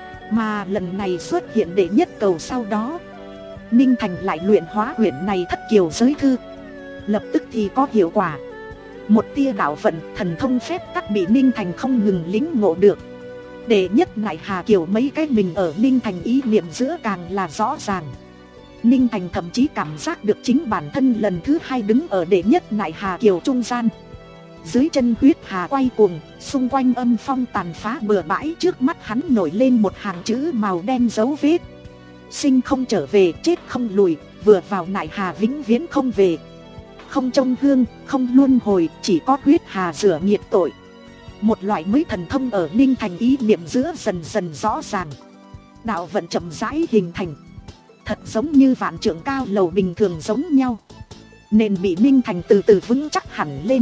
mà lần này xuất hiện đệ nhất cầu sau đó, Ninh Thành lại luyện hóa quyển này thất kiều giới thư, lập tức thì có hiệu quả. Một tia đạo vận thần thông phép tắc bị Ninh Thành không ngừng lĩnh ngộ được. Đệ nhất nại hà kiều mấy cái mình ở Ninh Thành ý niệm giữa càng là rõ ràng. Ninh Thành thậm chí cảm giác được chính bản thân lần thứ hai đứng ở đệ nhất nại hà kiều trung gian. Dưới chân huyết hà quay cuồng, xung quanh âm phong tàn phá bừa bãi, trước mắt hắn nổi lên một hàng chữ màu đen dấu vết. Sinh không trở về, chết không lùi, vừa vào nại hà vĩnh viễn không về. Không trông hương, không luân hồi, chỉ có huyết hà rửa nhiệt tội. Một loại mới thần thông ở Ninh Thành ý niệm giữa dần dần rõ ràng. Đạo vận chậm rãi hình thành, thật giống như vạn trượng cao lầu bình thường giống nhau. Nên bị Ninh Thành từ từ vững chắc hẳn lên.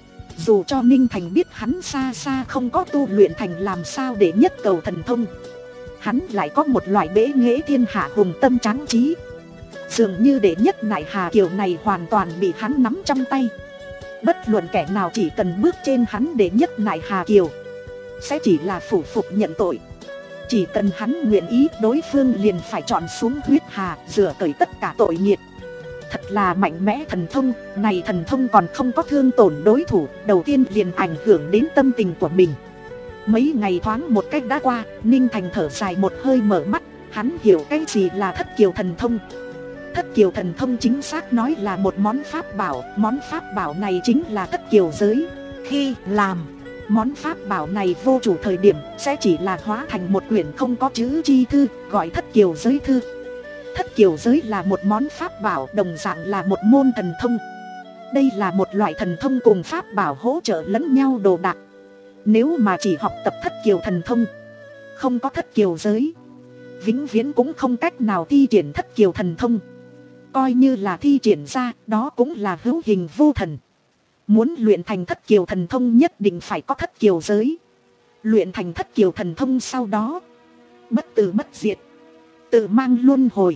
Dù cho Ninh Thành biết hắn xa xa không có tu luyện thành làm sao để nhất cầu thần thông, hắn lại có một loại bế nghệ thiên hạ hùng tâm tráng trí. Dường như đệ nhất nại hà kiều này hoàn toàn bị hắn nắm trong tay. Bất luận kẻ nào chỉ cần bước trên hắn đệ nhất nại hà kiều, sẽ chỉ là phủ phục nhận tội. Chỉ cần hắn nguyện ý, đối phương liền phải chọn xuống huyết hà, rửa cởi tất cả tội nghiệt. Thật là mạnh mẽ thần thông, này thần thông còn không có thương tổn đối thủ, đầu tiên liền ảnh hưởng đến tâm tình của mình. Mấy ngày thoáng một cách đã qua, Ninh Thành thở dài một hơi mở mắt, hắn hiểu cái gì là thất kiều thần thông. Thất kiều thần thông chính xác nói là một món pháp bảo, món pháp bảo này chính là thất kiều giới. Khi làm món pháp bảo này vô chủ thời điểm, sẽ chỉ là hóa thành một quyển không có chữ chi thư, gọi thất kiều giới thư. Thất kiều giới là một món pháp bảo, đồng dạng là một môn thần thông. Đây là một loại thần thông cùng pháp bảo hỗ trợ lẫn nhau đồ đạc. Nếu mà chỉ học tập thất kiều thần thông, không có thất kiều giới, vĩnh viễn cũng không cách nào thi triển thất kiều thần thông. Coi như là thi triển ra, đó cũng là hữu hình vô thần. Muốn luyện thành thất kiều thần thông nhất định phải có thất kiều giới. Luyện thành thất kiều thần thông sau đó, bất tử bất diệt, tự mang luân hồi.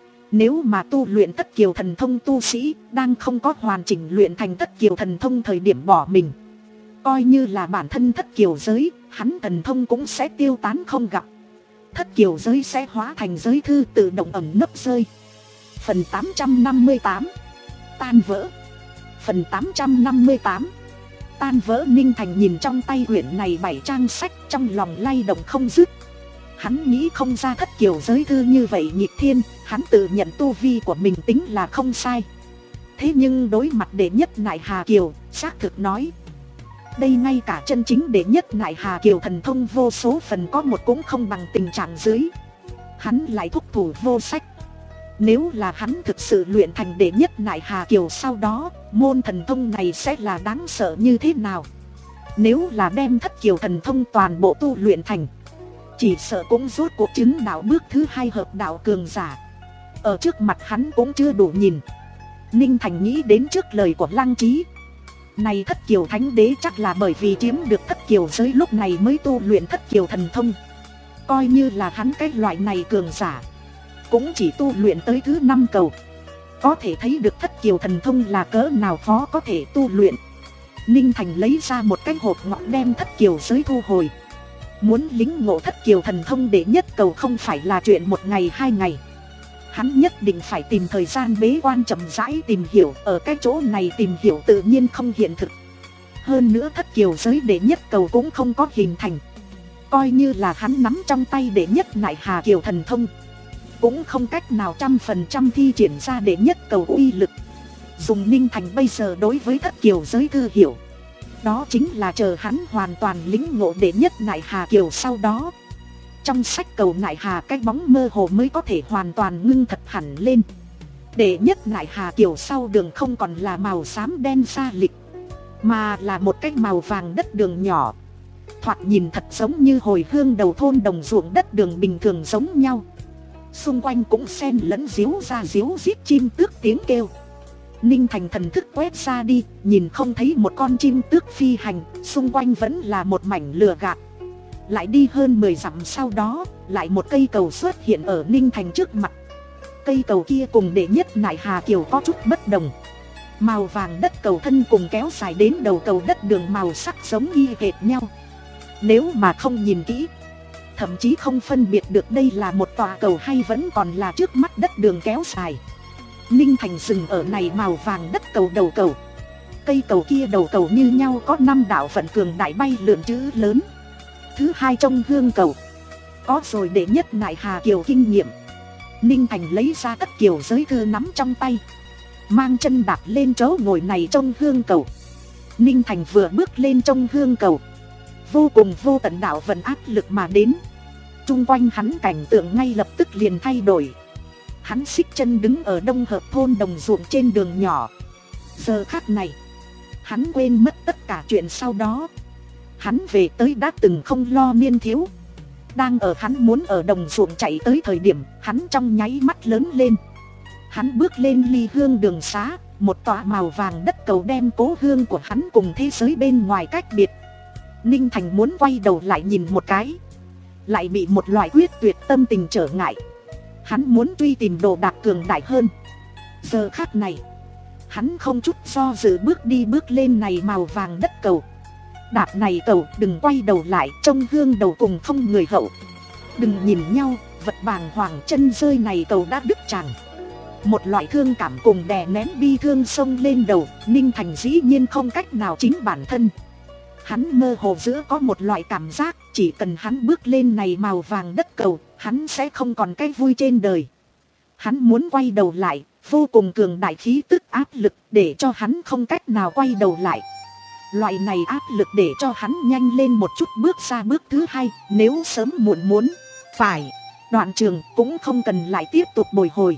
Nếu mà tu luyện thất kiều thần thông tu sĩ đang không có hoàn chỉnh luyện thành thất kiều thần thông thời điểm bỏ mình, Coi như là bản thân thất kiều giới, hắn thần thông cũng sẽ tiêu tán không gặp. Thất kiều giới sẽ hóa thành giới thư tự động ẩn nấp rơi. Phần tám trăm năm mươi tám. Tan vỡ. Phần tám trăm năm mươi tám. Tan vỡ. Ninh Thành nhìn trong tay quyển này bảy trang sách, trong lòng lay động không dứt. Hắn nghĩ không ra thất kiều giới thư như vậy nghịch thiên, hắn tự nhận tu vi của mình tính là không sai. Thế nhưng đối mặt đệ nhất Nại Hà Kiều, xác thực nói, đây ngay cả chân chính đệ nhất Nại Hà Kiều thần thông vô số phần có một cũng không bằng tình trạng dưới. Hắn lại thúc thủ vô sách. Nếu là hắn thực sự luyện thành đệ nhất Nại Hà Kiều, sau đó môn thần thông này sẽ là đáng sợ như thế nào. Nếu là đem thất kiều thần thông toàn bộ tu luyện thành, chỉ sợ cũng rốt cuộc chứng đạo bước thứ hai hợp đạo cường giả. Ở trước mặt hắn cũng chưa đủ nhìn. Ninh Thành nghĩ đến trước lời của Lăng Trí. Này thất kiều thánh đế chắc là bởi vì chiếm được thất kiều giới lúc này mới tu luyện thất kiều thần thông. Coi như là hắn cái loại này cường giả, cũng chỉ tu luyện tới thứ năm cầu. Có thể thấy được thất kiều thần thông là cỡ nào khó có thể tu luyện. Ninh Thành lấy ra một cái hộp ngọc đem thất kiều giới thu hồi. Muốn lính ngộ thất kiều thần thông đệ nhất cầu không phải là chuyện một ngày hai ngày. Hắn nhất định phải tìm thời gian bế quan chậm rãi tìm hiểu. Ở cái chỗ này tìm hiểu tự nhiên không hiện thực. Hơn nữa thất kiều giới đệ nhất cầu cũng không có hình thành. Coi như là hắn nắm trong tay đệ nhất Nại Hà Kiều thần thông, cũng không cách nào trăm phần trăm thi triển ra đệ nhất cầu uy lực. Dùng Ninh Thành bây giờ đối với thất kiều giới thư hiểu, đó chính là chờ hắn hoàn toàn lĩnh ngộ đệ nhất Nại Hà Kiều, sau đó trong sách cầu Nại Hà cái bóng mơ hồ mới có thể hoàn toàn ngưng thật hẳn lên. Đệ nhất Nại Hà Kiều sau đường không còn là màu xám đen xa lịch, mà là một cái màu vàng đất đường nhỏ. Thoạt nhìn thật giống như hồi hương đầu thôn đồng ruộng đất đường bình thường giống nhau. Xung quanh cũng xen lẫn ríu ra ríu rít chim tước tiếng kêu. Ninh Thành thần thức quét ra đi, nhìn không thấy một con chim tước phi hành, xung quanh vẫn là một mảnh lửa gạt. Lại đi hơn mười dặm sau đó, lại một cây cầu xuất hiện ở Ninh Thành trước mặt. Cây cầu kia cùng đệ nhất Nại Hà Kiều có chút bất đồng. Màu vàng đất cầu thân cùng kéo dài đến đầu cầu đất đường màu sắc giống y hệt nhau. Nếu mà không nhìn kỹ, thậm chí không phân biệt được đây là một tòa cầu hay vẫn còn là trước mắt đất đường kéo dài. Ninh Thành dừng ở này màu vàng đất cầu đầu cầu. Cây cầu kia đầu cầu như nhau có năm đạo vận cường đại bay lượn chữ lớn. Thứ hai trong hương cầu, có rồi đệ nhất Nại Hà Kiều kinh nghiệm. Ninh Thành lấy ra tất kiều giới thư nắm trong tay, mang chân đạp lên chỗ ngồi này trong hương cầu. Ninh Thành vừa bước lên trong hương cầu, vô cùng vô tận đạo vận áp lực mà đến. Trung quanh hắn cảnh tượng ngay lập tức liền thay đổi. Hắn xích chân đứng ở đông hợp thôn đồng ruộng trên đường nhỏ. Giờ khắc này, hắn quên mất tất cả chuyện sau đó. Hắn về tới đã từng không lo niên thiếu. Đang ở hắn muốn ở đồng ruộng chạy tới thời điểm, hắn trong nháy mắt lớn lên. Hắn bước lên ly hương đường xá, một tòa màu vàng đất cầu đem cố hương của hắn cùng thế giới bên ngoài cách biệt. Ninh Thành muốn quay đầu lại nhìn một cái, lại bị một loại quyết tuyệt tâm tình trở ngại. Hắn muốn truy tìm đồ đạc cường đại hơn. Giờ khắc này, hắn không chút do dự bước đi bước lên này màu vàng đất cầu. Đạp này cầu, đừng quay đầu lại, trong hương đầu cùng không người hậu. Đừng nhìn nhau, vật bàng hoàng chân rơi này cầu đã đứt tràng. Một loại thương cảm cùng đè nén bi thương xông lên đầu. Ninh Thành dĩ nhiên không cách nào chính bản thân. Hắn mơ hồ giữa có một loại cảm giác, chỉ cần hắn bước lên này màu vàng đất cầu, hắn sẽ không còn cái vui trên đời. Hắn muốn quay đầu lại, vô cùng cường đại khí tức áp lực để cho hắn không cách nào quay đầu lại. Loại này áp lực để cho hắn nhanh lên một chút bước ra bước thứ hai, nếu sớm muộn muốn phải đoạn trường cũng không cần lại tiếp tục bồi hồi.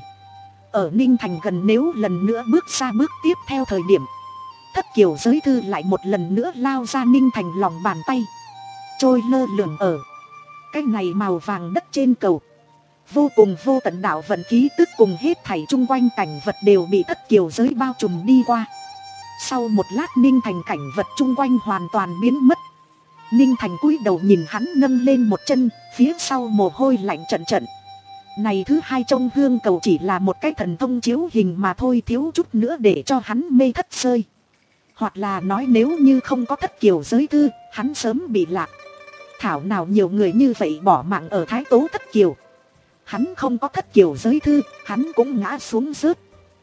Ở Ninh Thành gần nếu lần nữa bước ra bước tiếp theo thời điểm, thất kiều giới thư lại một lần nữa lao ra Ninh Thành lòng bàn tay, trôi lơ lửng ở cái này màu vàng đất trên cầu. Vô cùng vô tận đạo vận khí tức cùng hết thảy chung quanh cảnh vật đều bị thất kiều giới bao trùm đi qua. Sau một lát Ninh Thành cảnh vật chung quanh hoàn toàn biến mất. Ninh Thành cúi đầu nhìn hắn nâng lên một chân, phía sau mồ hôi lạnh trận trận. Này thứ hai trong hương cầu chỉ là một cái thần thông chiếu hình mà thôi, thiếu chút nữa để cho hắn mê thất rơi. Hoặc là nói nếu như không có thất kiều giới thư, hắn sớm bị lạc. Thảo nào nhiều người như vậy bỏ mạng ở Thái Tố Thất Kiều. Hắn không có thất kiều giới thư, hắn cũng ngã xuống rớt.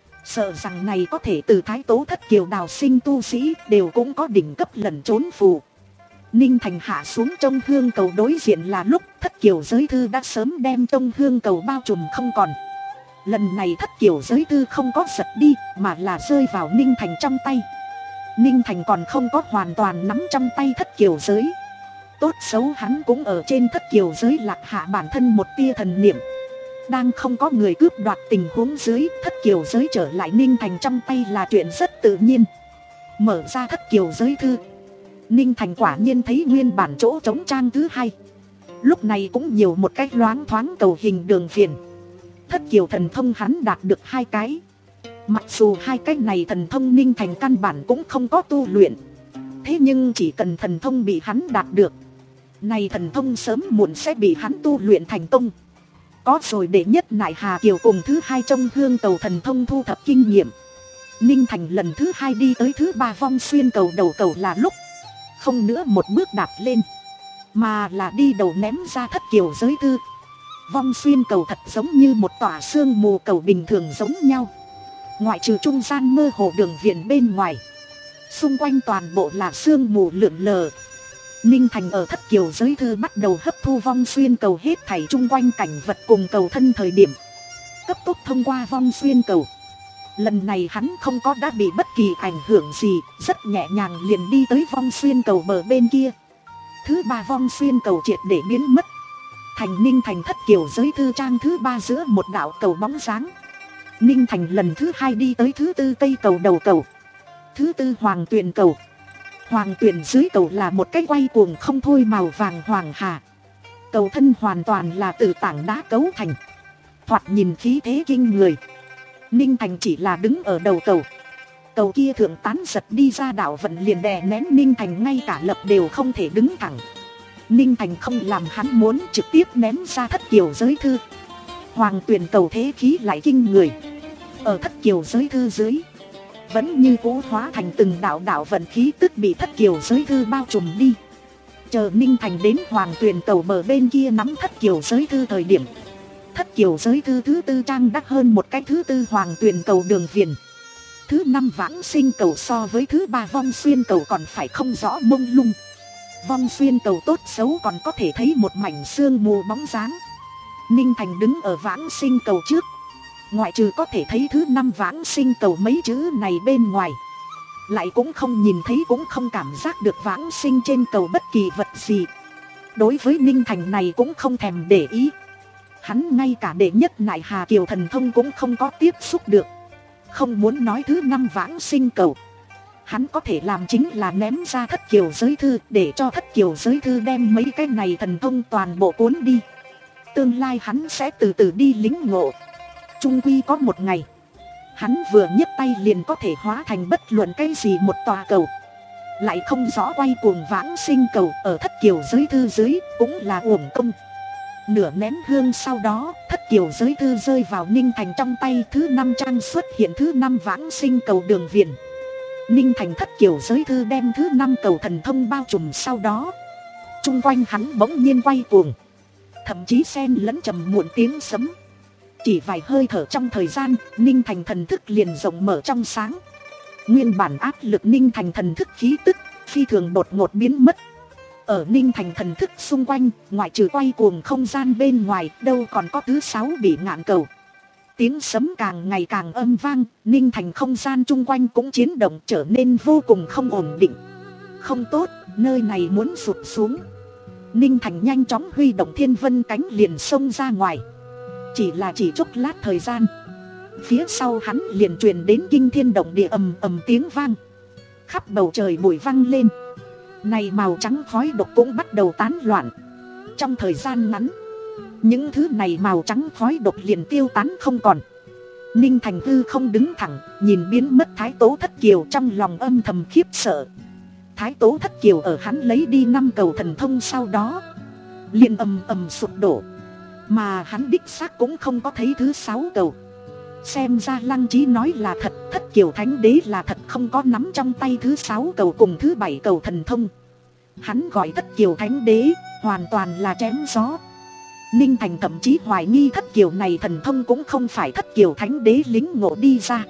Sợ rằng này có thể từ Thái Tố Thất Kiều đào sinh tu sĩ đều cũng có đỉnh cấp lẩn trốn phù. Ninh Thành hạ xuống trong hương cầu đối diện là lúc thất kiều giới thư đã sớm đem trong hương cầu bao trùm không còn. Lần này thất kiều giới thư không có giật đi mà là rơi vào Ninh Thành trong tay. Ninh Thành còn không có hoàn toàn nắm trong tay thất kiều giới. Tốt xấu hắn cũng ở trên thất kiều giới lạc hạ bản thân một tia thần niệm. Đang không có người cướp đoạt tình huống dưới, thất kiều giới trở lại Ninh Thành trong tay là chuyện rất tự nhiên. Mở ra thất kiều giới thư, Ninh Thành quả nhiên thấy nguyên bản chỗ trống trang thứ hai. Lúc này cũng nhiều một cái loáng thoáng cầu hình đường viền. Thất kiều thần thông hắn đạt được hai cái. Mặc dù hai cái này thần thông Ninh Thành căn bản cũng không có tu luyện, thế nhưng chỉ cần thần thông bị hắn đạt được, này thần thông sớm muộn sẽ bị hắn tu luyện thành công. Có rồi để nhất nại Hà Kiều cùng thứ hai trong hương cầu thần thông thu thập kinh nghiệm, Ninh Thành lần thứ hai đi tới thứ ba vong xuyên cầu đầu cầu là lúc không nữa một bước đạp lên, mà là đi đầu ném ra thất kiều giới thư. Vong xuyên cầu thật giống như một tòa sương mù cầu bình thường giống nhau. Ngoại trừ trung gian mơ hồ đường viền bên ngoài, xung quanh toàn bộ là sương mù lượn lờ. Ninh Thành ở thất kiều giới thư bắt đầu hấp thu vong xuyên cầu hết thảy chung quanh cảnh vật cùng cầu thân thời điểm, cấp tốc thông qua vong xuyên cầu. Lần này hắn không có đã bị bất kỳ ảnh hưởng gì, rất nhẹ nhàng liền đi tới vong xuyên cầu bờ bên kia. Thứ ba vong xuyên cầu triệt để biến mất, thành Ninh Thành thất kiều giới thư trang thứ ba giữa một đạo cầu bóng dáng. Ninh Thành lần thứ hai đi tới thứ tư cây cầu đầu cầu. Thứ tư hoàng tuyền cầu. Hoàng tuyền dưới cầu là một cái quay cuồng không thôi màu vàng hoàng hà. Cầu thân hoàn toàn là từ tảng đá cấu thành, thoạt nhìn khí thế kinh người. Ninh Thành chỉ là đứng ở đầu cầu, cầu kia thượng tán giật đi ra đạo vận liền đè nén Ninh Thành, ngay cả lập đều không thể đứng thẳng. Ninh Thành không làm hắn muốn, trực tiếp ném ra thất kiều giới thư. Hoàng tuyền cầu thế khí lại kinh người. Ở thất kiều giới thư dưới, vẫn như cũ hóa thành từng đạo đạo vận khí tức bị thất kiều giới thư bao trùm đi. Chờ Ninh Thành đến hoàng tuyền cầu bờ bên kia nắm thất kiều giới thư thời điểm, thất kiều giới thư thứ tư trang đắt hơn một cái thứ tư hoàng tuyền cầu đường viền. Thứ năm vãng sinh cầu so với thứ ba vong xuyên cầu còn phải không rõ mông lung. Vong xuyên cầu tốt xấu còn có thể thấy một mảnh sương mù bóng dáng. Ninh Thành đứng ở vãng sinh cầu trước, ngoại trừ có thể thấy thứ năm vãng sinh cầu mấy chữ này bên ngoài, lại cũng không nhìn thấy cũng không cảm giác được vãng sinh trên cầu bất kỳ vật gì. Đối với Ninh Thành này cũng không thèm để ý. Hắn ngay cả đệ nhất nại Hà Kiều thần thông cũng không có tiếp xúc được. Không muốn nói thứ năm vãng sinh cầu, hắn có thể làm chính là ném ra thất kiều giới thư, để cho thất kiều giới thư đem mấy cái này thần thông toàn bộ cuốn đi. Tương lai hắn sẽ từ từ đi lính ngộ. Trung quy có một ngày, hắn vừa nhấc tay liền có thể hóa thành bất luận cái gì một tòa cầu. Lại không rõ quay cuồng vãng sinh cầu ở thất kiều giới thư dưới cũng là uổng công. Nửa nén hương sau đó, thất kiều giới thư rơi vào Ninh Thành trong tay. Thứ năm trang xuất hiện thứ năm vãng sinh cầu đường viền. Ninh Thành thất kiều giới thư đem thứ năm cầu thần thông bao trùm sau đó, chung quanh hắn bỗng nhiên quay cuồng, thậm chí xen lẫn trầm muộn tiếng sấm. Chỉ vài hơi thở trong thời gian, Ninh Thành thần thức liền rộng mở trong sáng. Nguyên bản áp lực Ninh Thành thần thức khí tức phi thường đột ngột biến mất. Ở Ninh Thành thần thức xung quanh, ngoại trừ quay cuồng không gian bên ngoài, đâu còn có thứ sáu bị ngạn cầu. Tiếng sấm càng ngày càng âm vang, Ninh Thành không gian chung quanh cũng chiến động, trở nên vô cùng không ổn định. Không tốt, nơi này muốn sụp xuống. Ninh Thành nhanh chóng huy động thiên vân cánh liền xông ra ngoài. Chỉ là chỉ chốc lát thời gian, phía sau hắn liền truyền đến kinh thiên động địa ầm ầm tiếng vang. Khắp bầu trời bụi văng lên. Này màu trắng khói độc cũng bắt đầu tán loạn. Trong thời gian ngắn, những thứ này màu trắng khói độc liền tiêu tán không còn. Ninh Thành hư không đứng thẳng, nhìn biến mất Thái Tố Thất Kiều, trong lòng âm thầm khiếp sợ. Thái Tố Thất Kiều ở hắn lấy đi năm cầu thần thông sau đó liền ầm ầm sụp đổ, mà hắn đích xác cũng không có thấy thứ sáu cầu. Xem ra Lăng Chí nói là thật, Thất Kiều Thánh Đế là thật không có nắm trong tay thứ sáu cầu cùng thứ bảy cầu thần thông. Hắn gọi Thất Kiều Thánh Đế hoàn toàn là chém gió. Ninh Thành thậm chí hoài nghi Thất Kiều này thần thông cũng không phải Thất Kiều Thánh Đế lính ngộ đi ra,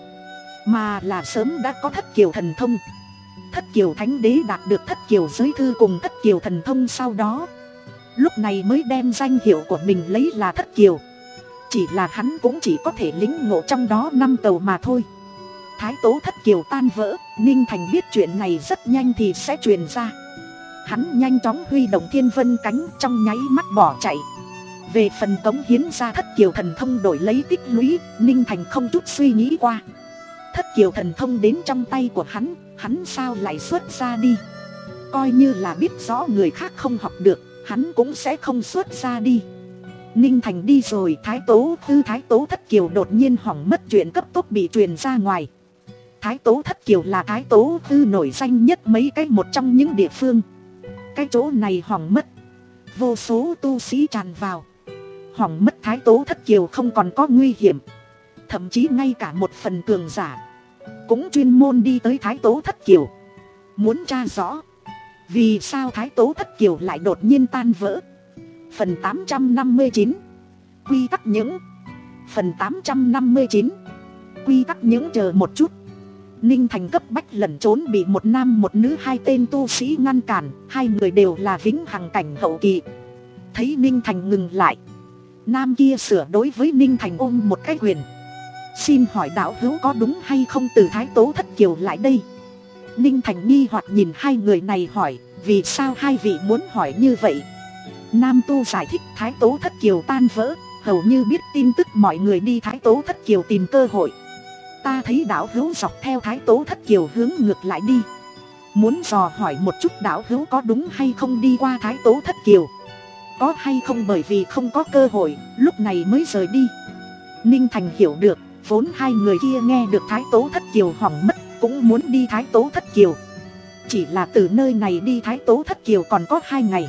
mà là sớm đã có Thất Kiều thần thông. Thất Kiều Thánh Đế đạt được Thất Kiều giới thư cùng Thất Kiều thần thông sau đó, lúc này mới đem danh hiệu của mình lấy là Thất Kiều. Chỉ là hắn cũng chỉ có thể lính ngộ trong đó năm cầu mà thôi. Thái tố Thất Kiều tan vỡ, Ninh Thành biết chuyện này rất nhanh thì sẽ truyền ra. Hắn nhanh chóng huy động Thiên Vân cánh, trong nháy mắt bỏ chạy. Về phần cống hiến ra Thất Kiều thần thông đổi lấy tích lũy, Ninh Thành không chút suy nghĩ qua. Thất Kiều thần thông đến trong tay của hắn, hắn sao lại xuất ra đi. Coi như là biết rõ người khác không học được, hắn cũng sẽ không xuất ra đi. Ninh Thành đi rồi, Thái tố Thư Thái tố Thất Kiều đột nhiên hỏng mất chuyện cấp tốc bị truyền ra ngoài. Thái tố Thất Kiều là Thái tố Thư nổi danh nhất mấy cái một trong những địa phương. Cái chỗ này hỏng mất, vô số tu sĩ tràn vào. Hỏng mất Thái tố Thất Kiều không còn có nguy hiểm. Thậm chí ngay cả một phần cường giả cũng chuyên môn đi tới Thái tố Thất Kiều, muốn tra rõ vì sao Thái tố Thất Kiều lại đột nhiên tan vỡ. Phần tám trăm năm mươi chín quy tắc những Phần tám trăm năm mươi chín quy tắc những chờ một chút. Ninh Thành cấp bách lẩn trốn bị một nam một nữ hai tên tu sĩ ngăn cản. Hai người đều là vĩnh hằng cảnh hậu kỳ. Thấy Ninh Thành ngừng lại, nam kia sửa đối với Ninh Thành ôm một cái quyền. Xin hỏi đạo hữu có đúng hay không từ Thái tố Thất Kiều lại đây? Ninh Thành nghi hoặc nhìn hai người này hỏi, vì sao hai vị muốn hỏi như vậy? Nam tu giải thích Thái tố Thất Kiều tan vỡ, hầu như biết tin tức mọi người đi Thái tố Thất Kiều tìm cơ hội. Ta thấy đạo hữu dọc theo Thái tố Thất Kiều hướng ngược lại đi, muốn dò hỏi một chút đạo hữu có đúng hay không đi qua Thái tố Thất Kiều, có hay không bởi vì không có cơ hội, lúc này mới rời đi. Ninh Thành hiểu được, vốn hai người kia nghe được Thái tố Thất Kiều hỏng mất cũng muốn đi Thái tố Thất Kiều. Chỉ là từ nơi này đi Thái tố Thất Kiều còn có hai ngày.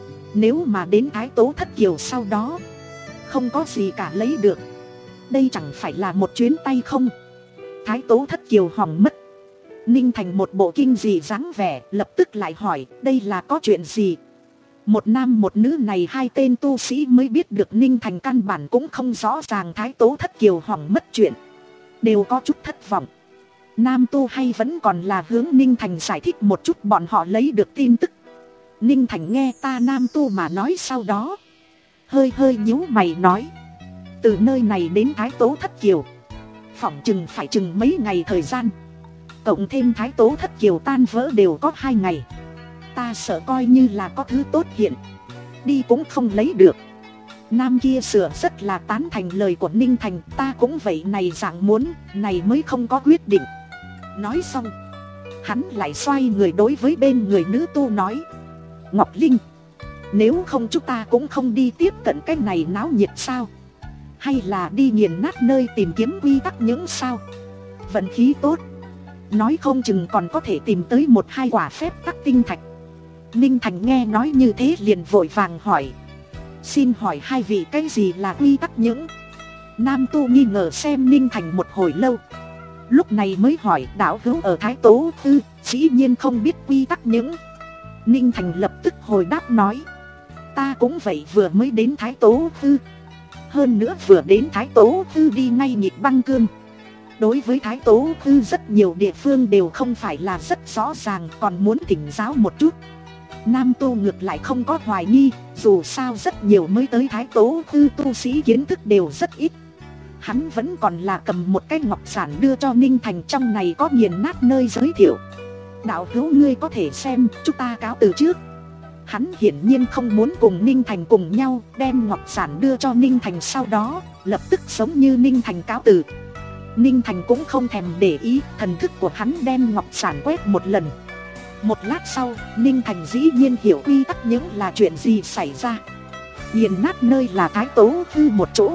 Nếu mà đến Thái tố Thất Kiều sau đó không có gì cả lấy được, đây chẳng phải là một chuyến tay không. Thái tố Thất Kiều hỏng mất. Ninh Thành một bộ kinh dị dáng vẻ, lập tức lại hỏi đây là có chuyện gì. Một nam một nữ này hai tên tu sĩ mới biết được Ninh Thành căn bản cũng không rõ ràng Thái tố Thất Kiều hỏng mất chuyện, đều có chút thất vọng. Nam tu hay vẫn còn là hướng Ninh Thành giải thích một chút bọn họ lấy được tin tức. Ninh Thành nghe ta nam tu mà nói sau đó, hơi hơi nhíu mày nói, từ nơi này đến Thái tố Thất Kiều phỏng chừng phải chừng mấy ngày thời gian, cộng thêm Thái tố Thất Kiều tan vỡ đều có hai ngày. Ta sợ coi như là có thứ tốt hiện, đi cũng không lấy được. Nam kia sửa rất là tán thành lời của Ninh Thành, ta cũng vậy này dạng muốn, này mới không có quyết định. Nói xong, hắn lại xoay người đối với bên người nữ tu nói, Ngọc Linh, nếu không chúng ta cũng không đi tiếp cận cái này náo nhiệt sao? Hay là đi nghiền nát nơi tìm kiếm quy tắc những sao? Vận khí tốt, nói không chừng còn có thể tìm tới một hai quả phép tắc tinh thạch. Ninh Thành nghe nói như thế liền vội vàng hỏi, xin hỏi hai vị cái gì là quy tắc những? Nam tu nghi ngờ xem Ninh Thành một hồi lâu, lúc này mới hỏi, đạo hữu ở Thái tố Tư dĩ nhiên không biết quy tắc những. Ninh Thành lập tức hồi đáp nói, ta cũng vậy, vừa mới đến Thái tố Tư, hơn nữa vừa đến Thái tố Tư đi ngay nhịp băng cương. Đối với Thái tố Tư rất nhiều địa phương đều không phải là rất rõ ràng, còn muốn thỉnh giáo một chút. Nam tu ngược lại không có hoài nghi, dù sao rất nhiều mới tới Thái tố Tư tu sĩ kiến thức đều rất ít. Hắn vẫn còn là cầm một cái ngọc giản đưa cho Ninh Thành, trong này có nghiền nát nơi giới thiệu. Đạo hữu ngươi có thể xem, chúng ta cáo từ trước. Hắn hiển nhiên không muốn cùng Ninh Thành cùng nhau, đem ngọc giản đưa cho Ninh Thành, sau đó lập tức giống như Ninh Thành cáo từ. Ninh Thành cũng không thèm để ý, thần thức của hắn đem ngọc giản quét một lần. Một lát sau, Ninh Thành dĩ nhiên hiểu quy tắc những là chuyện gì xảy ra. Nghiền nát nơi là Thái tố Tư một chỗ,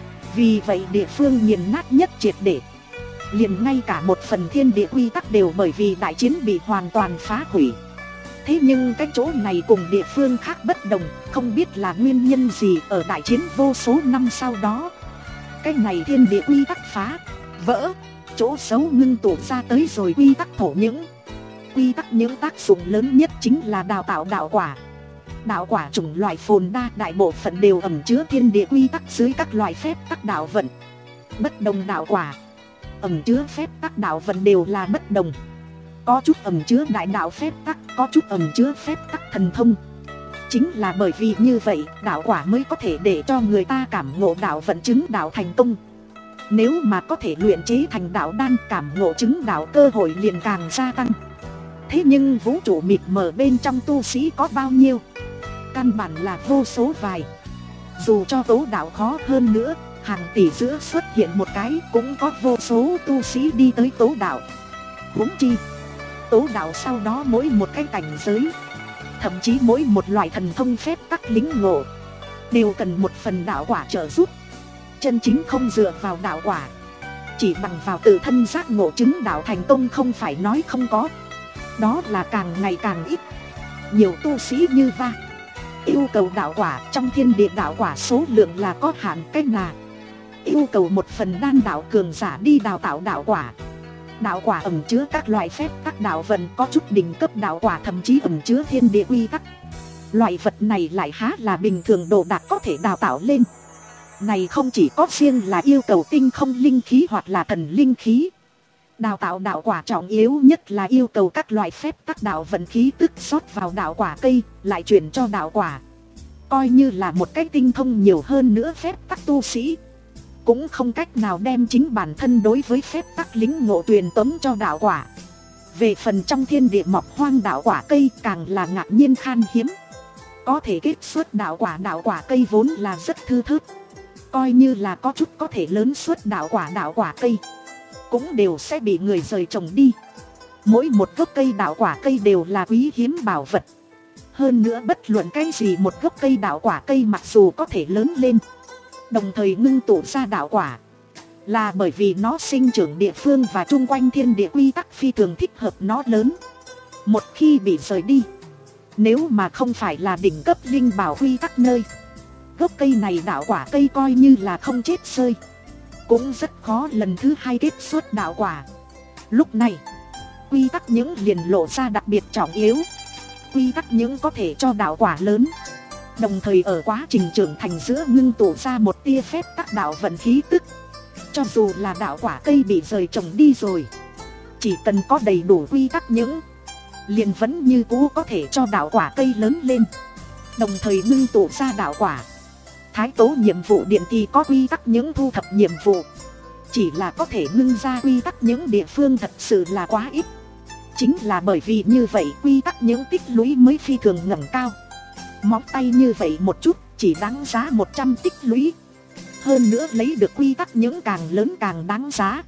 vì vậy địa phương nghiền nát nhất triệt để. Liền ngay cả một phần thiên địa quy tắc đều bởi vì đại chiến bị hoàn toàn phá hủy. Thế nhưng cái chỗ này cùng địa phương khác bất đồng, không biết là nguyên nhân gì, ở đại chiến vô số năm sau đó, Cái này thiên địa quy tắc phá vỡ, chỗ xấu ngưng tụ ra tới rồi quy tắc thổ những. Quy tắc những tác dụng lớn nhất chính là đào tạo đạo quả. Đạo quả chủng loại phồn đa đại bộ phận đều ẩn chứa thiên địa quy tắc dưới các loại phép tắc đạo vận. Bất đồng đạo quả ẩn chứa phép tắc đạo vận đều là bất đồng. Có chút ẩn chứa đại đạo phép tắc, có chút ẩn chứa phép tắc thần thông. Chính là bởi vì như vậy, đạo quả mới có thể để cho người ta cảm ngộ đạo vận chứng đạo thành công. Nếu mà có thể luyện chế thành đạo đan, cảm ngộ chứng đạo cơ hội liền càng gia tăng. Thế nhưng vũ trụ mịt mờ bên trong tu sĩ có bao nhiêu? Căn bản là vô số vài. Dù cho tố đạo khó hơn nữa, hàng tỷ giữa xuất hiện một cái cũng có vô số tu sĩ đi tới tố đạo. Huống chi tố đạo sau đó mỗi một cái cảnh giới, thậm chí mỗi một loại thần thông phép tắc lính ngộ, đều cần một phần đạo quả trợ giúp. Chân chính không dựa vào đạo quả, chỉ bằng vào tự thân giác ngộ chứng đạo thành công không phải nói không có. Đó là càng ngày càng ít. Nhiều tu sĩ như va yêu cầu đạo quả, trong thiên địa đạo quả số lượng là có hạn. Cách là yêu cầu một phần đan đạo cường giả đi đào tạo đạo quả. Đạo quả ẩn chứa các loại phép tắc đạo vận, có chút đỉnh cấp đạo quả thậm chí ẩn chứa thiên địa quy tắc. Loại vật này lại há là bình thường đồ đạc có thể đào tạo lên. Này không chỉ có riêng là yêu cầu tinh không linh khí hoặc là thần linh khí. Đào tạo đạo quả trọng yếu nhất là yêu cầu các loại phép tắc đạo vận khí tức rót vào đạo quả cây, lại chuyển cho đạo quả. Coi như là một cách tinh thông nhiều hơn nữa phép tắc tu sĩ, cũng không cách nào đem chính bản thân đối với phép tắc lính ngộ truyền tống cho đạo quả. Về phần trong thiên địa mọc hoang đạo quả cây càng là ngạc nhiên khan hiếm. Có thể kết xuất đạo quả đạo quả cây vốn là rất thư thớt. Coi như là có chút có thể lớn xuất đạo quả đạo quả cây, cũng đều sẽ bị người rời trồng đi. Mỗi một gốc cây đạo quả cây đều là quý hiếm bảo vật. Hơn nữa bất luận cái gì một gốc cây đạo quả cây mặc dù có thể lớn lên, đồng thời ngưng tụ ra đạo quả, là bởi vì nó sinh trưởng địa phương và chung quanh thiên địa quy tắc phi thường thích hợp nó lớn. Một khi bị rời đi, nếu mà không phải là đỉnh cấp linh bảo quy tắc nơi, gốc cây này đạo quả cây coi như là không chết rơi, cũng rất khó lần thứ hai kết xuất đạo quả. Lúc này quy tắc những liền lộ ra đặc biệt trọng yếu. Quy tắc những có thể cho đạo quả lớn, đồng thời ở quá trình trưởng thành giữa ngưng tụ ra một tia phép tắc đạo vận khí tức. Cho dù là đạo quả cây bị rời trồng đi rồi, chỉ cần có đầy đủ quy tắc những, liền vẫn như cũ có thể cho đạo quả cây lớn lên, đồng thời ngưng tụ ra đạo quả. Thái tố nhiệm vụ điện thì có quy tắc những thu thập nhiệm vụ, chỉ là có thể ngưng ra quy tắc những địa phương thật sự là quá ít. Chính là bởi vì như vậy quy tắc những tích lũy mới phi thường ngẩng cao. Móng tay như vậy một chút chỉ đáng giá một trăm tích lũy. Hơn nữa lấy được quy tắc những càng lớn càng đáng giá.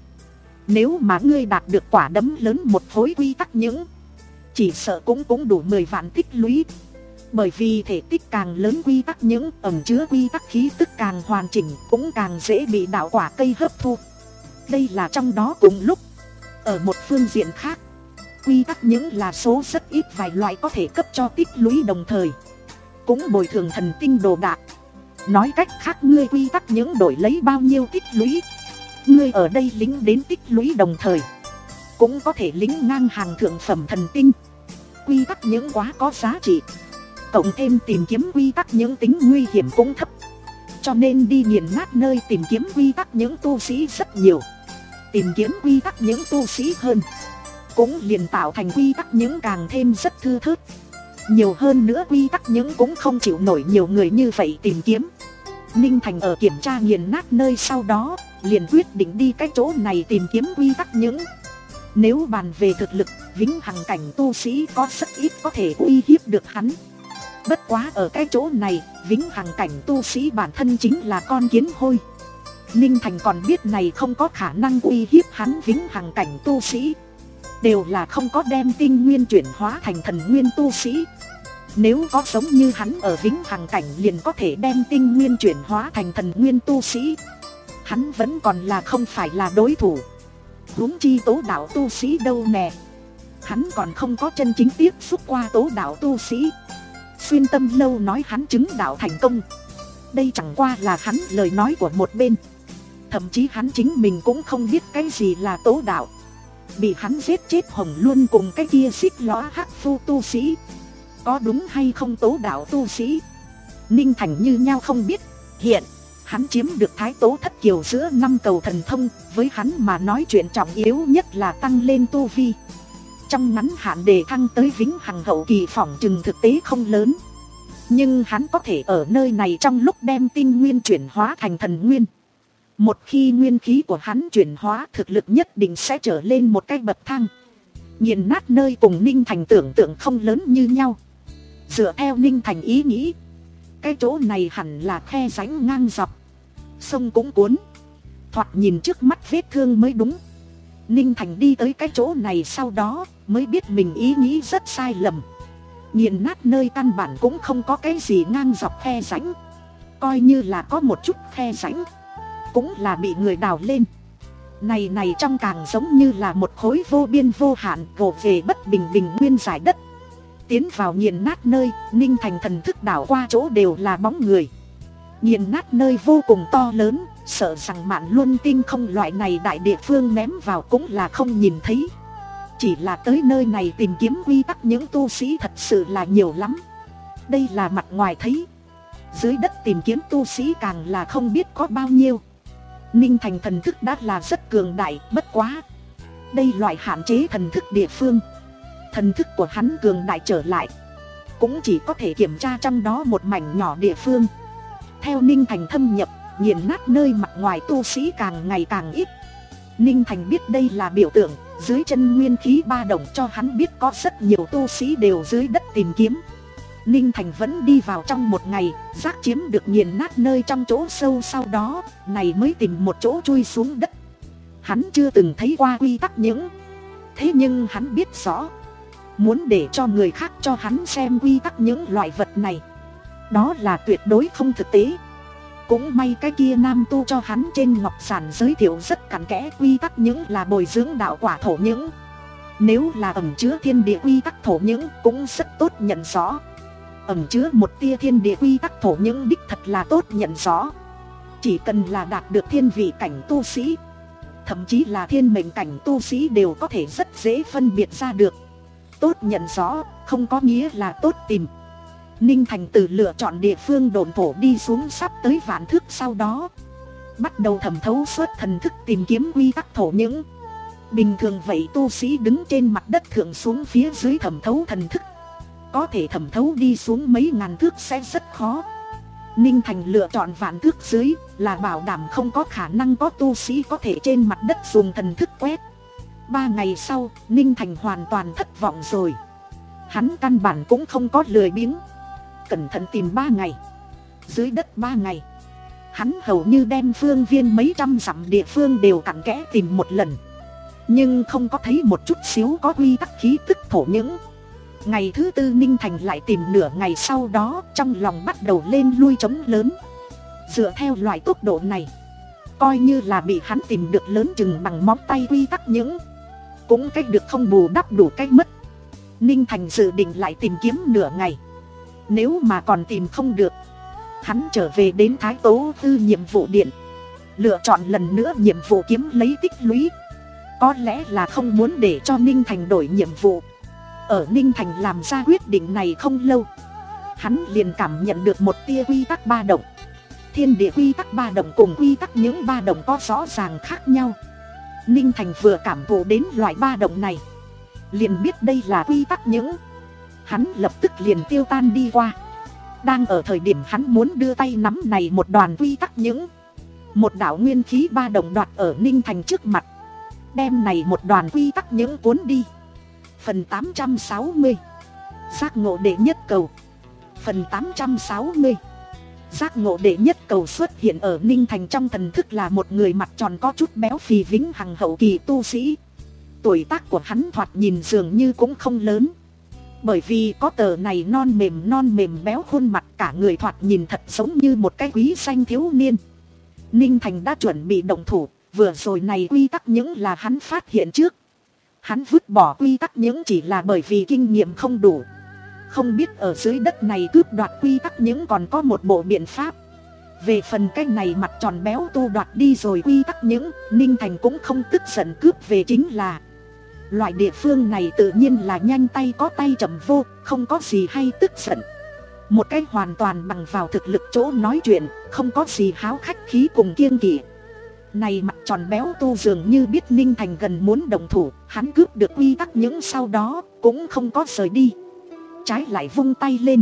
Nếu mà ngươi đạt được quả đấm lớn một khối quy tắc những, chỉ sợ cũng cũng đủ mười vạn tích lũy. Bởi vì thể tích càng lớn quy tắc những ẩn chứa quy tắc khí tức càng hoàn chỉnh, cũng càng dễ bị đạo quả cây hấp thu. Đây là trong đó cùng lúc. Ở một phương diện khác, quy tắc những là số rất ít vài loại có thể cấp cho tích lũy đồng thời cũng bồi thường thần tinh đồ đạc. Nói cách khác, ngươi quy tắc những đổi lấy bao nhiêu tích lũy, ngươi ở đây lính đến tích lũy đồng thời cũng có thể lính ngang hàng thượng phẩm thần tinh. Quy tắc những quá có giá trị, cộng thêm tìm kiếm quy tắc những tính nguy hiểm cũng thấp, cho nên đi nghiền nát nơi tìm kiếm quy tắc những tu sĩ rất nhiều. Tìm kiếm quy tắc những tu sĩ hơn, cũng liền tạo thành quy tắc những càng thêm rất thư thớt. Nhiều hơn nữa quy tắc những cũng không chịu nổi nhiều người như vậy tìm kiếm. Ninh Thành ở kiểm tra nghiền nát nơi sau đó, liền quyết định đi cái chỗ này tìm kiếm quy tắc những. Nếu bàn về thực lực, vĩnh hằng cảnh tu sĩ có rất ít có thể uy hiếp được hắn. Bất quá ở cái chỗ này, vĩnh hằng cảnh tu sĩ bản thân chính là con kiến hôi. Ninh Thành còn biết này không có khả năng uy hiếp hắn. Vĩnh hằng cảnh tu sĩ đều là không có đem tinh nguyên chuyển hóa thành thần nguyên tu sĩ. Nếu có giống như hắn ở vĩnh hằng cảnh liền có thể đem tinh nguyên chuyển hóa thành thần nguyên tu sĩ, hắn vẫn còn là không phải là đối thủ. Huống chi tố đạo tu sĩ đâu nè, hắn còn không có chân chính tiếp xúc qua tố đạo tu sĩ. Xuyên Tâm Lâu nói hắn chứng đạo thành công, đây chẳng qua là hắn lời nói của một bên. Thậm chí hắn chính mình cũng không biết cái gì là tố đạo. Bị hắn giết chết Hồng Luân cùng cái kia xích lõa hắc phu tu sĩ. Có đúng hay không tố đạo tu sĩ, Ninh Thành như nhau không biết. Hiện hắn chiếm được Thái Tố Thất Kiều giữa năm cầu thần thông, với hắn mà nói chuyện trọng yếu nhất là tăng lên tu vi. Trong ngắn hạn đề thăng tới vĩnh hằng hậu kỳ phỏng chừng thực tế không lớn. Nhưng hắn có thể ở nơi này trong lúc đem tinh nguyên chuyển hóa thành thần nguyên. Một khi nguyên khí của hắn chuyển hóa, thực lực nhất định sẽ trở lên một cái bậc thang. Nhìn nát nơi cùng Ninh Thành tưởng tượng không lớn như nhau. Dựa theo Ninh Thành ý nghĩ, cái chỗ này hẳn là khe rãnh ngang dọc, sông cũng cuốn, thoạt nhìn trước mắt vết thương mới đúng. Ninh Thành đi tới cái chỗ này sau đó mới biết mình ý nghĩ rất sai lầm. Nhìn nát nơi căn bản cũng không có cái gì ngang dọc khe rãnh. Coi như là có một chút khe rãnh, cũng là bị người đào lên. Này này trong càng giống như là một khối vô biên vô hạn gồ về bất bình bình nguyên giải đất. Tiến vào nghiền nát nơi, Ninh Thành thần thức đảo qua chỗ đều là bóng người. Nghiền nát nơi vô cùng to lớn, sợ rằng Mạn Luân Tinh không loại này đại địa phương ném vào cũng là không nhìn thấy. Chỉ là tới nơi này tìm kiếm quy tắc những tu sĩ thật sự là nhiều lắm. Đây là mặt ngoài thấy, dưới đất tìm kiếm tu sĩ càng là không biết có bao nhiêu. Ninh Thành thần thức đã là rất cường đại, bất quá đây loại hạn chế thần thức địa phương. Thần thức của hắn cường đại trở lại, cũng chỉ có thể kiểm tra trong đó một mảnh nhỏ địa phương. Theo Ninh Thành thâm nhập, nghiền nát nơi mặt ngoài tu sĩ càng ngày càng ít. Ninh Thành biết đây là biểu tượng, dưới chân nguyên khí ba động cho hắn biết có rất nhiều tu sĩ đều dưới đất tìm kiếm. Ninh Thành vẫn đi vào trong một ngày, giác chiếm được nghiền nát nơi trong chỗ sâu, sau đó này mới tìm một chỗ chui xuống đất. Hắn chưa từng thấy qua quy tắc những, thế nhưng hắn biết rõ, muốn để cho người khác cho hắn xem quy tắc những loại vật này, đó là tuyệt đối không thực tế. Cũng may cái kia nam tu cho hắn trên ngọc giản giới thiệu rất cặn kẽ, quy tắc những là bồi dưỡng đạo quả thổ những. Nếu là ẩn chứa thiên địa quy tắc thổ những cũng rất tốt nhận rõ. Ẩn chứa một tia thiên địa quy tắc thổ những đích thật là tốt nhận rõ. Chỉ cần là đạt được thiên vị cảnh tu sĩ, thậm chí là thiên mệnh cảnh tu sĩ đều có thể rất dễ phân biệt ra được. Tốt nhận rõ không có nghĩa là tốt tìm. Ninh Thành từ lựa chọn địa phương đồn thổ đi xuống sắp tới vạn thước, sau đó bắt đầu thẩm thấu suốt thần thức tìm kiếm quy tắc thổ những. Bình thường vậy tu sĩ đứng trên mặt đất thượng xuống phía dưới thẩm thấu thần thức, có thể thẩm thấu đi xuống mấy ngàn thước sẽ rất khó. Ninh Thành lựa chọn vạn thước dưới là bảo đảm không có khả năng có tu sĩ có thể trên mặt đất dùng thần thức quét. Ba ngày sau, Ninh Thành hoàn toàn thất vọng rồi. Hắn căn bản cũng không có lười biếng, cẩn thận tìm ba ngày, dưới đất ba ngày. Hắn hầu như đem phương viên mấy trăm dặm địa phương đều cặn kẽ tìm một lần, nhưng không có thấy một chút xíu có quy tắc khí tức thổ những. Ngày thứ tư Ninh Thành lại tìm nửa ngày, sau đó trong lòng bắt đầu lên lui trống lớn. Dựa theo loại tốc độ này, coi như là bị hắn tìm được lớn chừng bằng móng tay quy tắc những, cũng cách được không bù đắp đủ cách mất. Ninh Thành dự định lại tìm kiếm nửa ngày. Nếu mà còn tìm không được, hắn trở về đến Thái Tố Tư nhiệm vụ điện, lựa chọn lần nữa nhiệm vụ kiếm lấy tích lũy. Có lẽ là không muốn để cho Ninh Thành đổi nhiệm vụ. Ở Ninh Thành làm ra quyết định này không lâu, hắn liền cảm nhận được một tia quy tắc ba động. Thiên địa quy tắc ba động cùng quy tắc những ba động có rõ ràng khác nhau. Ninh Thành vừa cảm thụ đến loại ba động này, liền biết đây là quy tắc những. Hắn lập tức liền tiêu tan đi qua. Đang ở thời điểm hắn muốn đưa tay nắm này một đoàn quy tắc những, một đạo nguyên khí ba động đoạt ở Ninh Thành trước mặt, đem này một đoàn quy tắc những cuốn đi. Phần tám trăm sáu mươi, giác ngộ đệ nhất cầu. Phần tám trăm sáu mươi, giác ngộ đệ nhất cầu xuất hiện ở Ninh Thành trong thần thức là một người mặt tròn có chút béo phì vĩnh hằng hậu kỳ tu sĩ. Tuổi tác của hắn thoạt nhìn dường như cũng không lớn, bởi vì có tờ này non mềm non mềm béo khuôn mặt, cả người thoạt nhìn thật giống như một cái quý danh thiếu niên. Ninh Thành đã chuẩn bị động thủ, vừa rồi này quy tắc những là hắn phát hiện trước. Hắn vứt bỏ quy tắc những chỉ là bởi vì kinh nghiệm không đủ, không biết ở dưới đất này cướp đoạt quy tắc những còn có một bộ biện pháp. Về phần cái này mặt tròn béo tu đoạt đi rồi quy tắc những, Ninh Thành cũng không tức giận cướp về, chính là loại địa phương này tự nhiên là nhanh tay có tay chậm vô, không có gì hay tức giận. Một cái hoàn toàn bằng vào thực lực chỗ nói chuyện, không có gì háo khách khí cùng kiêng kỵ. Này mặt tròn béo tu dường như biết Ninh Thành gần muốn động thủ, hắn cướp được quy tắc những sau đó cũng không có rời đi, trái lại vung tay lên.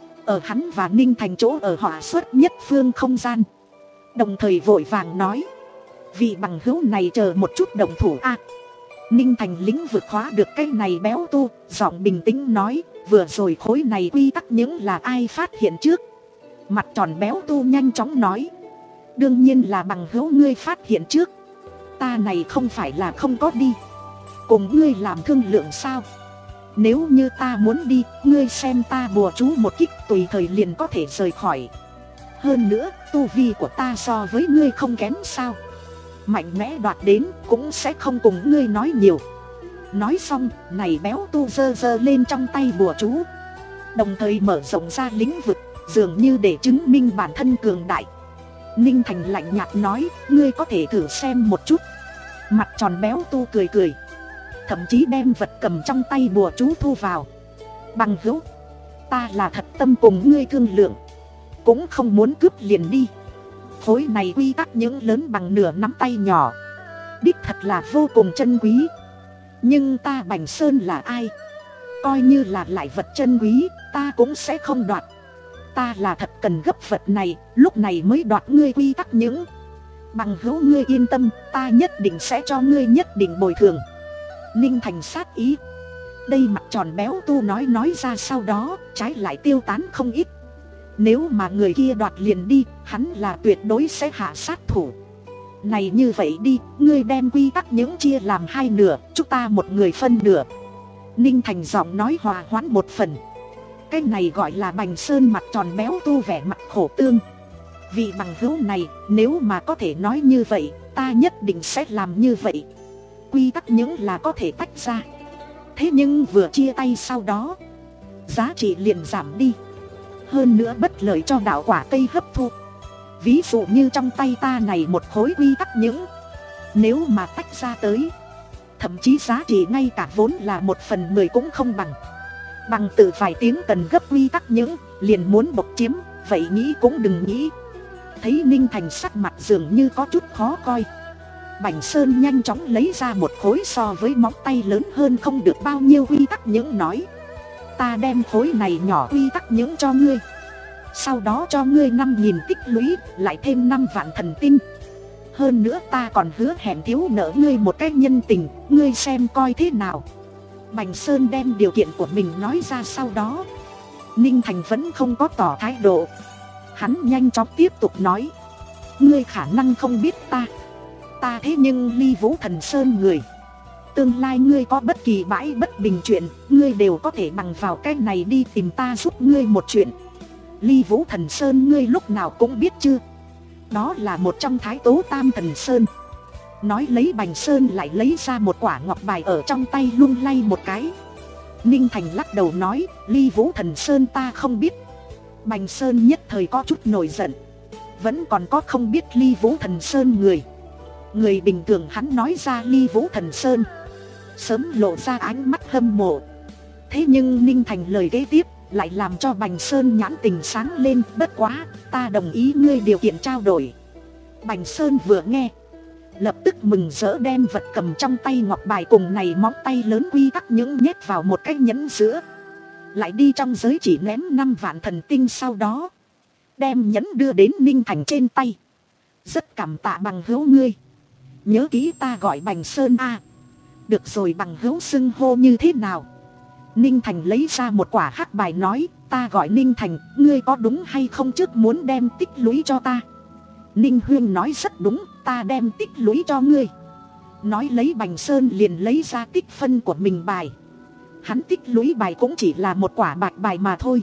Ở hắn và Ninh Thành chỗ ở họa xuất nhất phương không gian, đồng thời vội vàng nói: vị bằng hữu này chờ một chút động thủ a. Ninh Thành lĩnh vực khóa được cái này béo tu, giọng bình tĩnh nói: vừa rồi khối này quy tắc những là ai phát hiện trước? Mặt tròn béo tu nhanh chóng nói: đương nhiên là bằng hữu ngươi phát hiện trước. Ta này không phải là không có đi cùng ngươi làm thương lượng sao? Nếu như ta muốn đi, ngươi xem ta bùa chú một kích tùy thời liền có thể rời khỏi. Hơn nữa, tu vi của ta so với ngươi không kém sao? Mạnh mẽ đoạt đến cũng sẽ không cùng ngươi nói nhiều. Nói xong, này béo tu giơ giơ lên trong tay bùa chú, đồng thời mở rộng ra lĩnh vực, dường như để chứng minh bản thân cường đại. Ninh Thành lạnh nhạt nói: ngươi có thể thử xem một chút. Mặt tròn béo tu cười cười, thậm chí đem vật cầm trong tay bùa chú thu vào. Bằng hữu, ta là thật tâm cùng ngươi thương lượng, cũng không muốn cướp liền đi. Khối này quy tắc những lớn bằng nửa nắm tay nhỏ, đích thật là vô cùng chân quý. Nhưng ta Bành Sơn là ai? Coi như là lại vật chân quý, ta cũng sẽ không đoạt. Ta là thật cần gấp vật này, lúc này mới đoạt ngươi quy tắc những. Bằng hữu ngươi yên tâm, ta nhất định sẽ cho ngươi nhất định bồi thường. Ninh Thành sát ý. Đây mặt tròn béo tu nói nói ra sau đó, trái lại tiêu tán không ít. Nếu mà người kia đoạt liền đi, hắn là tuyệt đối sẽ hạ sát thủ. Này như vậy đi, ngươi đem quy tắc những chia làm hai nửa, chúng ta một người phân nửa. Ninh Thành giọng nói hòa hoãn một phần. Cái này gọi là Bành Sơn mặt tròn béo tu vẻ mặt khổ tương. Vị bằng hữu này, nếu mà có thể nói như vậy, ta nhất định sẽ làm như vậy. Quy tắc những là có thể tách ra, thế nhưng vừa chia tay sau đó, giá trị liền giảm đi. Hơn nữa bất lợi cho đạo quả cây hấp thu. Ví dụ như trong tay ta này một khối quy tắc những, nếu mà tách ra tới, thậm chí giá trị ngay cả vốn là một phần mười cũng không bằng. Bằng từ vài tiếng cần gấp quy tắc những, liền muốn bộc chiếm, vậy nghĩ cũng đừng nghĩ. Thấy Ninh Thành sắc mặt dường như có chút khó coi, Bành Sơn nhanh chóng lấy ra một khối so với móng tay lớn hơn không được bao nhiêu quy tắc những, nói: ta đem khối này nhỏ quy tắc những cho ngươi, sau đó cho ngươi năm nghìn tích lũy, lại thêm năm vạn thần tinh. Hơn nữa ta còn hứa hẹn thiếu nợ ngươi một cái nhân tình, ngươi xem coi thế nào. Bành Sơn đem điều kiện của mình nói ra sau đó, Ninh Thành vẫn không có tỏ thái độ. Hắn nhanh chóng tiếp tục nói: ngươi khả năng không biết ta, ta thế nhưng Ly Vũ Thần Sơn người. Tương lai ngươi có bất kỳ bãi bất bình chuyện, ngươi đều có thể bằng vào cái này đi tìm ta giúp ngươi một chuyện. Ly Vũ Thần Sơn ngươi lúc nào cũng biết chưa? Đó là một trong Thái Tố Tam Thần Sơn. Nói lấy Bành Sơn lại lấy ra một quả ngọc bài ở trong tay lung lay một cái. Ninh Thành lắc đầu nói: Ly Vũ Thần Sơn ta không biết. Bành Sơn nhất thời có chút nổi giận. Vẫn còn có không biết Ly Vũ Thần Sơn người. Người bình thường hắn nói ra Ly Vũ Thần Sơn, sớm lộ ra ánh mắt hâm mộ. Thế nhưng Ninh Thành lời kế tiếp lại làm cho Bành Sơn nhãn tình sáng lên. Bất quá, ta đồng ý ngươi điều kiện trao đổi. Bành Sơn vừa nghe, lập tức mừng rỡ đem vật cầm trong tay ngọc bài cùng này móng tay lớn quy tắc những nhét vào một cái nhẫn giữa. Lại đi trong giới chỉ ném năm vạn thần tinh, sau đó đem nhẫn đưa đến Ninh Thành trên tay. Rất cảm tạ bằng hữu ngươi. Nhớ kỹ ta gọi Bành Sơn a. À. Được rồi, bằng hữu xưng hô như thế nào? Ninh Thành lấy ra một quả hắc bài nói: ta gọi Ninh Thành, ngươi có đúng hay không trước muốn đem tích lũy cho ta? Ninh Huyên nói rất đúng, ta đem tích lũy cho ngươi. Nói lấy Bành Sơn liền lấy ra tích phân của mình bài. Hắn tích lũy bài cũng chỉ là một quả bạch bài mà thôi.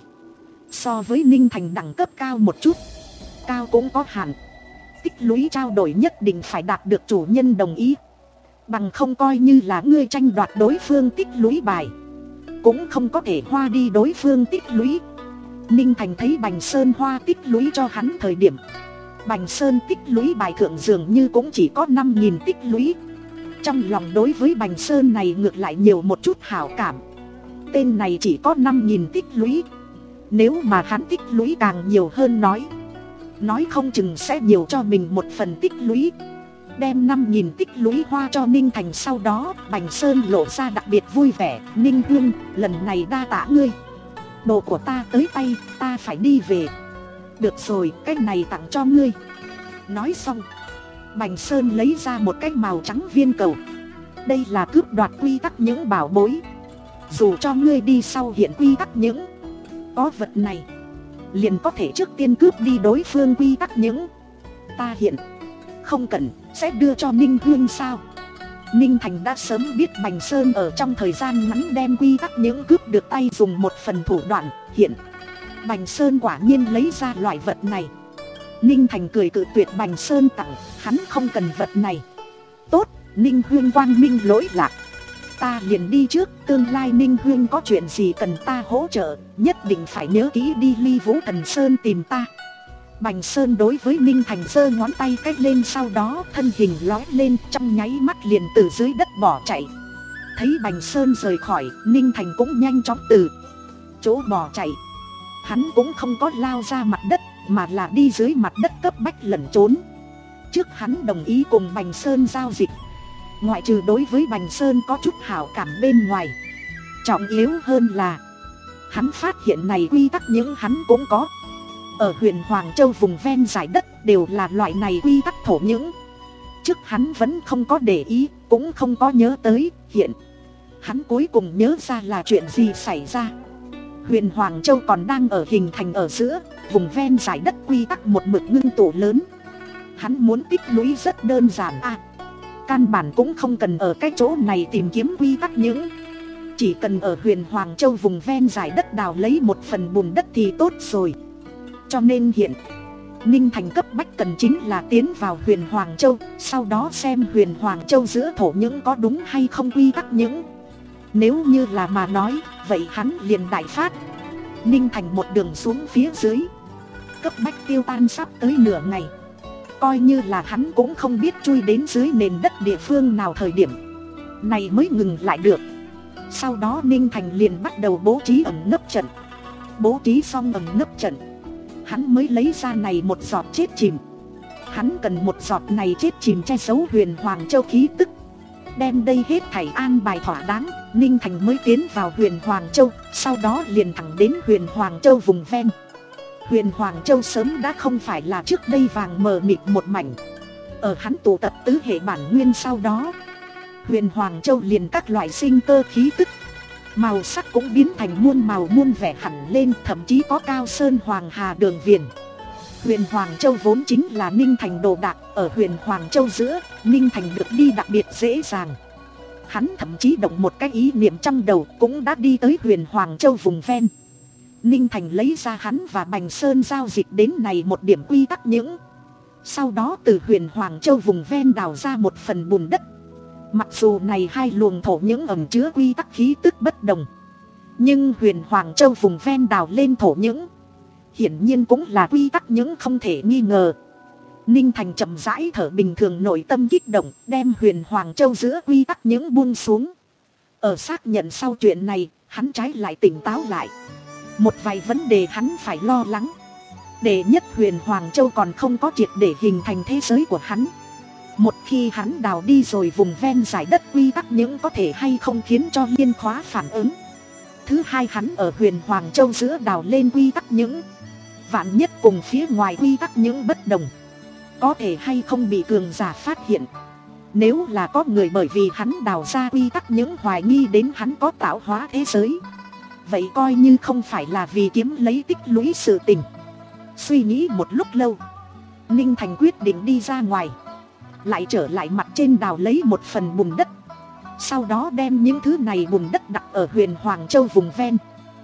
So với Ninh Thành đẳng cấp cao một chút, cao cũng có hạn. Tích lũy trao đổi nhất định phải đạt được chủ nhân đồng ý, bằng không coi như là ngươi tranh đoạt đối phương tích lũy bài, cũng không có thể hoa đi đối phương tích lũy. Ninh Thành thấy Bành Sơn hoa tích lũy cho hắn thời điểm, Bành Sơn tích lũy bài thượng dường như cũng chỉ có năm nghìn tích lũy. Trong lòng đối với Bành Sơn này ngược lại nhiều một chút hảo cảm. Tên này chỉ có năm nghìn tích lũy, nếu mà hắn tích lũy càng nhiều hơn nói Nói không chừng sẽ nhiều cho mình một phần tích lũy. Đem năm nghìn tích lũy hoa cho Ninh Thành. Sau đó Bành Sơn lộ ra đặc biệt vui vẻ. Ninh Hương, lần này đa tạ ngươi. Đồ của ta tới tay, ta phải đi về. Được rồi, cái này tặng cho ngươi. Nói xong, Bành Sơn lấy ra một cái màu trắng viên cầu. Đây là cướp đoạt quy tắc những bảo bối. Dù cho ngươi đi sau hiện quy tắc những, có vật này liền có thể trước tiên cướp đi đối phương quy tắc những. Ta hiện không cần, sẽ đưa cho Ninh Hương sao? Ninh Thành đã sớm biết Bành Sơn ở trong thời gian ngắn đem quy tắc những cướp được tay dùng một phần thủ đoạn. Hiện Bành Sơn quả nhiên lấy ra loại vật này. Ninh Thành cười cự tuyệt Bành Sơn tặng, hắn không cần vật này. Tốt, Ninh Hương quang minh lỗi lạc, ta liền đi trước. Tương lai Ninh Hương có chuyện gì cần ta hỗ trợ, nhất định phải nhớ kỹ đi Ly Vũ Thần Sơn tìm ta. Bành Sơn đối với Ninh Thành giơ ngón tay cách lên, sau đó thân hình lói lên, trong nháy mắt liền từ dưới đất bỏ chạy. Thấy Bành Sơn rời khỏi, Ninh Thành cũng nhanh chóng từ chỗ bỏ chạy. Hắn cũng không có lao ra mặt đất, mà là đi dưới mặt đất cấp bách lẩn trốn. Trước hắn đồng ý cùng Bành Sơn giao dịch, ngoại trừ đối với Bành Sơn có chút hảo cảm bên ngoài, trọng yếu hơn là hắn phát hiện này quy tắc những hắn cũng có. Ở huyện Hoàng Châu vùng ven dải đất đều là loại này quy tắc thổ những. Trước hắn vẫn không có để ý, cũng không có nhớ tới. Hiện hắn cuối cùng nhớ ra là chuyện gì xảy ra. Huyện Hoàng Châu còn đang ở hình thành ở giữa, vùng ven dải đất quy tắc một mực ngưng tụ lớn. Hắn muốn tích lũy rất đơn giản à, căn bản cũng không cần ở cái chỗ này tìm kiếm quy tắc những. Chỉ cần ở huyện Hoàng Châu vùng ven dải đất đào lấy một phần bùn đất thì tốt rồi. Cho nên hiện Ninh Thành cấp bách cần chính là tiến vào huyền Hoàng Châu, sau đó xem huyền Hoàng Châu giữa thổ những có đúng hay không quy tắc những. Nếu như là mà nói, vậy hắn liền đại phát. Ninh Thành một đường xuống phía dưới, cấp bách tiêu tan sắp tới nửa ngày. Coi như là hắn cũng không biết chui đến dưới nền đất địa phương nào thời điểm này mới ngừng lại được. Sau đó Ninh Thành liền bắt đầu bố trí ẩn nấp trận. Bố trí xong ẩn nấp trận, hắn mới lấy ra này một giọt chết chìm. Hắn cần một giọt này chết chìm che giấu huyền Hoàng Châu khí tức. Đem đây hết thảy an bài thỏa đáng, Ninh Thành mới tiến vào huyền Hoàng Châu. Sau đó liền thẳng đến huyền Hoàng Châu vùng ven. Huyền Hoàng Châu sớm đã không phải là trước đây vàng mờ mịt một mảnh. Ở hắn tụ tập tứ hệ bản nguyên sau đó, huyền Hoàng Châu liền các loại sinh cơ khí tức, màu sắc cũng biến thành muôn màu muôn vẻ hẳn lên, thậm chí có cao sơn hoàng hà đường viền. Huyền Hoàng Châu vốn chính là Ninh Thành đồ đạc, ở huyền Hoàng Châu giữa, Ninh Thành được đi đặc biệt dễ dàng. Hắn thậm chí động một cái ý niệm trong đầu cũng đã đi tới huyền Hoàng Châu vùng ven. Ninh Thành lấy ra hắn và Bành Sơn giao dịch đến này một điểm quy tắc những. Sau đó từ huyền Hoàng Châu vùng ven đào ra một phần bùn đất. Mặc dù này hai luồng thổ những ẩn chứa quy tắc khí tức bất đồng, nhưng huyền Hoàng Châu vùng ven đào lên thổ những hiển nhiên cũng là quy tắc những không thể nghi ngờ. Ninh Thành chậm rãi thở bình thường, nội tâm kích động, đem huyền Hoàng Châu giữa quy tắc những buông xuống. Ở xác nhận sau chuyện này, hắn trái lại tỉnh táo lại. Một vài vấn đề hắn phải lo lắng. Đệ nhất, huyền Hoàng Châu còn không có triệt để hình thành thế giới của hắn. Một khi hắn đào đi rồi, vùng ven dải đất quy tắc những có thể hay không khiến cho liên khóa phản ứng. Thứ hai, hắn ở huyền Hoàng Châu giữa đào lên quy tắc những, vạn nhất cùng phía ngoài quy tắc những bất đồng, có thể hay không bị cường giả phát hiện. Nếu là có người bởi vì hắn đào ra quy tắc những hoài nghi đến hắn có tạo hóa thế giới, vậy coi như không phải là vì kiếm lấy tích lũy sự tình. Suy nghĩ một lúc lâu, Ninh Thành quyết định đi ra ngoài, lại trở lại mặt trên đào lấy một phần bùn đất. Sau đó đem những thứ này bùn đất đặt ở huyền Hoàng Châu vùng ven.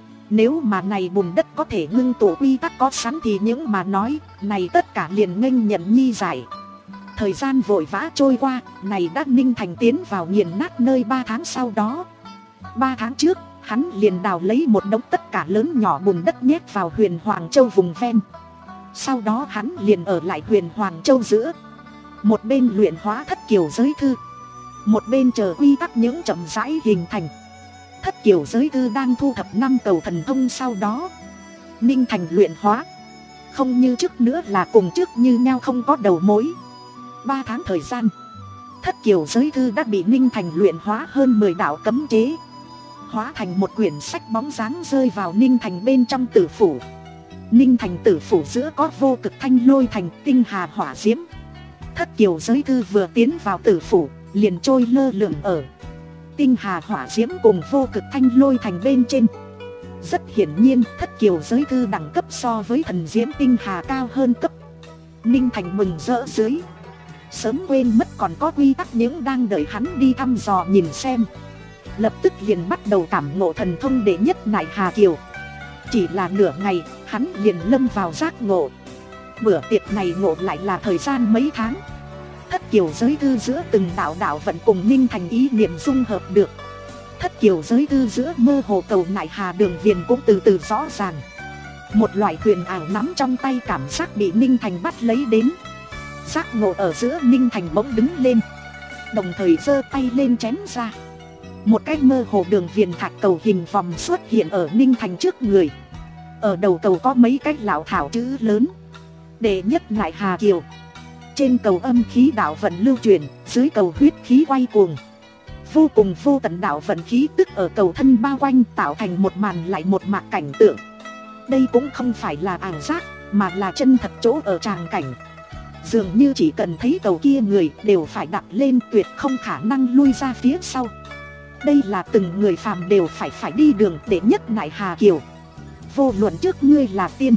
Nếu mà này bùn đất có thể ngưng tụ quy tắc có sẵn thì những mà nói này tất cả liền nghênh nhận nhi giải. Thời gian vội vã trôi qua, này đã Ninh Thành tiến vào nghiền nát nơi ba tháng sau đó. Ba tháng trước, hắn liền đào lấy một đống tất cả lớn nhỏ bùn đất nhét vào huyền Hoàng Châu vùng ven. Sau đó hắn liền ở lại huyền Hoàng Châu giữa, một bên luyện hóa thất kiều giới thư, một bên chờ quy tắc những chậm rãi hình thành. Thất kiều giới thư đang thu thập năm cầu thần thông, sau đó Ninh Thành luyện hóa. Không như trước nữa là cùng trước như nhau không có đầu mối. Ba tháng thời gian, thất kiều giới thư đã bị Ninh Thành luyện hóa hơn mười đạo cấm chế, hóa thành một quyển sách bóng dáng rơi vào Ninh Thành bên trong tử phủ. Ninh Thành tử phủ giữa có vô cực thanh lôi thành, tinh hà hỏa diễm. Thất kiều giới thư vừa tiến vào tử phủ liền trôi lơ lửng ở tinh hà hỏa diễm cùng vô cực thanh lôi thành bên trên. Rất hiển nhiên thất kiều giới thư đẳng cấp so với thần diễm tinh hà cao hơn cấp. Ninh Thành mừng rỡ dưới, sớm quên mất còn có quy tắc những đang đợi hắn đi thăm dò nhìn xem. Lập tức liền bắt đầu cảm ngộ thần thông đệ nhất nại hà kiều. Chỉ là nửa ngày hắn liền lâm vào giác ngộ. Bữa tiệc này ngộ lại là thời gian mấy tháng. Thất kiều giới thư giữa từng đạo đạo vẫn cùng Ninh Thành ý niệm dung hợp được. Thất kiều giới thư giữa mơ hồ cầu nại hà đường viền cũng từ từ rõ ràng. Một loại huyền ảo nắm trong tay cảm giác bị Ninh Thành bắt lấy đến. Giác ngộ ở giữa, Ninh Thành bỗng đứng lên, đồng thời giơ tay lên chém ra. Một cái mơ hồ đường viền thạch cầu hình vòng xuất hiện ở Ninh Thành trước người. Ở đầu cầu có mấy cái lão thảo chữ lớn: đệ nhất nại hà kiều. Trên cầu âm khí đạo vận lưu truyền, dưới cầu huyết khí quay cuồng. Vô cùng vô tận đạo vận khí tức ở cầu thân bao quanh, tạo thành một màn lại một mạc cảnh tượng. Đây cũng không phải là ảo giác, mà là chân thật chỗ ở tràng cảnh. Dường như chỉ cần thấy cầu kia người đều phải đặt lên, tuyệt không khả năng lui ra phía sau. Đây là từng người phàm đều phải phải đi đường đệ nhất nại hà kiều. Vô luận trước ngươi là tiên,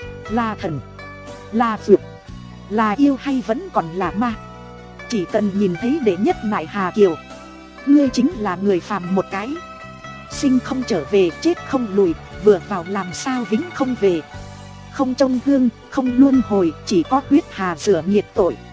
là thần, là dược, là yêu hay vẫn còn là ma, chỉ cần nhìn thấy đệ nhất nại hà kiều, ngươi chính là người phàm một cái. Sinh không trở về, chết không lùi, vừa vào làm sao vĩnh không về. Không trông gương, không luân hồi, chỉ có huyết hà rửa nhiệt tội.